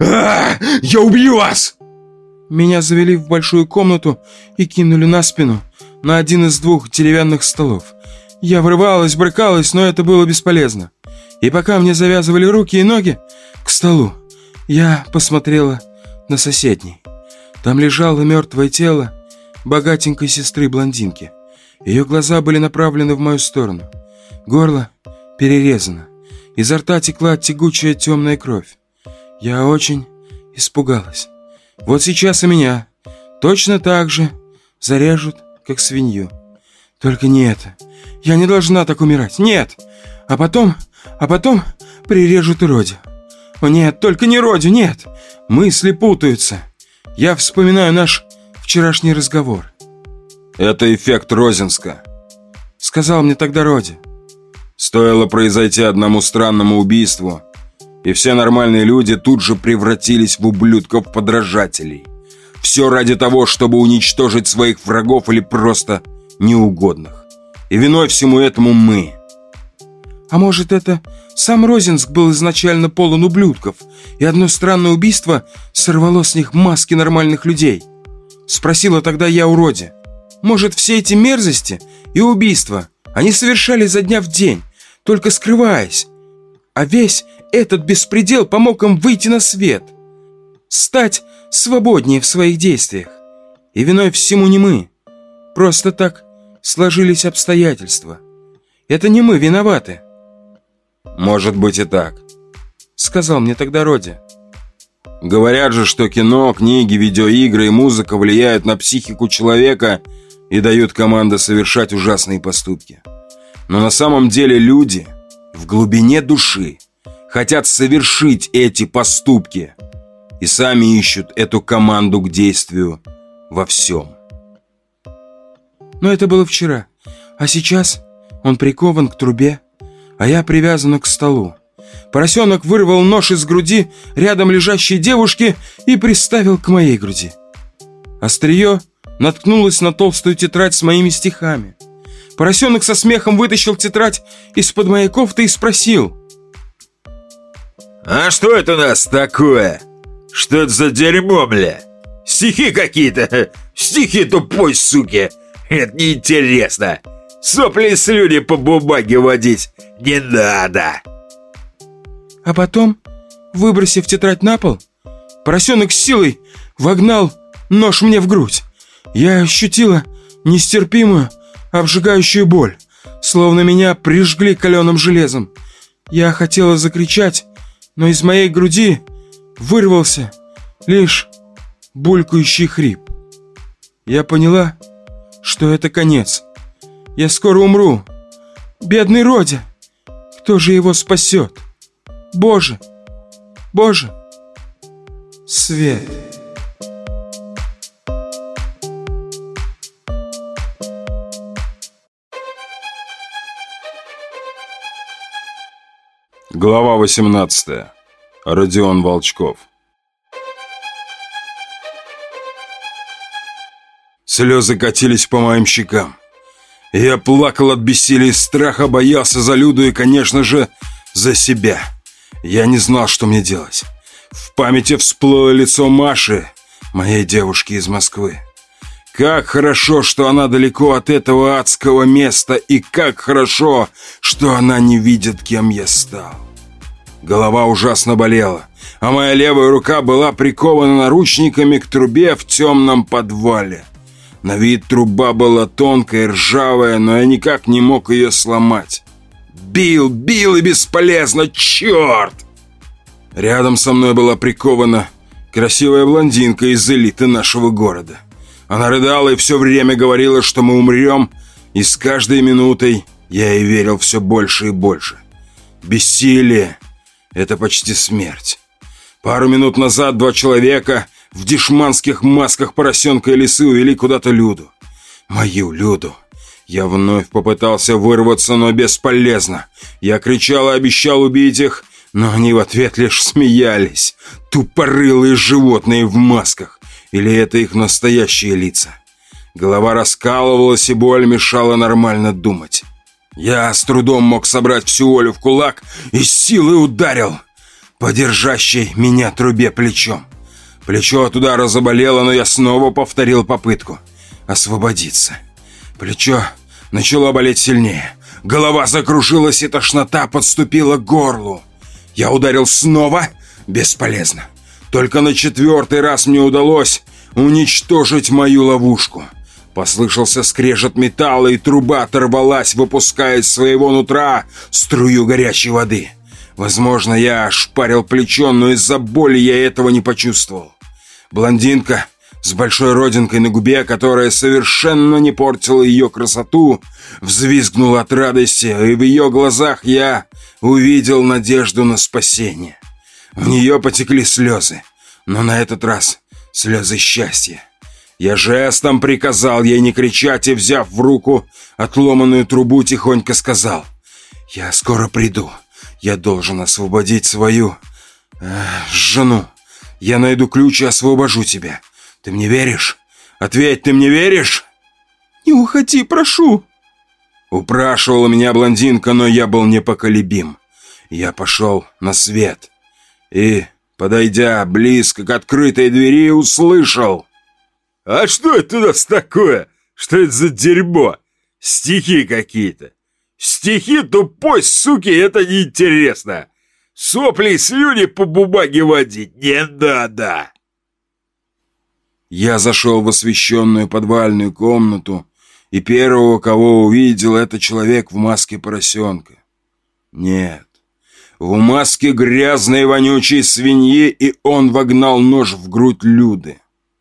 Я убью вас!» Меня завели в большую комнату и кинули на спину на один из 2 деревянных столов. Я врывалась, брыкалась, но это было бесполезно. И пока мне завязывали руки и ноги к столу, я посмотрела на соседний. Там лежало мертвое тело богатенькой сестры-блондинки. Ее глаза были направлены в мою сторону. Горло перерезано. Изо рта текла тягучая темная кровь. Я очень испугалась. Вот сейчас и меня точно так же зарежут, как свинью. Только не это. Я не должна так умирать. Нет. А потом прирежут и Роди. О нет, только не Роди, нет. Мысли путаются. Я вспоминаю наш вчерашний разговор. «Это эффект Розенска», — сказал мне тогда Роди. «Стоило произойти одному странному убийству, И все нормальные люди тут же превратились в ублюдков-подражателей. Все ради того, чтобы уничтожить своих врагов или просто неугодных. И виной всему этому мы. А может, это сам Розенск был изначально полон ублюдков, и одно странное убийство сорвало с них маски нормальных людей? Спросила тогда я у Роди. Может, все эти мерзости и убийства они совершали изо дня в день, только скрываясь, а весь этот беспредел помог им выйти на свет, стать свободнее в своих действиях. И виной всему не мы. Просто так сложились обстоятельства. Это не мы виноваты. Может быть и так, сказал мне тогда Роди. Говорят же, что кино, книги, видеоигры и музыка влияют на психику человека и дают команды совершать ужасные поступки. Но на самом деле люди в глубине души хотят совершить эти поступки и сами ищут эту команду к действию во всем. Но это было вчера, а сейчас он прикован к трубе, а я привязана к столу. Поросенок вырвал нож из груди рядом лежащей девушки и приставил к моей груди. Острие наткнулось на толстую тетрадь с моими стихами. Поросенок со смехом вытащил тетрадь из-под моей кофты и спросил: «А что это у нас такое? Что это за дерьмо, бля? Стихи какие-то? Стихи тупой суки! Это неинтересно! Сопли и слюни по бумаге водить не надо!» А потом, выбросив тетрадь на пол, поросенок с силой вогнал нож мне в грудь. Я ощутила нестерпимую, обжигающую боль, словно меня прижгли каленым железом. Я хотела закричать, но из моей груди вырвался лишь булькающий хрип. Я поняла, что это конец. Я скоро умру. Бедный Роди! Кто же его спасет? Боже! Боже! Свет! Глава 18. Родион Волчков. Слезы катились по моим щекам. Я плакал от бессилия и страха, боялся за Люду и, конечно же, за себя. Я не знал, что мне делать. В памяти всплыло лицо Маши, моей девушки из Москвы. Как хорошо, что она далеко от этого адского места, и как хорошо, что она не видит, кем я стал. Голова ужасно болела, а моя левая рука была прикована наручниками к трубе в темном подвале. На вид труба была тонкая, ржавая, но я никак не мог ее сломать. Бил и бесполезно, черт! Рядом со мной была прикована красивая блондинка из элиты нашего города. Она рыдала и все время говорила, что мы умрем, и с каждой минутой я ей верил все больше и больше. Бессилие — это почти смерть. Пару минут назад 2 человека в дешманских масках поросенка и лисы увели куда-то Люду. Мою Люду. Я вновь попытался вырваться, но бесполезно. Я кричал и обещал убить их, но они в ответ лишь смеялись. Тупорылые животные в масках. Или это их настоящие лица? Голова раскалывалась, и боль мешала нормально думать. Я с трудом мог собрать всю волю в кулак и с силой ударил по держащей меня трубе плечом. Плечо от удара заболело, но я снова повторил попытку освободиться. Плечо начало болеть сильнее. Голова закружилась, и тошнота подступила к горлу. Я ударил снова. Бесполезно. Только на 4-й раз мне удалось уничтожить мою ловушку. Послышался скрежет металла, и труба оторвалась, выпуская из своего нутра струю горячей воды. Возможно, я ошпарил плечо, но из-за боли я этого не почувствовал. Блондинка с большой родинкой на губе, которая совершенно не портила ее красоту, взвизгнула от радости, и в ее глазах я увидел надежду на спасение. В нее потекли слезы, но на этот раз слезы счастья. Я жестом приказал ей не кричать и, взяв в руку отломанную трубу, тихонько сказал: «Я скоро приду. Я должен освободить свою Жену. Я найду ключ и освобожу тебя. Ты мне веришь? Ответь, ты мне веришь? Не уходи, прошу. Упрашивала меня блондинка, но я был непоколебим. Я пошел на свет и, подойдя близко к открытой двери, услышал: «А что это у нас такое? Что это за дерьмо? Стихи какие-то. Стихи тупой суки, это неинтересно. Сопли и слюни по бумаге водить не надо». Я зашел в освещенную подвальную комнату, и первого, кого увидел, это человек в маске поросенка. Нет, в маске грязной вонючей свиньи, и он вогнал нож в грудь Люды.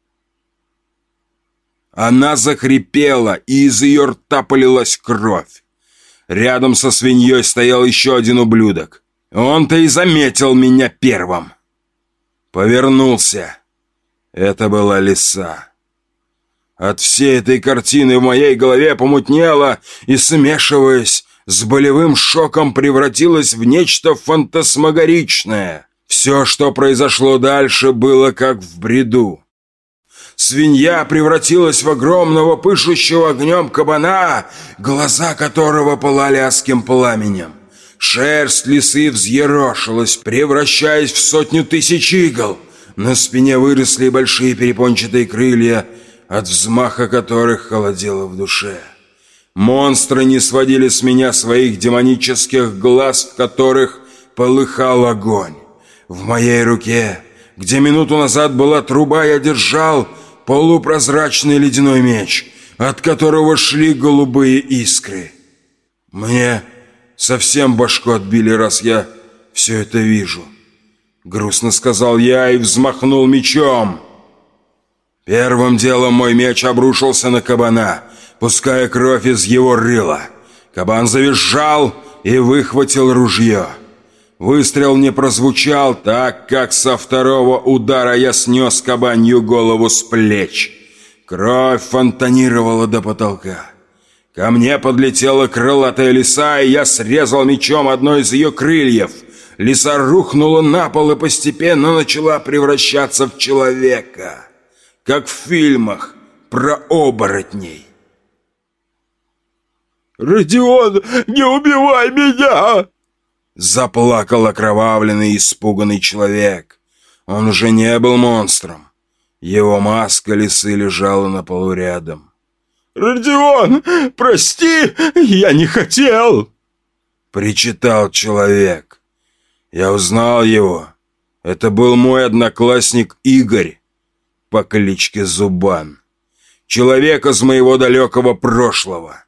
Она захрипела, и из ее рта полилась кровь. Рядом со свиньей стоял еще один ублюдок. Он-то и заметил меня первым. Повернулся. Это была лиса. От всей этой картины в моей голове помутнело и, смешиваясь с болевым шоком, превратилась в нечто фантасмагоричное. Все, что произошло дальше, было как в бреду. Свинья превратилась в огромного пышущего огнем кабана, глаза которого пылали адским пламенем. Шерсть лисы взъерошилась, превращаясь в 100 000 игл. На спине выросли большие перепончатые крылья, от взмаха которых холодело в душе. Монстры не сводили с меня своих демонических глаз, в которых полыхал огонь. В моей руке, где минуту назад была труба, я держал полупрозрачный ледяной меч, от которого шли голубые искры. Мне совсем башку отбили, раз я все это вижу. Грустно сказал я и взмахнул мечом. Первым делом мой меч обрушился на кабана, пуская кровь из его рыла. Кабан завизжал и выхватил ружье. Выстрел не прозвучал, так как со второго удара я снес кабанью голову с плеч. Кровь фонтанировала до потолка. Ко мне подлетела крылатая лиса, и я срезал мечом одно из ее крыльев. Лиса рухнула на пол и постепенно начала превращаться в человека, как в фильмах про оборотней. «Родион, не убивай меня!» Заплакал окровавленный и испуганный человек. Он уже не был монстром. Его маска лисы лежала на полу рядом. «Родион, прости, я не хотел!» Причитал человек. Я узнал его. Это был мой одноклассник Игорь по кличке Зубан. Человек из моего далекого прошлого.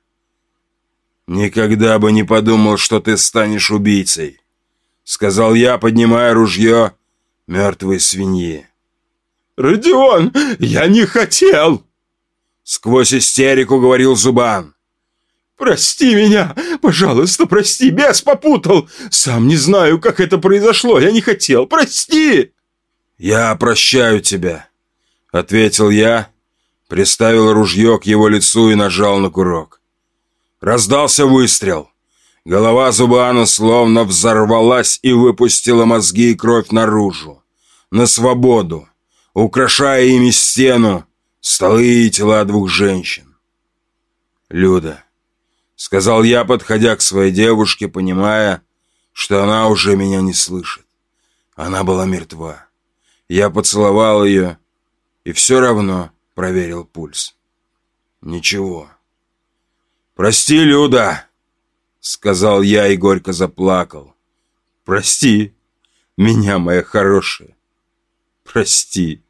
«Никогда бы не подумал, что ты станешь убийцей», — сказал я, поднимая ружье мертвой свиньи. «Родион, я не хотел!» Сквозь истерику говорил Зубан. «Прости меня, пожалуйста, прости, бес попутал. Сам не знаю, как это произошло, я не хотел, прости!» «Я прощаю тебя», — ответил я, приставил ружье к его лицу и нажал на курок. Раздался выстрел. Голова Зубана словно взорвалась и выпустила мозги и кровь наружу, на свободу, украшая ими стену, столы и тела двух женщин. «Люда», — сказал я, подходя к своей девушке, понимая, что она уже меня не слышит. Она была мертва. Я поцеловал ее и все равно проверил пульс. Ничего. «Прости, Люда», — сказал я и горько заплакал. «Прости меня, моя хорошая. Прости».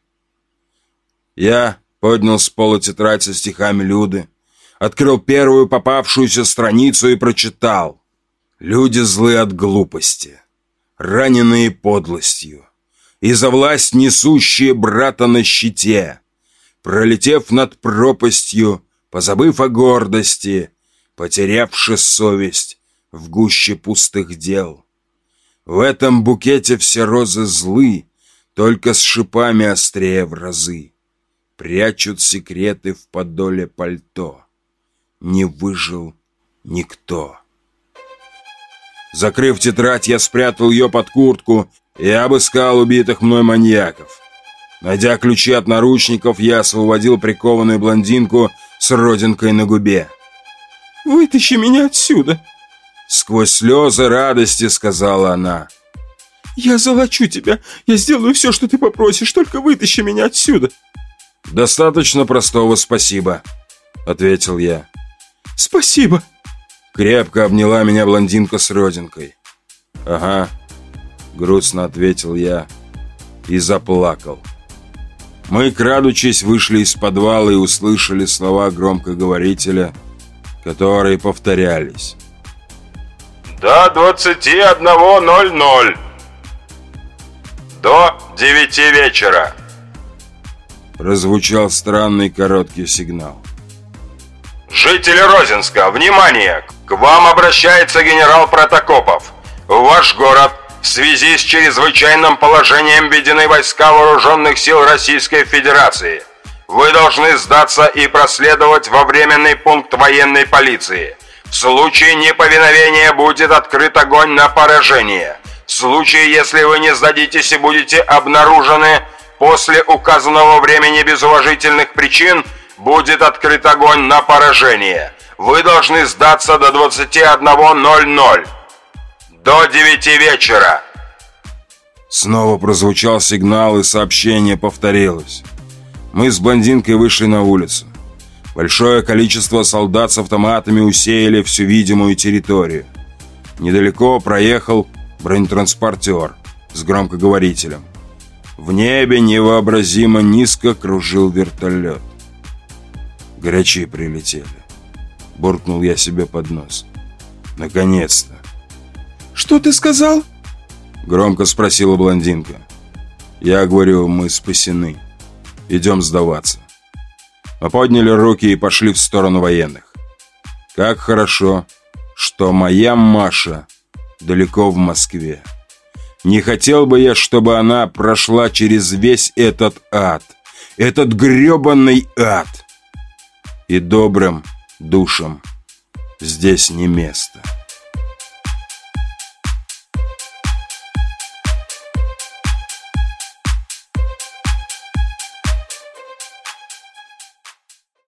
Я поднял с пола тетрадь со стихами Люды, открыл первую попавшуюся страницу и прочитал. «Люди злы от глупости, раненые подлостью, и за власть несущие брата на щите, пролетев над пропастью, позабыв о гордости, потерявши совесть в гуще пустых дел. В этом букете все розы злы, только с шипами острее в разы. Прячут секреты в подоле пальто. Не выжил никто». Закрыв тетрадь, я спрятал ее под куртку и обыскал убитых мной маньяков. Найдя ключи от наручников, я освободил прикованную блондинку с родинкой на губе. «Вытащи меня отсюда!» Сквозь слезы радости сказала она. «Я золочу тебя! Я сделаю все, что ты попросишь, только вытащи меня отсюда!» «Достаточно простого спасибо», — ответил я. «Спасибо!» Крепко обняла меня блондинка с родинкой. «Ага», — грустно ответил я и заплакал. Мы, крадучись, вышли из подвала и услышали слова громкоговорителя, которые повторялись. «До 21:00. До 9 вечера». Прозвучал странный короткий сигнал. «Жители Розенска, внимание! К вам обращается генерал Протокопов. В ваш город в связи с чрезвычайным положением введены войска вооруженных сил Российской Федерации. Вы должны сдаться и проследовать во временный пункт военной полиции. В случае неповиновения будет открыт огонь на поражение. В случае, если вы не сдадитесь и будете обнаружены после указанного времени без уважительных причин, будет открыт огонь на поражение. Вы должны сдаться до 21:00. До 9 вечера». Снова прозвучал сигнал, и сообщение повторилось. Мы с блондинкой вышли на улицу. Большое количество солдат с автоматами усеяли всю видимую территорию. Недалеко проехал бронетранспортер с громкоговорителем. В небе невообразимо низко кружил вертолет. Грачи прилетели. Буркнул я себе под нос. Наконец-то. «Что ты сказал?» Громко спросила блондинка. Я говорю, мы спасены. Идем сдаваться. Мы подняли руки и пошли в сторону военных. Как хорошо, что моя Маша далеко в Москве. Не хотел бы я, чтобы она прошла через весь этот ад. Этот гребаный ад. И добрым душам здесь не место.